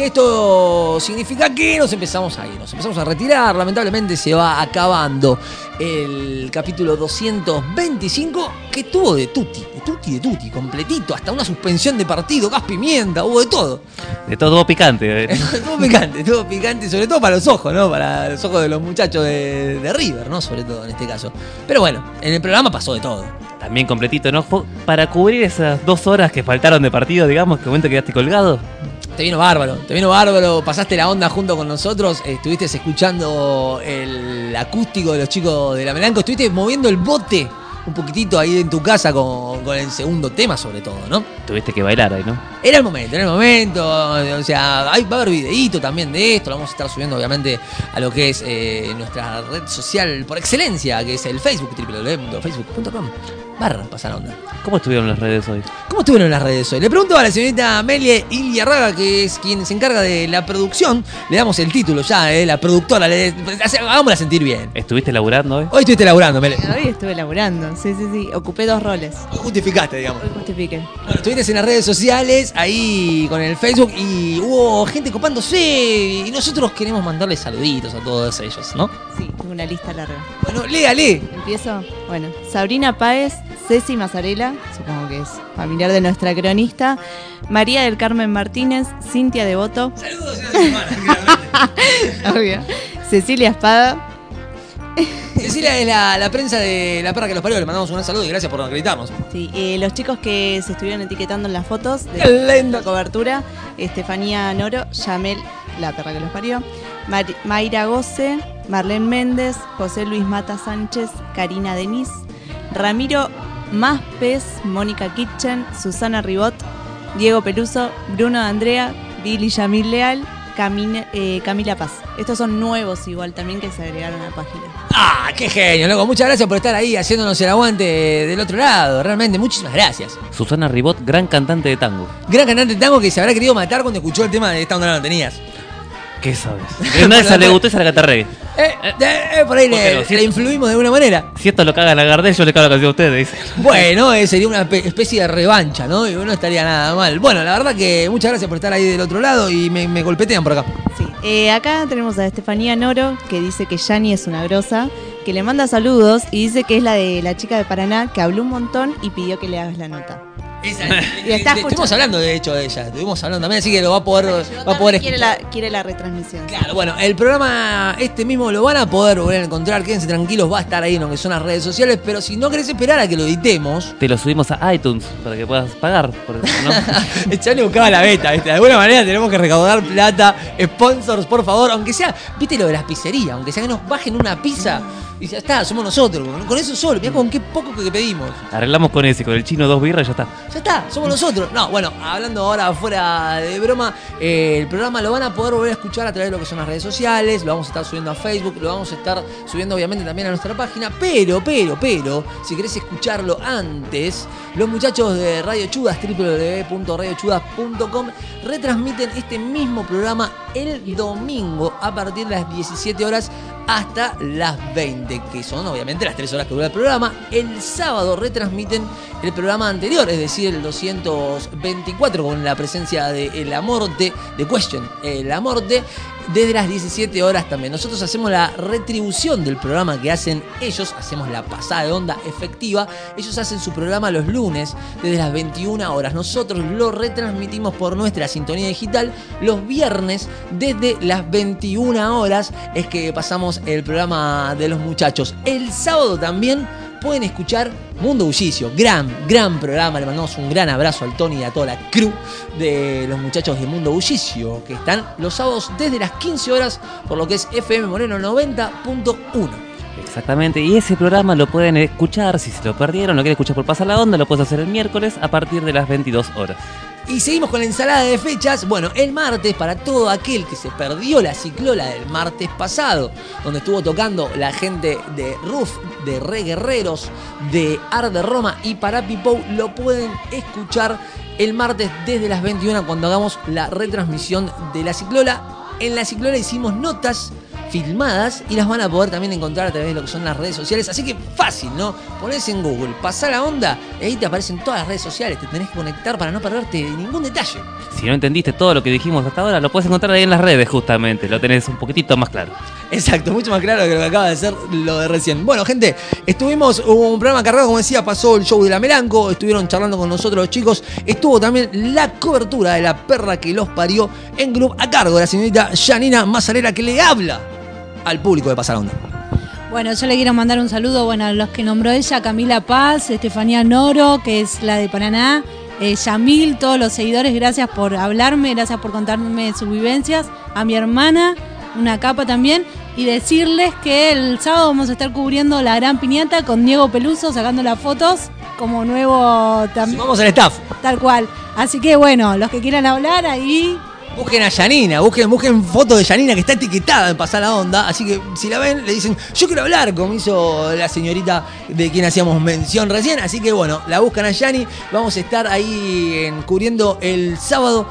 A: Esto significa que nos empezamos a ir, nos empezamos a retirar. Lamentablemente se va acabando el capítulo 225, que tuvo de tutti, completito, hasta una suspensión de partido, gas pimienta, hubo de todo.
B: De todo picante.
A: Todo picante, sobre todo para los ojos, ¿no? Para los ojos de los muchachos de River, ¿no? Sobre todo en este caso. Pero bueno, en el programa pasó de todo.
B: También completito, ¿no? Para cubrir esas 2 horas que faltaron de partido, digamos, que momento quedaste colgado.
A: Te vino bárbaro, pasaste la onda junto con nosotros, estuviste escuchando el acústico de los chicos de la Melanco, estuviste moviendo el bote un poquitito ahí en tu casa con el segundo tema sobre todo, ¿no?
B: Tuviste que bailar ahí, ¿no?
A: Era el momento, o sea, va a haber videíto también de esto, lo vamos a estar subiendo obviamente a lo que es nuestra red social por excelencia, que es el Facebook, www.facebook.com/pasaronda.
B: ¿Cómo estuvieron las redes hoy?
A: Le pregunto a la señorita Amelia Iliarraga, que es quien se encarga de la producción. Le damos el título ya, la productora. Hagámosla sentir bien.
B: ¿Estuviste laburando hoy?
A: Hoy estuviste laburando, Amelia.
H: Hoy estuve laburando, sí. Ocupé 2 roles.
A: Hoy justificaste, digamos.
H: Hoy justifiqué.
A: Bueno, estuviste en las redes sociales, ahí con el Facebook, y hubo gente copándose. Y nosotros queremos mandarles saluditos a todos ellos, ¿no?
H: Sí, tengo una lista larga.
A: Bueno, léale.
H: ¿Empiezo? Bueno, Sabrina Páez, Ceci Mazzarella, supongo que es familiar de nuestra cronista, María del Carmen Martínez, Cintia Devoto.
A: Saludos a la semana,
H: obvio. Cecilia Espada.
A: Cecilia es la prensa de La Perra que los parió. Le mandamos un saludo y gracias por acreditarnos.
H: Sí, los chicos que se estuvieron etiquetando en las fotos de la cobertura: Estefanía Noro, Yamel, La Perra que los parió, Mayra Goce, Marlene Méndez, José Luis Mata Sánchez, Karina Denis, Ramiro Maspes, Mónica Kitchen, Susana Ribot, Diego Peluso, Bruno Andrea, Billy Yamil Leal, Camila Paz. Estos son nuevos igual también que se agregaron a la página.
A: ¡Ah, qué genio, loco! Muchas gracias por estar ahí haciéndonos el aguante del otro lado. Realmente, muchísimas gracias.
B: Susana Ribot, gran cantante de tango.
A: Gran cantante de tango que se habrá querido matar cuando escuchó el tema de Esta onda no la tenías.
B: ¿Qué sabes? Una de esas le gustó y se la canta reggae.
A: Por ahí le influimos de alguna manera.
B: Si esto lo cagan a Gardel, yo le cago la canción a ustedes, dice.
A: Bueno, sería una especie de revancha, ¿no? Y no estaría nada mal. Bueno, la verdad que muchas gracias por estar ahí del otro lado y me golpetean por acá.
H: Sí. Acá tenemos a Estefanía Noro, que dice que Yani es una grosa, que le manda saludos y dice que es la de la chica de Paraná, que habló un montón y pidió que le hagas la nota.
A: Estuvimos hablando de hecho de ella, estuvimos hablando también, así que lo va a poder
H: quiere la retransmisión.
A: Claro, bueno, el programa mismo lo van a poder volver a encontrar, quédense tranquilos, va a estar ahí en lo que son las redes sociales, pero si no querés esperar a que lo editemos,
B: te lo subimos a iTunes para que puedas pagar, por eso, ¿no?
A: Ya le buscaba la beta, ¿viste? De alguna manera tenemos que recaudar plata, sponsors, por favor, aunque sea, viste lo de las pizzerías, aunque sea que nos bajen una pizza y ya está, somos nosotros, con eso solo, mirá con qué poco que pedimos.
B: Arreglamos con ese, con el chino 2 birras y ya está.
A: Ya está, somos nosotros. No, bueno, hablando ahora fuera de broma, el programa lo van a poder volver a escuchar a través de lo que son las redes sociales, lo vamos a estar subiendo a Facebook, lo vamos a estar subiendo obviamente también a nuestra página, pero, si querés escucharlo antes, los muchachos de Radio Chudas, www.radiochudas.com, retransmiten este mismo programa el domingo a partir de las 17 horas hasta las 20, que son obviamente las 3 horas que dura el programa. El sábado retransmiten el programa anterior, es decir, el 224, con la presencia de El Amorte, de Question, El Amorte, desde las 17 horas también. Nosotros hacemos la retribución del programa que hacen ellos, hacemos la pasada de onda efectiva. Ellos hacen su programa los lunes desde las 21 horas. Nosotros lo retransmitimos por nuestra sintonía digital los viernes desde las 21 horas. Es que pasamos el programa de los muchachos. El sábado también pueden escuchar Mundo Bullicio, gran programa. Le mandamos un gran abrazo al Tony y a toda la crew de los muchachos de Mundo Bullicio, que están los sábados desde las 15 horas por lo que es FM Moreno 90.1.
B: Exactamente, y ese programa lo pueden escuchar, si se lo perdieron, lo quieren escuchar por Pasar la Onda, lo puedes hacer el miércoles a partir de las 22 horas.
A: Y seguimos con la ensalada de fechas. Bueno, el martes, para todo aquel que se perdió la ciclola del martes pasado, donde estuvo tocando la gente de Ruf, de Re Guerreros, de Art de Roma y Parapipou, lo pueden escuchar el martes desde las 21 cuando hagamos la retransmisión de la ciclola. En la ciclola hicimos notas filmadas y las van a poder también encontrar a través de lo que son las redes sociales. Así que fácil, ¿no? Ponés en Google, Pasá la Onda, y ahí te aparecen todas las redes sociales. Te tenés que conectar para no perderte ningún detalle.
B: Si no entendiste todo lo que dijimos hasta ahora, lo puedes encontrar ahí en las redes, justamente. Lo tenés un poquitito más claro.
A: Exacto, mucho más claro que lo que acaba de ser lo de recién. Bueno, gente, hubo un programa cargado, como decía, pasó el show de la Melanco, estuvieron charlando con nosotros los chicos, estuvo también la cobertura de La Perra que los parió en Club a cargo de la señorita Janina Mazzarella, que le habla al público de Pasá la Onda.
C: Bueno, yo le quiero mandar un saludo, a los que nombró ella, Camila Paz, Estefanía Noro, que es la de Paraná, Yamil, todos los seguidores, gracias por hablarme, gracias por contarme sus vivencias, a mi hermana, una capa también, y decirles que el sábado vamos a estar cubriendo la Gran Piñata con Diego Peluso, sacando las fotos como nuevo también.
A: Vamos al staff.
C: Tal cual. Así que bueno, los que quieran hablar ahí...
A: Busquen a Janina, busquen fotos de Janina que está etiquetada en Pasá la Onda. Así que si la ven, le dicen, yo quiero hablar, como hizo la señorita de quien hacíamos mención recién. Así que bueno, la buscan a Yani. Vamos a estar ahí cubriendo el sábado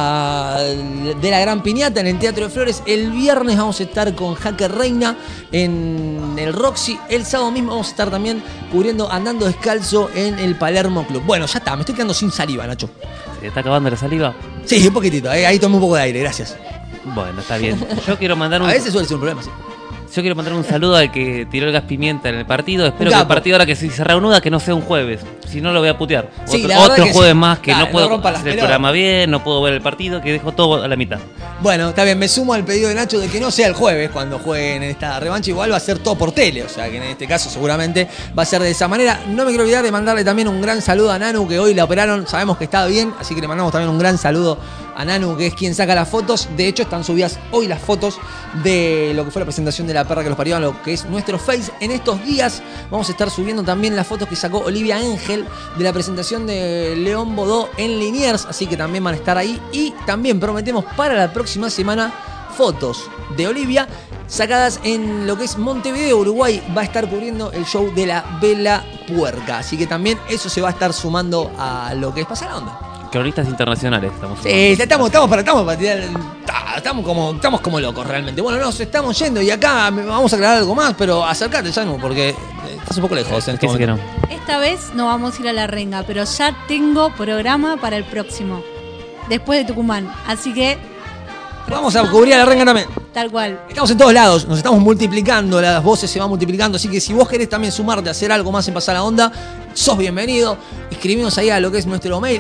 A: de la Gran Piñata en el Teatro de Flores. El viernes vamos a estar con Jaque Reina en el Roxy. El sábado mismo vamos a estar también cubriendo Andando Descalzo en el Palermo Club. Bueno, ya está, me estoy quedando sin saliva, Nacho.
B: ¿Se está acabando la saliva?
A: Sí, un poquitito, ahí tomé un poco de aire, gracias.
B: Bueno, está bien. Yo quiero mandar
A: A veces suele ser un problema, sí.
B: Yo quiero mandar un saludo al que tiró el gas pimienta en el partido. Espero que el partido ahora que si se reanuda que no sea un jueves. Si no lo voy a putear.
A: Sí,
B: otro jueves
A: sí.
B: más que
A: Claro,
B: no puedo
A: rompa las
B: hacer el
A: pelotas.
B: programa bien, no puedo ver el partido, que dejo todo a la mitad.
A: Bueno, está bien, me sumo al pedido de Nacho de que no sea el jueves cuando jueguen en esta revancha. Igual va a ser todo por tele, o sea que en este caso seguramente va a ser de esa manera. No me quiero olvidar de mandarle también un gran saludo a Nanu, que hoy la operaron, sabemos que está bien, así que le mandamos también un gran saludo a Nanu, que es quien saca las fotos. De hecho, están subidas hoy las fotos de lo que fue la presentación de La Perra que los parió, lo que es nuestro Face. En estos días vamos a estar subiendo también las fotos que sacó Olivia Ángel de la presentación de León Bodó en Liniers, así que también van a estar ahí. Y también prometemos para la próxima semana fotos de Olivia sacadas en lo que es Montevideo, Uruguay. Va a estar cubriendo el show de la Vela Puerca, así que también eso se va a estar sumando a lo que es Pasar la Onda.
B: Cronistas internacionales estamos.
A: Sí, estamos para tirar. Estamos como locos realmente. Bueno, nos estamos yendo y acá vamos a aclarar algo más, pero acércate, Janu, porque estás un poco lejos en este momento.
C: Esta vez no vamos a ir a La Renga, pero ya tengo programa para el próximo, después de Tucumán. Así que
A: vamos a cubrir a La Renga también.
C: tal cual.
A: Estamos en todos lados, nos estamos multiplicando, las voces se van multiplicando, así que si vos querés también sumarte a hacer algo más en Pasar la Onda, sos bienvenido. Escribimos ahí a lo que es nuestro mail,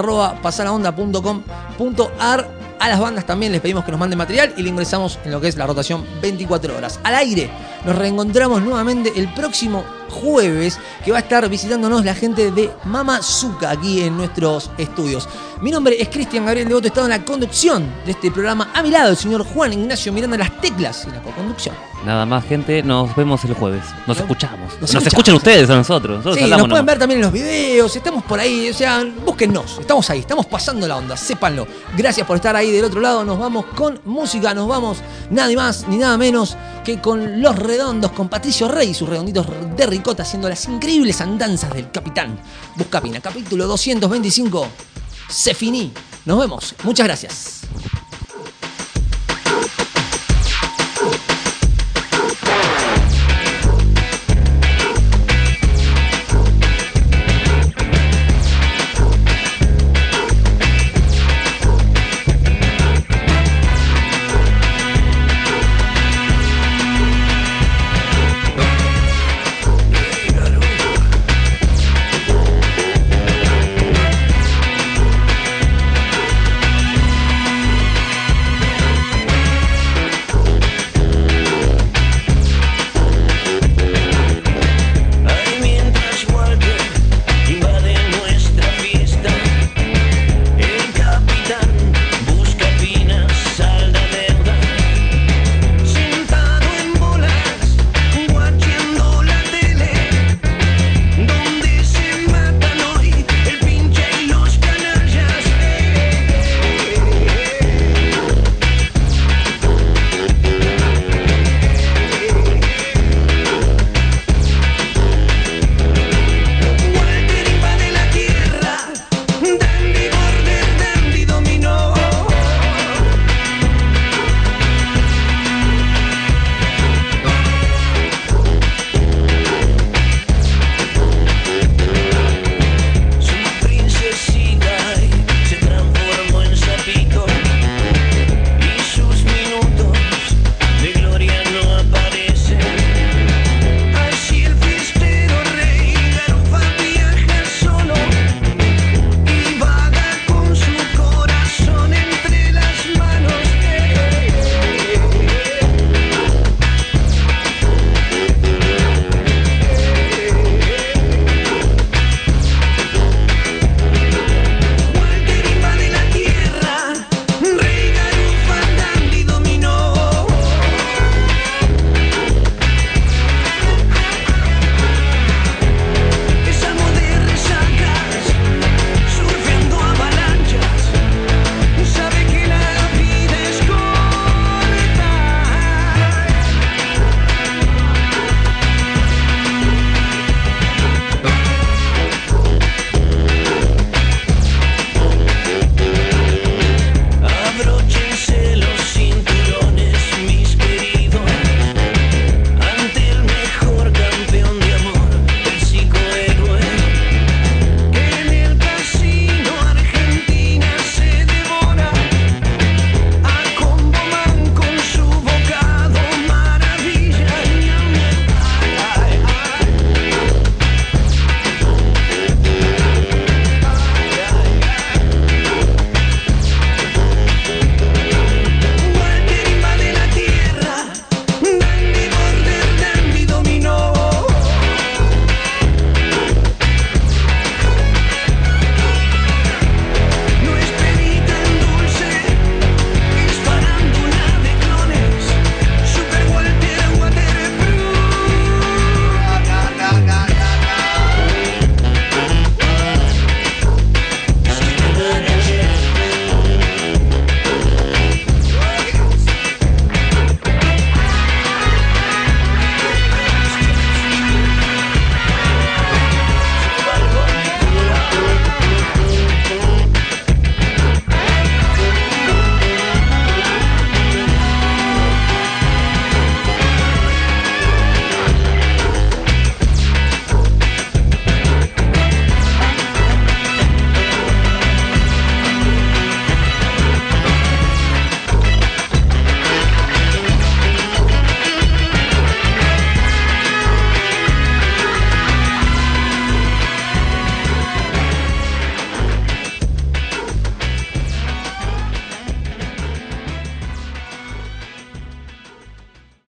A: info@pasalaonda.com.ar. A las bandas también les pedimos que nos manden material y le ingresamos en lo que es la rotación 24 horas. Al aire, nos reencontramos nuevamente el próximo jueves, que va a estar visitándonos la gente de Mama Zuka aquí en nuestros estudios. Mi nombre es Cristian Gabriel Devoto, he estado en la conducción de este programa. A mi lado el señor Juan Ignacio mirando las teclas en la coconducción.
B: Nada más, gente, nos vemos el jueves. Nos escuchamos. Nos escuchan ustedes a nosotros.
A: Sí, nos pueden ver también en los videos, estamos por ahí, o sea, búsquennos, estamos ahí, estamos pasando la onda, sépanlo. Gracias por estar ahí del otro lado, nos vamos con música, nos vamos nada más ni nada menos que con Los Redondos, con Patricio Rey y sus redonditos de ricota haciendo las increíbles andanzas del Capitán Buscapina. Capítulo 225, se finí. Nos vemos, muchas gracias.